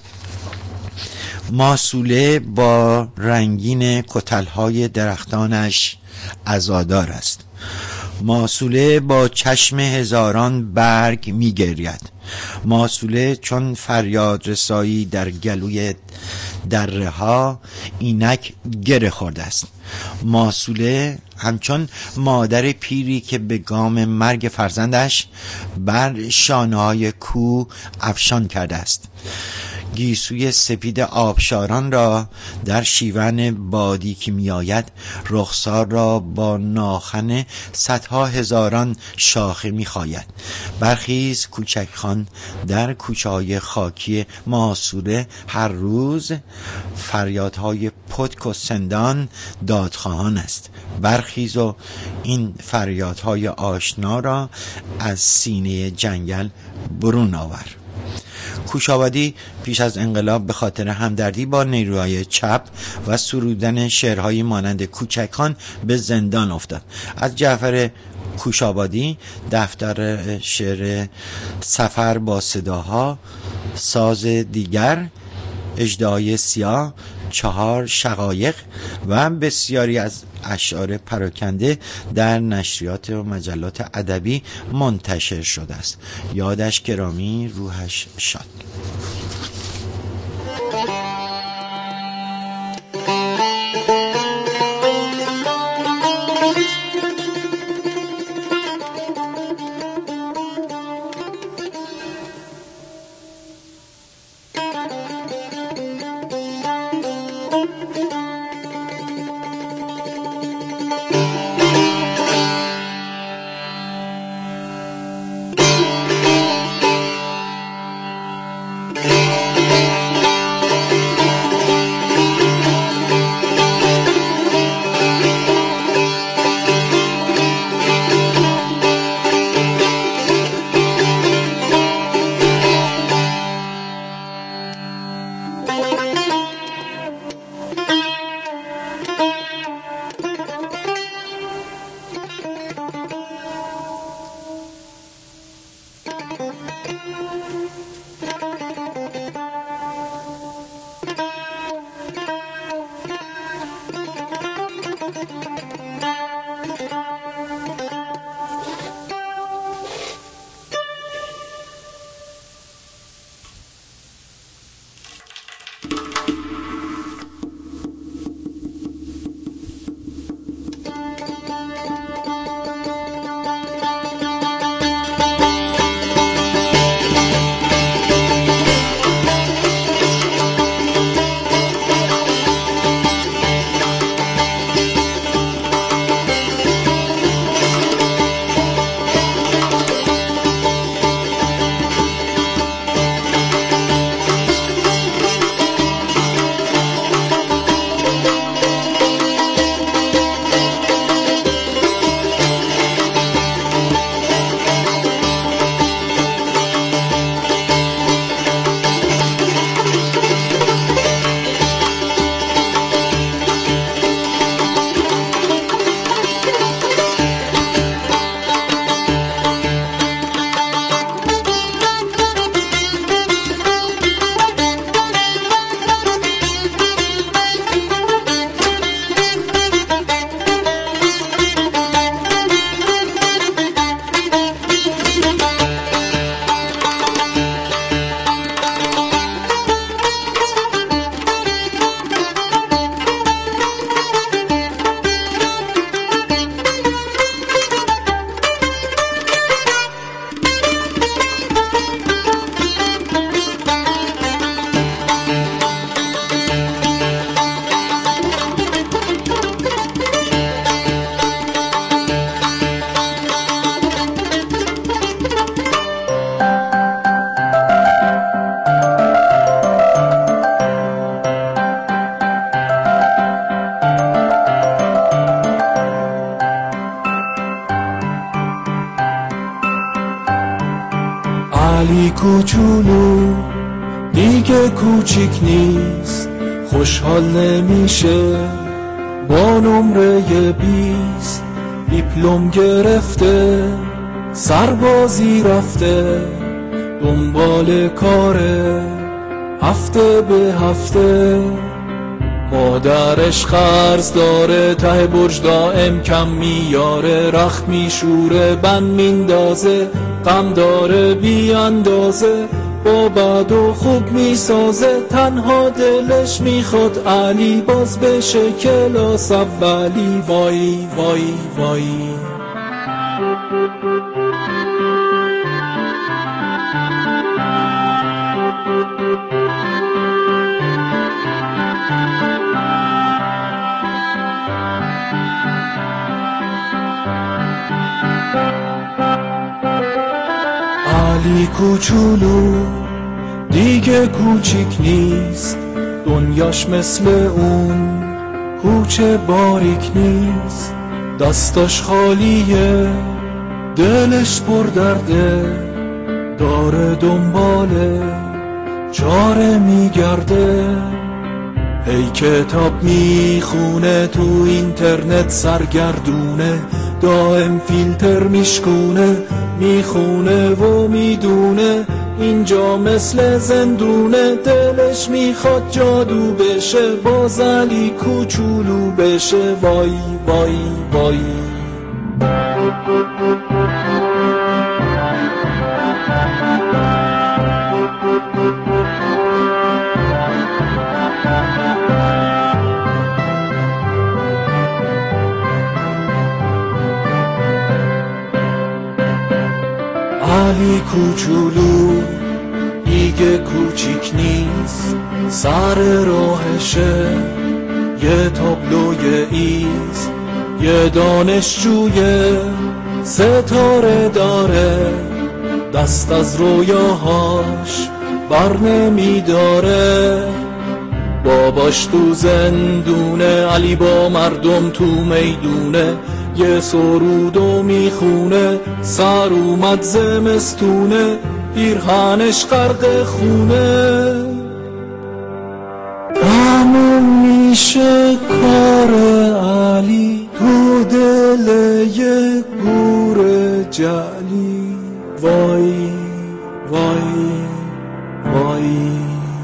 ماسوله با رنگین کتلهای درختانش عزادار است. ماسوله با چشم هزاران برگ می گرید. ماسوله چون فریاد رسایی در گلوی دره ها اینک گره خورده است. ماسوله همچون مادر پیری که به گام مرگ فرزندش بر شانه‌های کوه افشان کرده است. گیسوی سپید آبشاران را در شیون بادی که می آید رخسار را با ناخن صدها هزاران شاخه می خاید. برخیز کوچک خان در کوچه های خاکی ماسوله هر روز فریادهای پتک و سندان دادخواهان است. برخیز و این فریادهای آشنا را از سینه جنگل برون آور. کوشابادی پیش از انقلاب به خاطر همدردی با نیروهای چپ و سرودن شعرهایی مانند کوچکان به زندان افتاد. از جعفر کوشابادی دفتر شعر سفر با صداها، ساز دیگر اژدهای سیاه، چهار شقایق و بسیاری از اشعار پراکنده در نشریات و مجلات ادبی منتشر شده است. یادش گرامی، روحش شاد.
علی کوچولو دیگه کوچیک نیست، خوشحال نمیشه با نمره بیست، دیپلم گرفته سربازی رفته دنبال کاره هفته به هفته. مادرش قرض داره ته برج دائم کم میاره، رخت میشوره بند میندازه غم داره بی اندازه، با بد و خوب میسازه تنها دلش میخواد علی باز بشه کلاس اولی. وای وای وای علی کوچولو دیگه کوچیک نیست، دنیاش مثل اون کوچه باریک نیست، دستاش خالیه دلش پر درده، داره دنباله چاره میگرده، هی کتاب میخونه تو اینترنت سرگردونه، دائم فیلتر میشکونه میخونه و میدونه اینجا مثل زندونه، دلش میخواد جادو بشه، باز علی کوچولو بشه. وای وای وای علی کوچولو دیگه کوچیک نیست، سر راهشه یه تابلوی ایست، یه دانشجوی ستاره داره، دست از رویاهاش بر نمیداره. باباش تو زندونه، علی با مردم تو میدونه، یه سرودو میخونه، سر اومد زمستونه، پیرهنش غرق خونه. تموم میشه کار علی تو دل یه گور جعلی. وای وای وای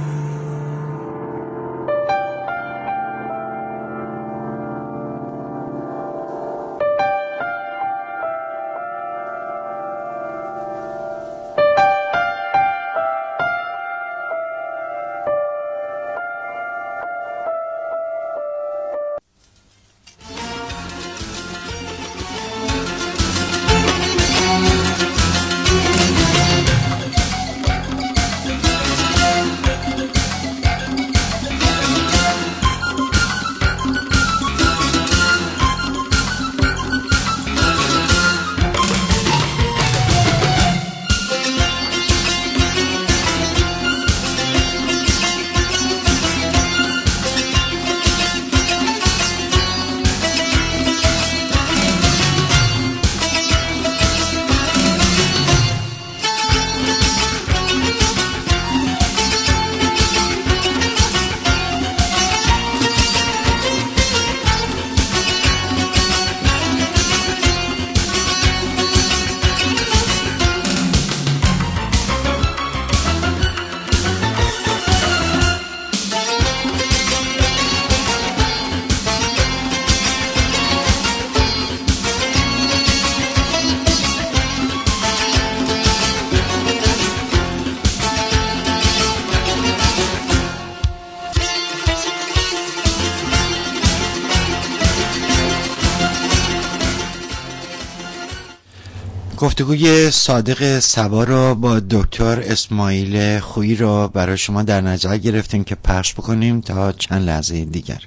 گفتگوی صادق صبا رو با دکتر اسماعیل خویی رو برای شما در نظر گرفتیم که پخش بکنیم تا چند لحظه دیگر.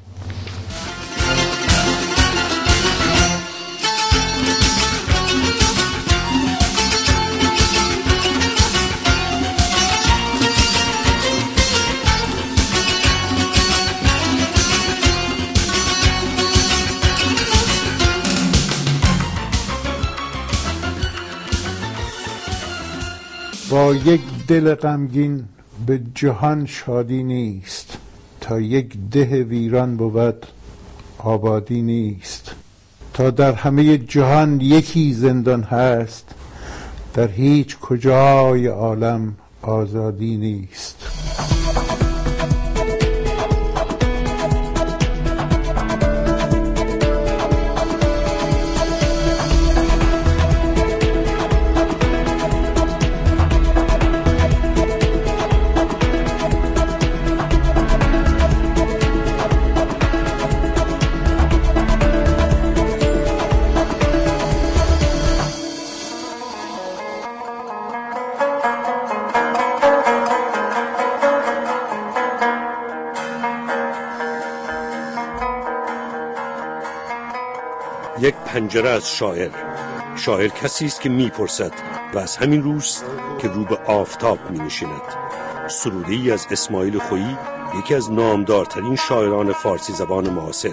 با یک دل غمگین به جهان شادی نیست، تا یک ده ویران بود آبادی نیست. تا در همه جهان یکی زندان هست، در هیچ کجای عالم آزادی نیست.
یک پنجره از شاعر. شاعر کسی است که میپرسد و از همین روست که رو به آفتاب مینشیند. سروده‌ای از اسماعیل خویی، یکی از نامدارترین شاعران فارسی زبان معاصر.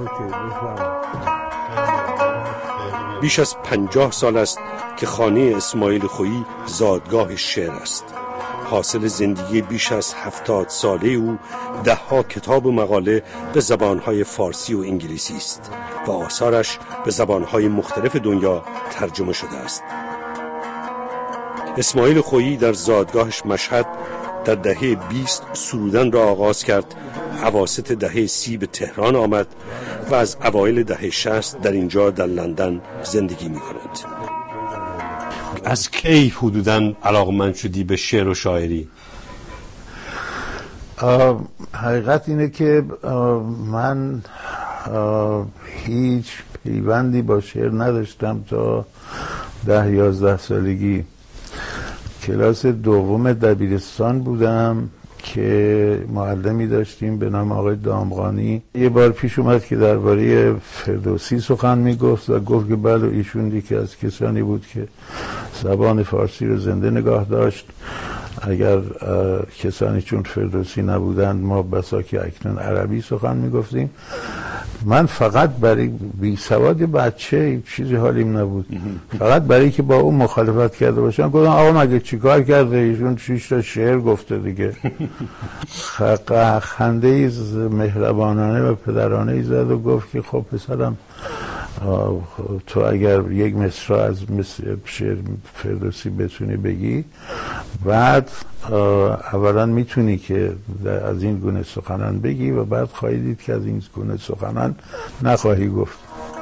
بیش از پنجاه سال است که خانه اسماعیل خویی زادگاه شعر است. حاصل زندگی بیش از هفتاد ساله او ده ها کتاب و مقاله به زبانهای فارسی و انگلیسی است و آثارش به زبانهای مختلف دنیا ترجمه شده است. اسماعیل خویی در زادگاهش مشهد در دهه بیست سرودن را آغاز کرد. اواسط دهه سی به تهران آمد و از اوایل دهه شصت در اینجا در لندن زندگی می کند. از کی حدوداً علاقمند شدی به شعر و شاعری؟
حقیقت اینه که من هیچ پیوندی با شعر نداشتم تا ده یازده سالگی. کلاس دوم دبیرستان بودم که معلمی داشتیم به نام آقای دامغانی. یه بار پیش اومد که درباره فردوسی سخن میگفت و گفت که بله ایشون یکی از کسانی بود که زبان فارسی رو زنده نگاه داشت. اگر کسانی چون فردوسی نبودند ما بسا که اکنون عربی سخن میگفتیم. من فقط برای بی سواد بچه چیزی حالیم نبود، فقط برای که با اون مخالفت کرده باشم گفتم آقا مگه چیکار کرده ایشون شش تا شعر گفته دیگه. خنده ای مهربانانه و پدرانه ای زد و گفت که خب پسرم تو اگر یک مصرع از شعر فردوسی بتونی بگی بعد اولا میتونی که از این گونه سخنان بگی و بعد خواهی دید که از این گونه سخنان نخواهی گفت.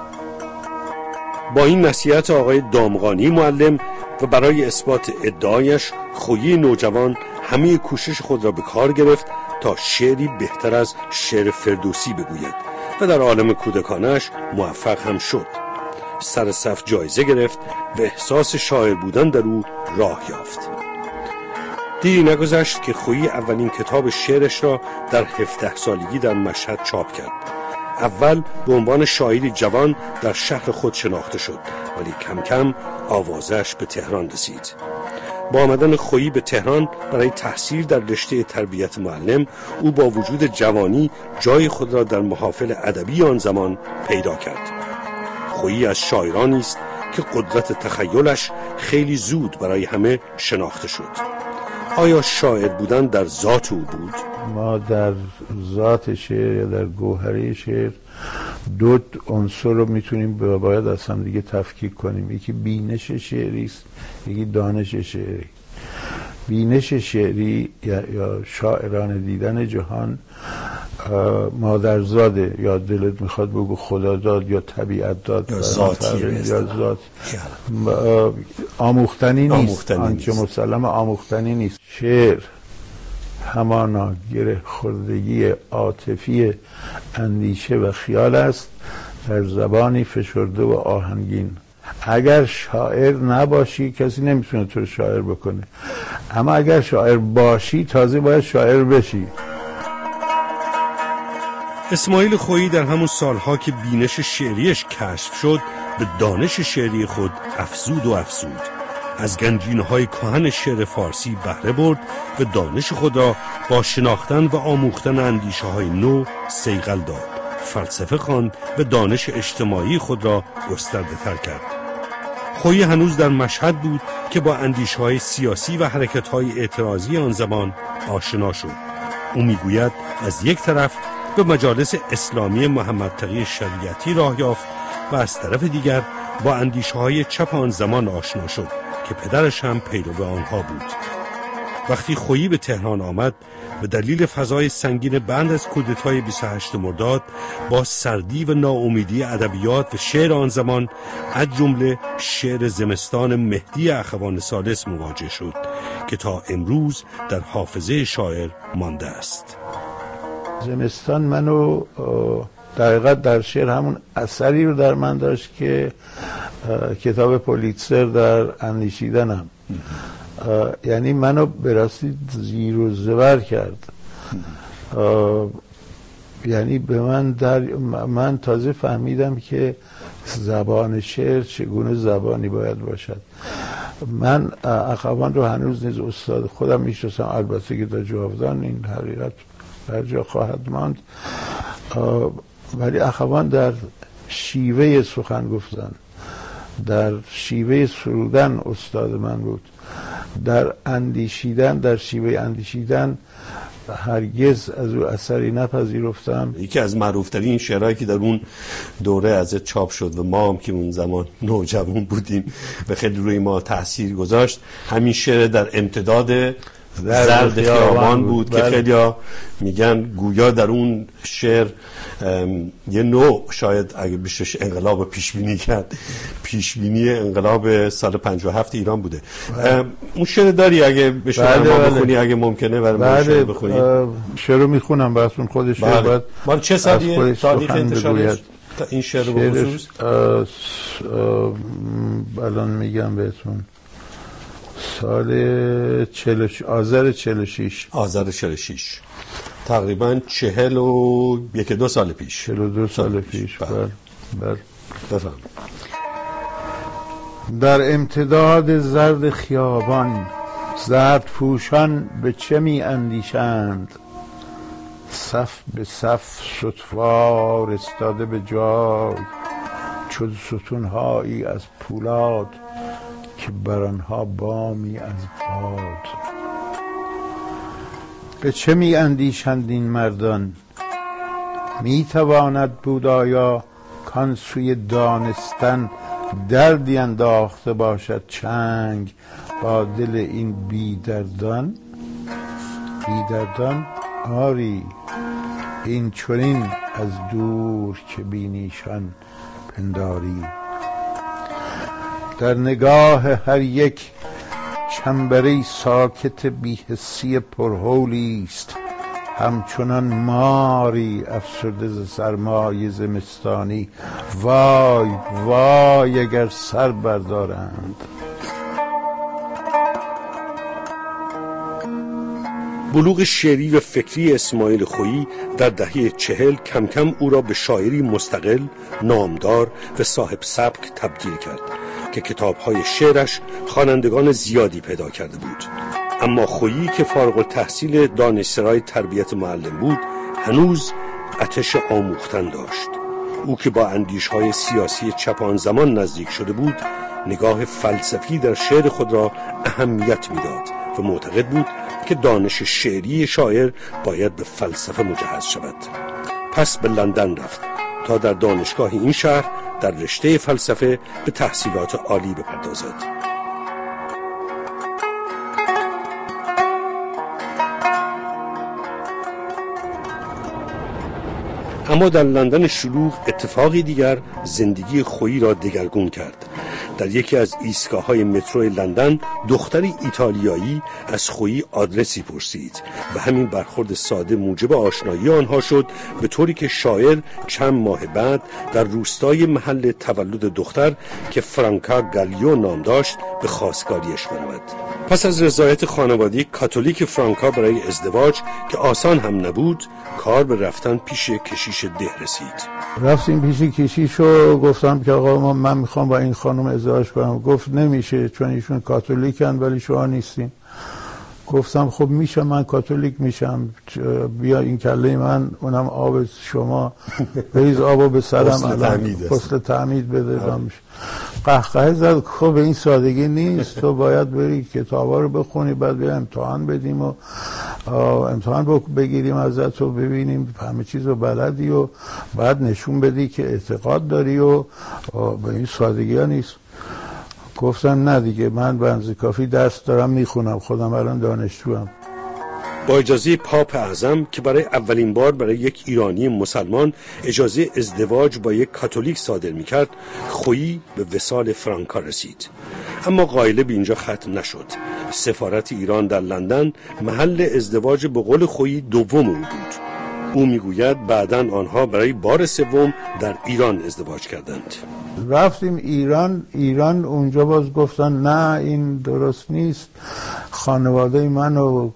با این نصیحت آقای دامغانی معلم و برای اثبات ادعایش خویی نوجوان همه کوشش خود را به کار گرفت تا شعری بهتر از شعر فردوسی بگوید و در عالم کودکانش موفق هم شد. سر صف جایزه گرفت و احساس شاعر بودن در او راه یافت. دیری نگذشت که خویی اولین کتاب شعرش را در هفده سالگی در مشهد چاپ کرد. اول به عنوان شاعری جوان در شهر خود شناخته شد ولی کم کم آوازش به تهران رسید. با آمدن خویی به تهران برای تحصیل در رشته تربیت معلم او با وجود جوانی جای خود را در محافل ادبی آن زمان پیدا کرد. خویی از شاعرانی است که قدرت تخیلش خیلی زود برای همه شناخته شد. آیا شاعر بودن در ذات او بود؟
ما در ذات شعر یا در گوهره شعر دو عنصر رو میتونیم باید از هم دیگه تفکیک کنیم. یکی بینش شعری است، یکی دانش شعری. بینش شعری یا شاعران دیدن جهان مادرزاده یا دلت میخواد بگو خدا داد یا طبیعت داد
یا ذاتی
یا ذات آموختنی نیست. آنچه مسلم آموختنی نیست. شعر همانا گره خوردگی عاطفی اندیشه و خیال است در زبانی فشرده و آهنگین. اگر شاعر نباشی کسی نمیتونه تو شاعر بکنه، اما اگر شاعر باشی تازه باید شاعر بشی.
اسماعیل خویی در همون سالها که بینش شعریش کشف شد به دانش شعری خود افزود و افزود. از گنجینه‌های کهن شعر فارسی بهره برد و دانش خود را با شناختن و آموختن اندیشه‌های نو صیقل داد. فلسفه خواند و دانش اجتماعی خود را گسترده‌تر کرد. خویی هنوز در مشهد بود که با اندیشه‌های سیاسی و حرکت‌های اعتراضی آن زمان آشنا شد. او میگوید از یک طرف به مجالس اسلامی محمد تقی شریعتی راه یافت و از طرف دیگر با اندیشه‌های چپ آن زمان آشنا شد که پدرش هم پیرو آنها بود. وقتی خویی به تهران آمد به دلیل فضای سنگین بعد از کودتای بیست و هشتم مرداد با سردی و ناامیدی ادبیات و شعر آن زمان از جمله شعر زمستان مهدی اخوان ثالث مواجه شد که تا امروز در حافظه شاعر مانده است.
زمستان منو در حقیقت در شعر همون اثری رو در من داشت که کتاب پولیتزر در اندیشیدنم، یعنی منو به راستی زیر و زبر کرد. یعنی به من در من تازه فهمیدم که زبان شعر چگونه زبانی باید باشد. من اخوان رو هنوز نیز استاد خودم میشناسم، البته که در جاودان این حقیقت بر جا خواهد ماند، ولی اخوان در شیوه سخن گفتن، در شیوه سرودن استاد من بود. در اندیشیدن، در شیوه اندیشیدن هرگز از او اثری نپذیرفتم.
یکی از معروفترین شعرهایی که در اون دوره ازت چاپ شد و ما هم که اون زمان نوجوان بودیم و خیلی روی ما تأثیر گذاشت، همین شعر در امتداد زرد خیابان بود, بود که خیلی ها میگن گویا در اون شعر یه نوع شاید اگه بشش انقلاب پیشبینی کرد، پیشبینی انقلاب سال پنجاه و هفت ایران بوده. اون شعر داری اگه بشه ما بخونی اگه ممکنه برای ما شعر بخونی؟
شعر رو میخونم براتون خودش.
بعد مال چه سالیه؟ تاریخ انتشارش این شعر رو بخصوص؟
الان میگم بهتون، سال چلش... آذر چهل و شش.
آذر چهل و شش، تقریبا چهل و یک دو سال پیش.
چهل و دو سال پیش. بر بر
بفهم.
در امتداد زرد خیابان، زرد پوشان به چه می اندیشند؟ صف به صف ستوار استاده به جای، چون ستونهایی از پولاد که بر آنها بامی از باد. به چه می اندیشند این مردان؟ می تواند بود آیا کان سوی دانستن دردی انداخته باشد چنگ با دل این بیدردان؟ بیدردان آری این چنین از دور که بینیشان پنداری. در نگاه هر یک چنبری ساکت بی‌حسی پرهولی است، همچنان ماری افسرده ز سرمای زمستانی. وای وای اگر سر بردارند.
بلوغ شعری و فکری اسماعیل خویی در دهه چهل کم کم او را به شاعری مستقل، نامدار و صاحب سبک تبدیل کرد که کتاب‌های شعرش خوانندگان زیادی پیدا کرده بود. اما خویی که فارغ التحصیل دانشسرای تربیت معلم بود، هنوز آتش آموختن داشت. او که با اندیش‌های سیاسی چپان زمان نزدیک شده بود، نگاه فلسفی در شعر خود را اهمیت می‌داد و معتقد بود که دانش شعری شاعر باید به فلسفه مجهز شود. پس به لندن رفت تا در دانشگاه این شهر در رشته فلسفه به تحصیلات عالی بپردازد. اما در لندن شلوغ اتفاقی دیگر زندگی خویی را دگرگون کرد. در یکی از ایستگاه‌های مترو لندن دختری ایتالیایی از خویی آدرسی پرسید و همین برخورد ساده موجب آشنایی آنها شد، به طوری که شاعر چند ماه بعد در روستای محل تولد دختر که فرانکا گالیو نام داشت به خواستگاریش برود. پس از رضایت خانواده کاتولیک فرانکا برای ازدواج که آسان هم نبود، کار به رفتن پیش کشیش ده رسید.
رفتیم پیش کشیش و گفتم که آقا من میخوام با این خانم ازدواج کنم. گفت نمیشه چون ایشون کاتولیکن ولی شما نیستین. گفتم خب میشه، من کاتولیک میشم، بیا این کله من اونم آب شما بریز آبو به سرم غسل تعمید بده. قهقه زد خب این سادگی نیست، تو باید بری کتابا رو بخونی، بعد بیا امتحان بدیم و امتحان بگیریم ازت و ببینیم همه چیز رو بلدی و بعد نشون بدی که اعتقاد داری و به این سادگی ها نیست. گفتم نه دیگه، من بنز کافی درس دارم میخونم، خودم الان دانشجوام.
با اجازه پاپ اعظم که برای اولین بار برای یک ایرانی مسلمان اجازه ازدواج با یک کاتولیک صادر میکرد، خویی به وصال فرانکا رسید. اما قائله به اینجا ختم نشد. سفارت ایران در لندن محل ازدواج به قول خویی دوم او بود. او میگوید بعداً آنها برای بار سوم در ایران ازدواج کردند.
رفتیم ایران، ایران اونجا باز گفتن نه این درست نیست، خانواده من و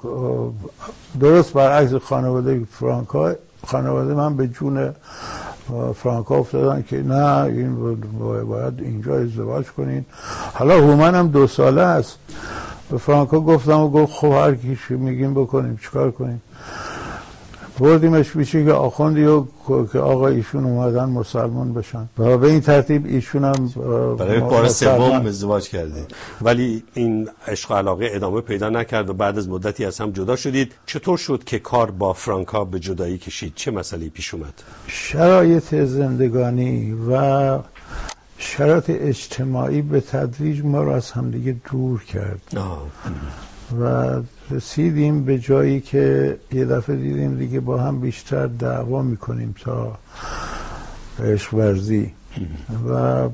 درست برعکس خانواده فرانکا، خانواده من به جون فرانکا افتادن که نه این باید اینجا ازدواج کنین. حالا هومن هم دو ساله است. به فرانکا گفتم و گفت خب هر کی میگیم بکنیم، چیکار کنیم. بردیمش پیش که آخوندی و که آقا ایشون اومدن مسلمان بشن و به این ترتیب ایشون هم
برای بار سوم ازدواج کردید. ولی این عشق و علاقه ادامه پیدا نکرد و بعد از مدتی از هم جدا شدید. چطور شد که کار با فرانکا به جدایی کشید؟ چه مسئله‌ای پیش اومد؟
شرایط زندگانی و شرایط اجتماعی به تدریج ما رو از همدیگه دور کرد آه. و رسیدیم به جایی که یه دفعه دیدیم دیگه با هم بیشتر دعوا میکنیم تا عشق ورزی و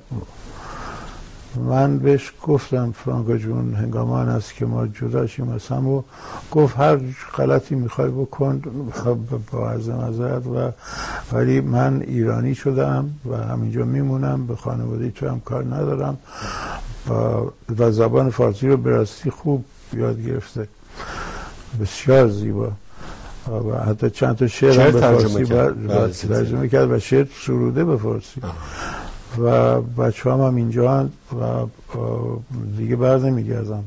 من بهش گفتم فرانکا جون هنگامان است که ما جدا شیم از هم و گفت هر غلطی میخوای بکن با عرض معذرت و ولی من ایرانی شدم و همینجا میمونم، به خانواده تو هم کار ندارم و زبان فارسی رو به راستی خوب یاد گرفته، بسیار زیبا و حتی چند تا شعر هم به فارسی ترجمه کرد و شعر سروده به فارسی آه. و بچه هم, هم اینجا هست و دیگه بر نمیگردم،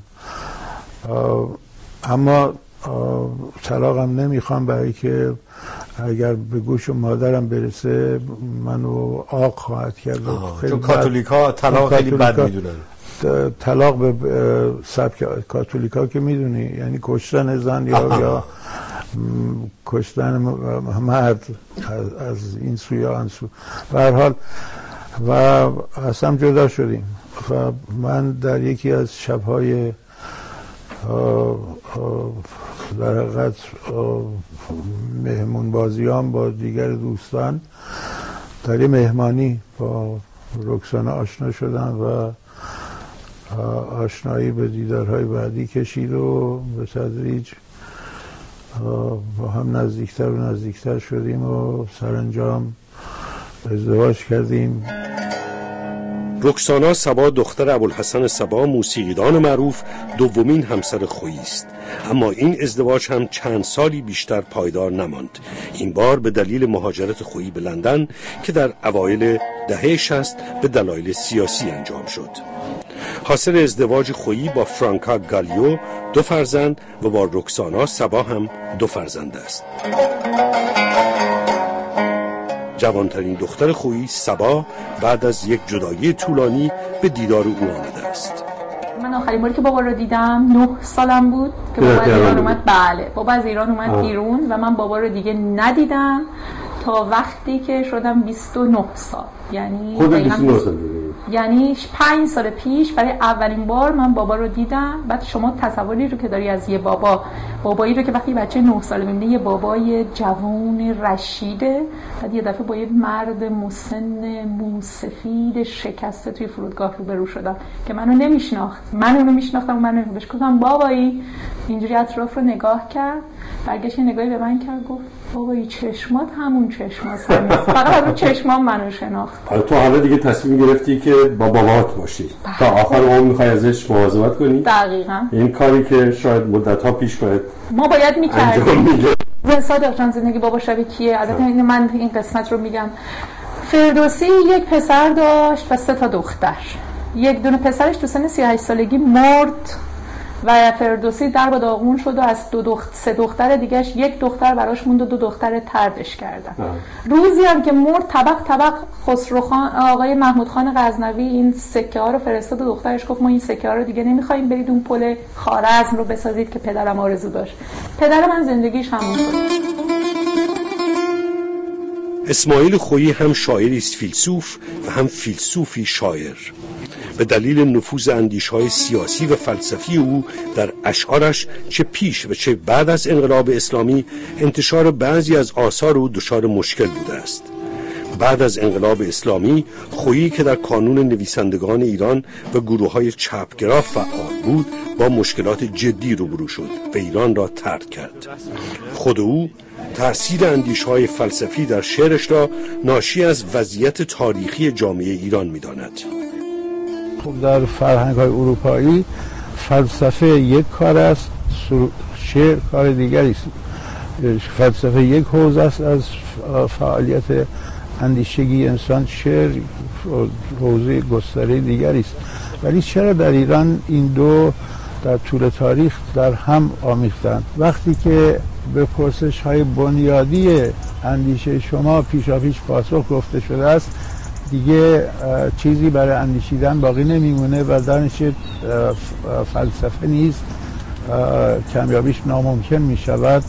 اما طلاقم نمیخوام برای که اگر به گوش مادرم برسه منو آق خواهد کرد.
چون کاتولیک ها طلاق خیلی بد میدونن.
طلاق به سبک کاتولیک ها که میدونی یعنی کشتن زن یا آها. یا کشتن مرد از, از این سو یا آن سو. به هر حال و از هم جدا شدیم و من در یکی از شب‌های در حقیقت مهمون بازیام با دیگر دوستان در یه مهمانی با رکسانا آشنا شدم و آشنایی به دیدارهای بعدی کشید و به تدریج با هم نزدیکتر و نزدیکتر شدیم و سرانجام ازدواج کردیم.
رکسانا صبا دختر ابوالحسن صبا موسیقیدان معروف دومین همسر خویی است، اما این ازدواج هم چند سالی بیشتر پایدار نماند، این بار به دلیل مهاجرت خویی به لندن که در اوایل دهه شصت به دلایل سیاسی انجام شد. حاصل ازدواج خویی با فرانکا گالیو دو فرزند و با رکسانا صبا هم دو فرزند است. جوانترین دختر خویی صبا بعد از یک جدایی طولانی به دیدار او آمده است.
من آخرین باری که بابا رو دیدم نه سالم بود که بابا از ایران اومد. بله بابا از ایران اومد بیرون و من بابا رو دیگه ندیدم تا وقتی که شدم بیست و نه سال، یعنی
خود بیست و نه سال
یعنی پنج سال پیش برای اولین بار من بابا رو دیدم. بعد شما تصوری رو که داری از یه بابا، بابایی رو که وقتی بچه نه ساله میبینی یه بابای جوان رشیده، بعد یه دفعه با یه مرد مسن موسفید شکسته توی فرودگاه روبرو شدم که منو نمیشناخت منو نمیشناختم و من بهش گفتم بابایی، اینجوری اطراف رو نگاه کرد، برگشت نگاهی به من کرد گفت بابایی چشمات همون چشماست، فقط رو چشمام منو شناخت.
تو حالا دیگه تصمیم گرفتی که با بابات باشی تا آخر عمر، میخوای ازش مواظبت کنی؟
دقیقاً
این کاری که شاید مدت‌ها پیش باید
ما باید میکردیم. صادق جان زندگی بابا شبیه کیه؟ البته من این قسمت رو میگم. فردوسی یک پسر داشت و سه تا دختر. یک دونه پسرش تو سن سی و هشت سالگی مرد و فردوسی در با داغون شد و از دو دخت سه دختر دیگهش یک دختر براش موند و دو دختر طردش کردن. روزی هم که مرد طبق طبق خسروخان آقای محمود خان غزنوی این سکه ها رو فرستاد و دخترش گفت ما این سکه ها رو دیگه نمیخوایم، برید اون پل خوارزم رو بسازید که پدرم آرزو داشت. پدر من زندگیش همون شد.
اسماعیل خویی هم شاعری است فیلسوف و هم فیلسوفی شاعر. به دلیل نفوذ اندیش‌های سیاسی و فلسفی او در اشعارش چه پیش و چه بعد از انقلاب اسلامی انتشار بعضی از آثار او دچار مشکل بوده است. بعد از انقلاب اسلامی خویی که در کانون نویسندگان ایران و گروه‌های چپگرا فعال بود با مشکلات جدی روبرو شد و ایران را ترک کرد. خود او تأثیر اندیش‌های فلسفی در شعرش را ناشی از وضعیت تاریخی جامعه ایران می‌داند.
خب در فرهنگ‌های اروپایی فلسفه یک کار است، شعر کار دیگری است. فلسفه یک حوزه است از فعالیت اندیشگی انسان، شعر حوزه گستره دیگری است. ولی چرا در ایران این دو در طول تاریخ در هم آمیختند؟ وقتی که به پرسش های بنیادی اندیشه شما پیشا پیش پاسخ گفته شده است، دیگه چیزی برای اندیشیدن باقی نمیمونه و دانش فلسفه نیست، کمیابیش ناممکن می شود.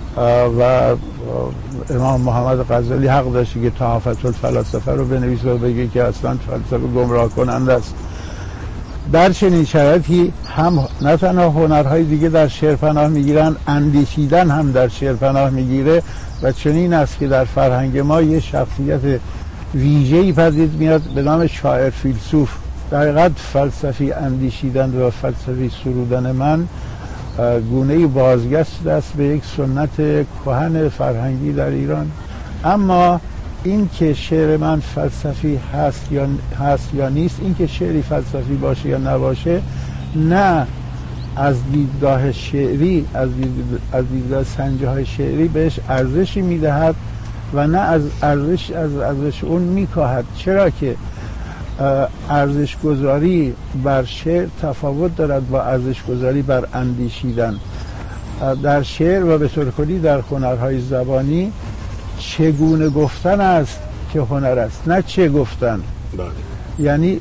و امام محمد غزالی حق داشتی که تحفة الفلاسفه رو بنویسه و بگه که اصلا فلسفه گمراه کننده است. در چنین شرایطی هم نه تنها هنرهای دیگه در شعر پناه میگیرن، اندیشیدن هم در شعر پناه میگیره و چنین است که در فرهنگ ما یه شخصیت ویژه‌ای پدید میاد به نام شاعر فیلسوف. در حقیقت فلسفی اندیشیدن و فلسفی سرودن من گونه‌ای بازگشت است به یک سنت کهن فرهنگی در ایران. اما این که شعر من فلسفی هست یا هست یا نیست، این که شعری فلسفی باشه یا نباشه، نه از دیدگاه شعری، از دید از دیدگاه سنجه های شعری بهش ارزشی میدهد و نه از ارزش از ارزش اون میکاهد. چرا که ارزش گذاری بر شعر تفاوت دارد با ارزش گذاری بر اندیشیدن. در شعر و به طور کلی در هنرهای زبانی چگونه گفتن است که هنر است، نه چه گفتن.
بله.
یعنی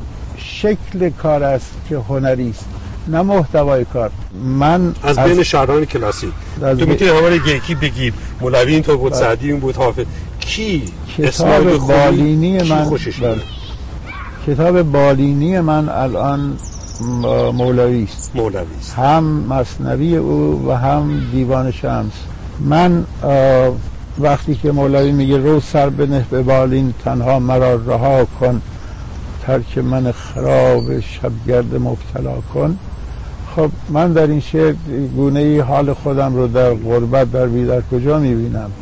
شکل کار است که هنری است، نه محتوای کار. من
از بین از شاعران کلاسیک تو میتونی همه رو یکی بگی، مولوی اینطور بود، سعدی این بود، حافظ. کی
کتاب بالینی من بل. کتاب بالینی من الان مولوی است.
مولوی است.
هم مثنوی او و هم دیوان شمس. من وقتی که مولوی میگه رو سر بنه به بالین تنها مرا رها کن، ترک من خراب شبگرد مبتلا کن، خب من در این شعر گونه حال خودم رو در غربت در بی در کجا میبینم.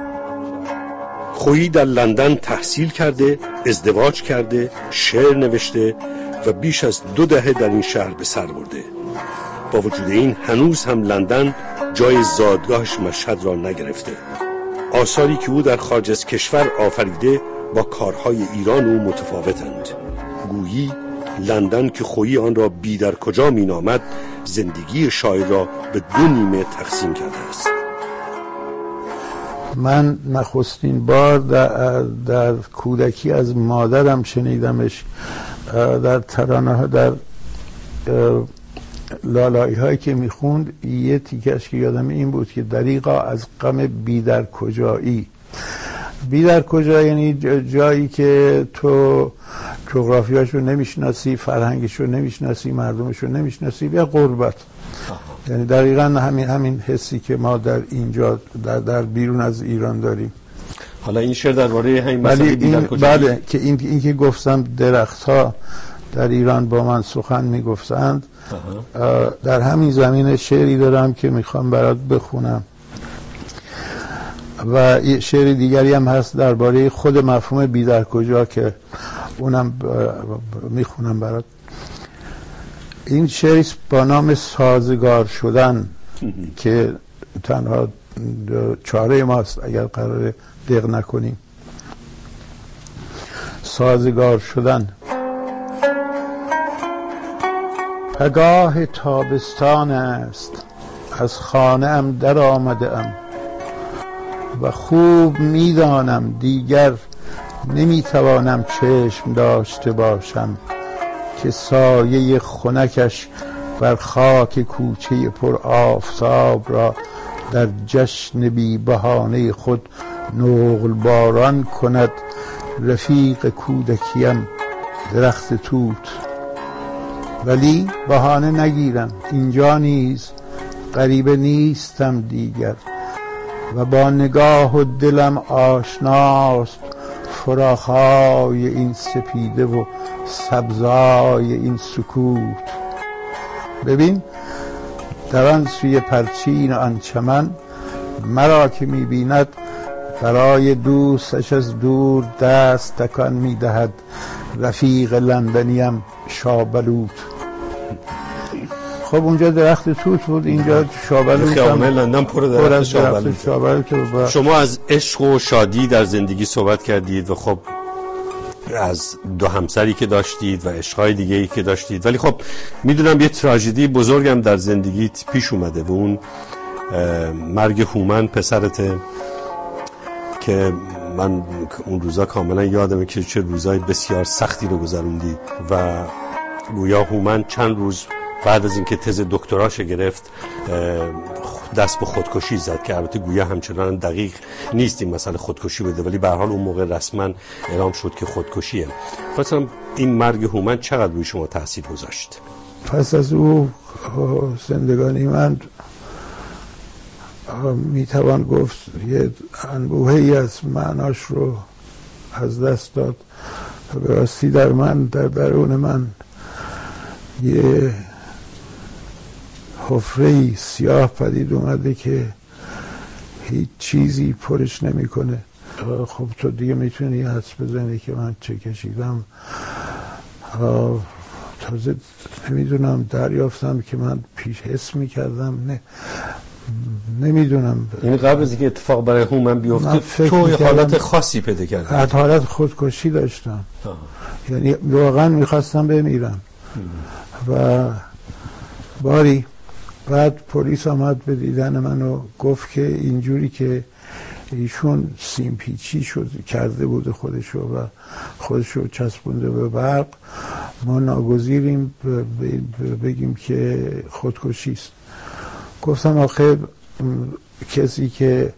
خویی در لندن تحصیل کرده، ازدواج کرده، شعر نوشته و بیش از دو دهه در این شهر به سر برده. با وجود این هنوز هم لندن جای زادگاهش مشهد را نگرفته. آثاری که او در خارج از کشور آفریده با کارهای ایران او متفاوتند. گویی لندن که خویی آن را بی در کجا می نامد، زندگی شاعر را به دو نیمه تقسیم کرده است.
من نخستین بار در, در کودکی از مادرم شنیدمش در ترانه ها، در لالایی هایی که میخوند. یه تیکش که یادم این بود که دریغا از غم بی در کجایی. بی در کجا یعنی جایی که تو جغرافیاشو نمیشناسی، فرهنگشو نمیشناسی، مردمشو نمیشناسی، یا غربت. یعنی دقیقاً همین همین حسی که ما در اینجا در, در بیرون از ایران داریم.
حالا این شعر درباره همین مسئله بی در کجا.
بله، که این این که گفتم درخت‌ها در ایران با من سخن میگفتند، در همین زمینه شعری دارم که میخوام برات بخونم و شعر دیگری هم هست درباره خود مفهوم بی در کجا که اونم میخونم برات. این شعری با نام سازگار شدن که تنها چاره ماست اگر قراره دق نکنیم. سازگار شدن. پگاه تابستان است، از خانه ام در آمده ام و خوب میدانم دیگر نمیتوانم چشم داشته باشم که سایه خنکش بر خاک کوچه پر آفتاب را در جشن بی بهانه خود نقل باران کند. رفیق کودکیم درخت توت، ولی بهانه نگیرم، اینجا نیز غریبه نیستم دیگر و با نگاه و دلم آشناست فراخای این سپیده و سبزای این سکوت. ببین در آن سوی پرچین و آن چمن، مرا که میبیند برای دوستش از دور دست تکان میدهد رفیق لندنیم شابلوت. خب اونجا درخت توت بود، اینجا شابلوت.
خیابان لندن پر درخت شابلوت.
شابلوت.
شما از عشق و شادی در زندگی صحبت کردید و خب از دو همسری که داشتید و عشقای دیگه‌ای که داشتید، ولی خب میدونم یه تراژدی بزرگم در زندگیت پیش اومده و اون مرگ هومن پسرته که من اون روزا کاملا یادمه که چه روزای بسیار سختی رو گذروندی و گویا هومن چند روز بعد از اینکه تز دکتراش گرفت دست به خودکشی زد که البته گویا همچنان دقیق نیست این مسئله خودکشی بوده، ولی به هر حال اون موقع رسما اعلام شد که خودکشیه. مثلا این مرگ هومن چقدر روی شما تاثیر گذاشت؟
پس از او زندگانی من میتوان گفت یه انبوهی از معناش رو از دست داد. به راستی در من، در درون من یه حفره‌ای سیاه پدید اومده که هیچ چیزی پرش نمیکنه. خب تو دیگه میتونی حدس بزنی که من چه کشیدم. تازه نمیدونم دریافتم که من پیش حس میکردم، نه نمیدونم.
یعنی قبل از اینکه اتفاق برای هومن بیفته تو یه حالت خاصی پیدا کردی؟
حالت خودکشی داشتم. آه. یعنی واقعا میخواستم بمیرم. و باری بعد پلیس آمد به دیدن من و گفت که اینجوری که ایشون سیم پیچی شد کرده بود خودشو و خودشو چسبونده به برق، ما ناگزیریم بگیم که خودکشی است. گفتم آخه کسی که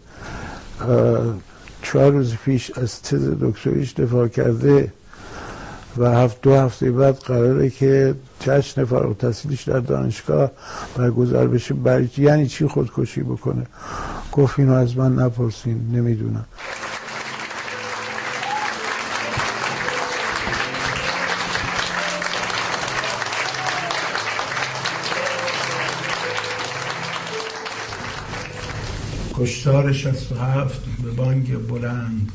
چهار روز پیش از تز دکتریش دفاع کرده و هفت دو هفته بعد قراره که جشن فارغ التحصیلیش در دانشگاه برگزار بشه، برای یعنی چی خودکشی بکنه؟ گفت اینو از من نپرسین، نمیدونم. کشتار شصت و هفت به بانگ بلند،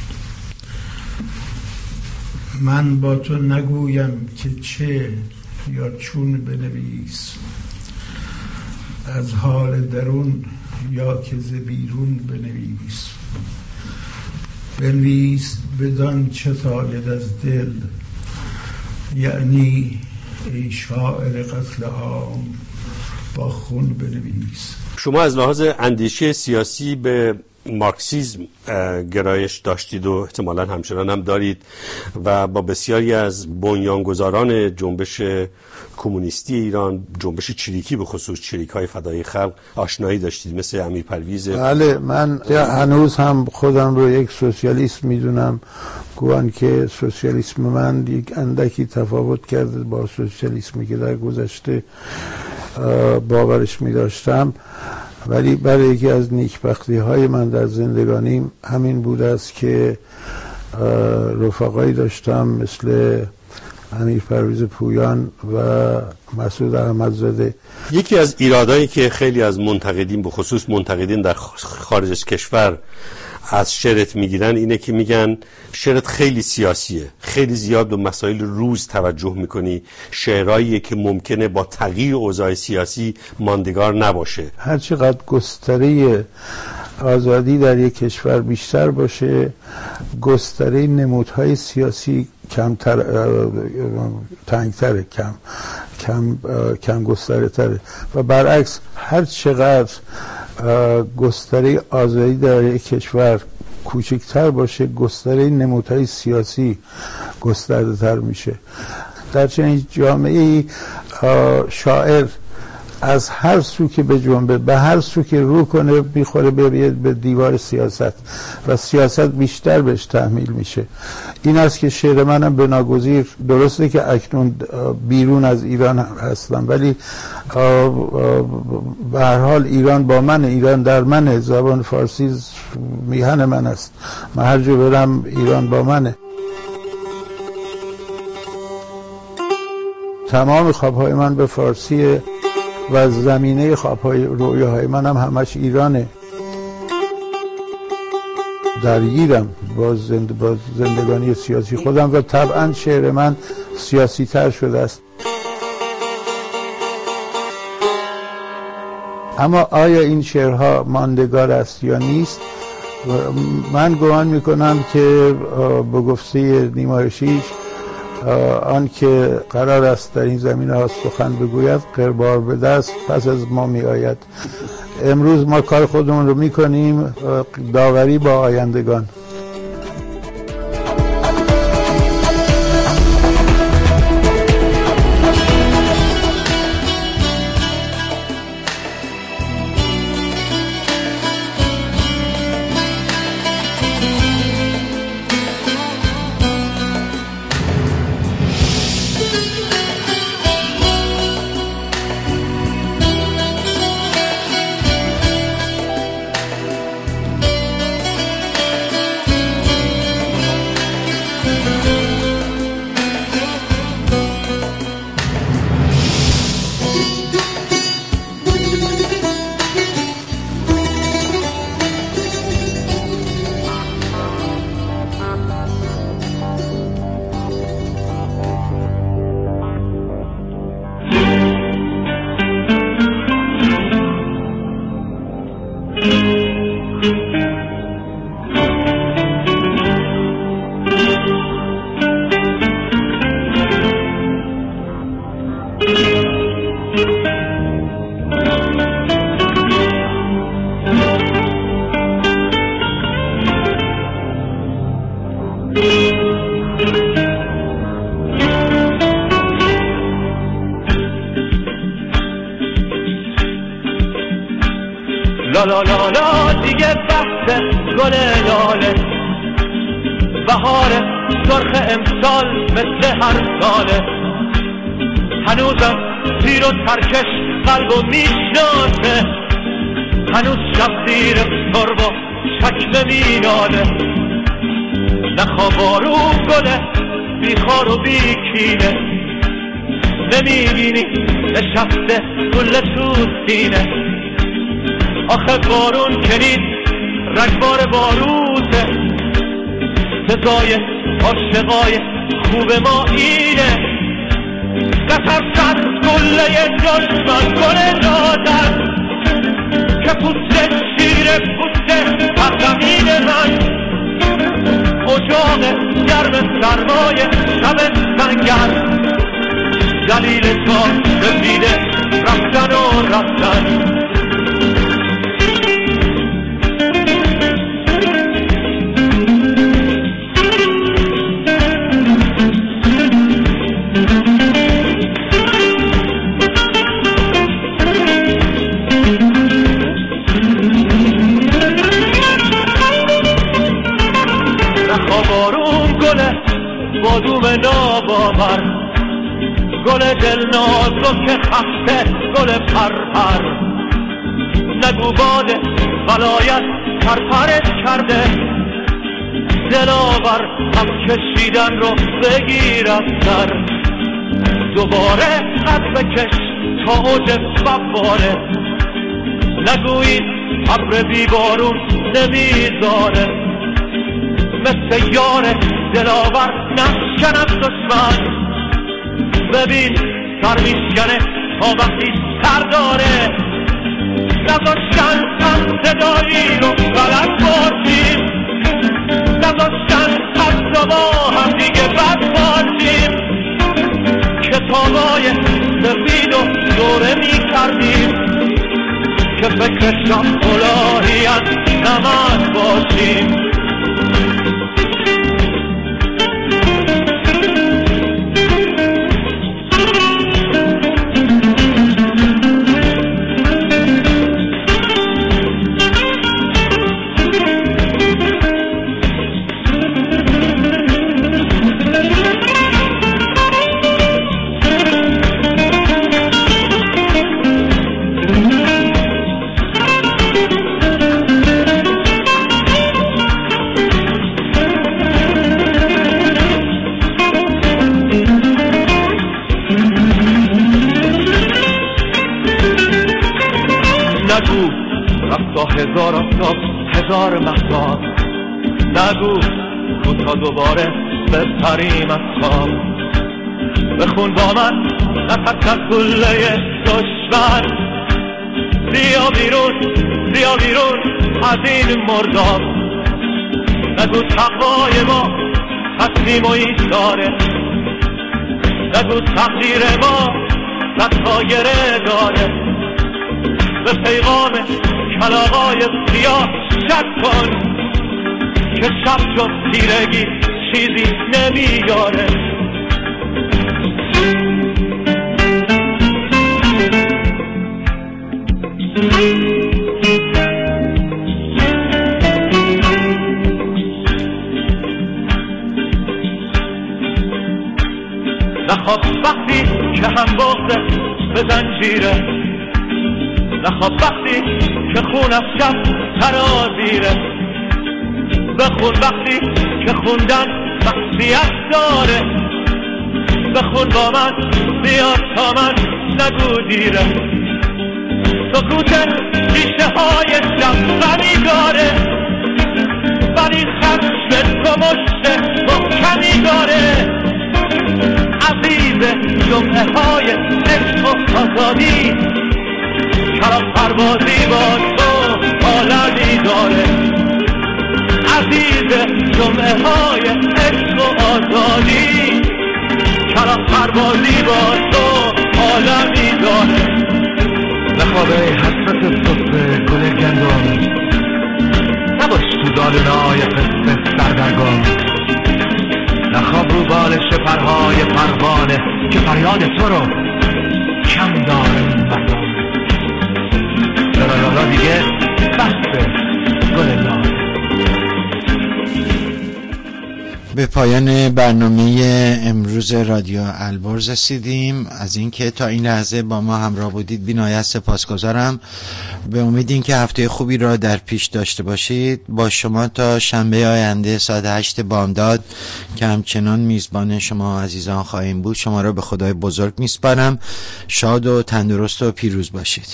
من با تو نگویم که چه یا چون بنویس، از حال درون یا که ز بیرون بنویس. بنویس بدان چه ساید از دل، یعنی ای شاعر قتل عام با خون بنویس.
شما از لحاظ اندیشه سیاسی به مارکسیسم گرایش داشتید و احتمالاً همچنان هم دارید و با بسیاری از بنیانگذاران جنبش کمونیستی ایران، جنبش چریکی به خصوص چریک‌های فدای خلق آشنایی داشتید، مثل امیر پرویز.
بله، من هنوز هم خودم رو یک سوسیالیست میدونم، گوان که سوسیالیسم من یک اندکی تفاوت کرده با سوسیالیسمی که در گذشته باورش می‌داشتم، ولی برای یکی از نیکبختی های من در زندگانیم همین بوده است که رفقایی داشتم مثل امیر پرویز پویان و مسعود احمدزاده.
یکی از ایرادایی که خیلی از منتقدین، به خصوص منتقدین در خارج از کشور، از شعرت میگیرن اینه که میگن شعرت خیلی سیاسیه، خیلی زیاد به مسائل روز توجه میکنی، شعرهاییه که ممکنه با تغییر اوضاع سیاسی ماندگار نباشه.
هرچقدر گستره آزادی در یک کشور بیشتر باشه، گستره نمودهای سیاسی کمتر، تنگتره، کم کم کم گستره تره و برعکس هر چقدر گستره آزادی در یک کشور کوچکتر باشه، گستره نمودهای سیاسی گسترده تر میشه. در چنین جامعه شاعر از هر سو که به جنبه، به هر سو که رو کنه میخوره به دیوار سیاست و سیاست بیشتر بهش تحمیل میشه. این است که شعر منم به ناگزیر، درسته که اکنون بیرون از ایران هستم، ولی به هر حال ایران با من، ایران در منه، زبان فارسی میهن من است، من هر جا برم ایران با منه. تمام خوابهای من به فارسیه و زمینه خوابهای رویاهای من هم همش ایرانه. درگیرم با, زند... با زندگانی سیاسی خودم و طبعا شعر من سیاسی تر شده است. اما آیا این شعرها ماندگار است یا نیست؟ من گمان میکنم که به گفته نیمایشیش آن که قرار است در این زمینه ها سخن بگوید قربار به دست پس از ما می آید. امروز ما کار خودمون رو میکنیم، داوری با آیندگان.
لا لا لا لا دیگه بحث گل لاله، بهار سرخ امسال مثل هر ساله. هنوزم زیر و ترکش قلبو میشناسه، هنوز شب زیر سرب و شکل میناله. نخوابارو گله بیخار و بیکینه، نمیبینی نشسته گل تو سینه. آخه بارون کنید رگبار باروزه، سزای عاشقای خوب ما اینه. قطر شد گله دشمن گل نادر که پوست شیر پوست بر زمین من. اجاق گرم سرمای شب سنگر، دلیل تا سفیده رفتن و رفتن. بادوم ناباور گل دلنازو که خسته گل پرپر. نگو باد ولایت پرپرت کرده، دلاور هم کشیدن رو بگیر از سر. دوباره قد بکش تا اوج فواره، نگو این ابر بیبارون نمیذاره. مثل یار دلاور نشکن از دشمن، ببین سر میشکنه تا وقتی سر داره. نذاشتن هم صدایی رو غلط باشیم، نذاشتن حتی با هم دیگه بد باشیم. کتابای سفید و دوره میکردیم که فکر شب کلاهی از نمد باشیم. نگو رفتا هزار آفتاب هزار مهتاب، نگو تو تا دوباره بپریم از خواب. بخون با من نفس از گله دشمن، بیا بیرون بیا بیرون از این مرداب. نگو تقوای ما تصمیم و ایثاره، نگو تقدیر ما تغییره داره. به پیغام کلاغای سیاه شک کن که شب جز تیرگی چیزی نمیاره. نخواب وقتی که هم بغضه به زنجیره، نخواب وقتی که خون از شب ترازیره، بخون وقتی که خوندن معصیت داره، بخون با من بیار تا من نگو دیره. سکوت ریشه های شب غمی داره ولی خشم تو مشت محکمی داره. عزیز جمعه های عشق و آزادی کلام پروازی با تو عالمی داره. عزیز جمعه های عشق و آزادی کلام پروازی با تو عالمی داره.
نخوابه حسرت صفه گل گندم، نباش تو دالونای قصه سردرگم. نخواب رو بالش پرهای پروانه که فریاد تو رو کم داره این مردم. لالالا دیگه بسته گل لاله.
به پایان برنامه امروز رادیو البرز رسیدیم. از اینکه تا این لحظه با ما همراه بودید بی‌نهایت سپاسگزارم. به امید اینکه هفته خوبی را در پیش داشته باشید. با شما تا شنبه آینده ساعت هشت بامداد که همچنان میزبان شما عزیزان خواهیم بود. شما را به خدای بزرگ میسپارم. شاد و تندرست و پیروز باشید.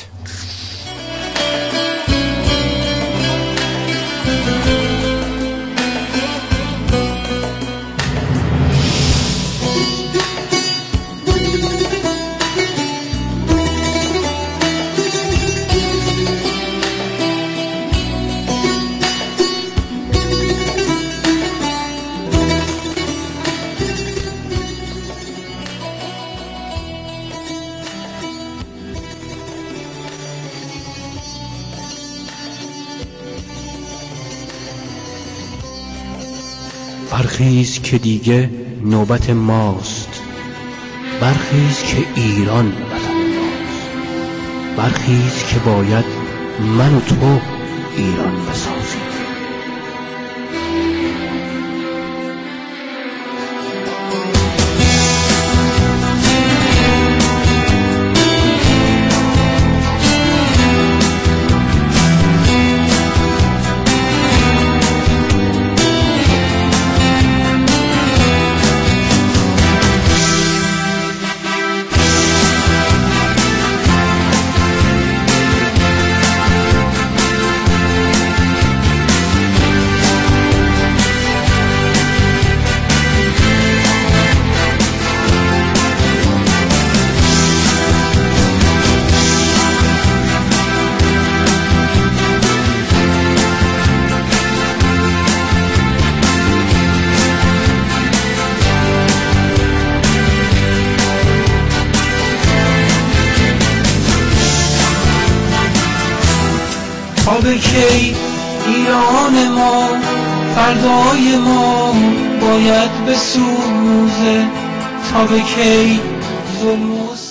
برخیز که دیگه نوبت ماست، برخیز که ایران وطن ماست، برخیز که باید من و تو ایران بسازیم.
تا به کی ایران ما فردای ما باید بسوزه، تا به کی ظلم و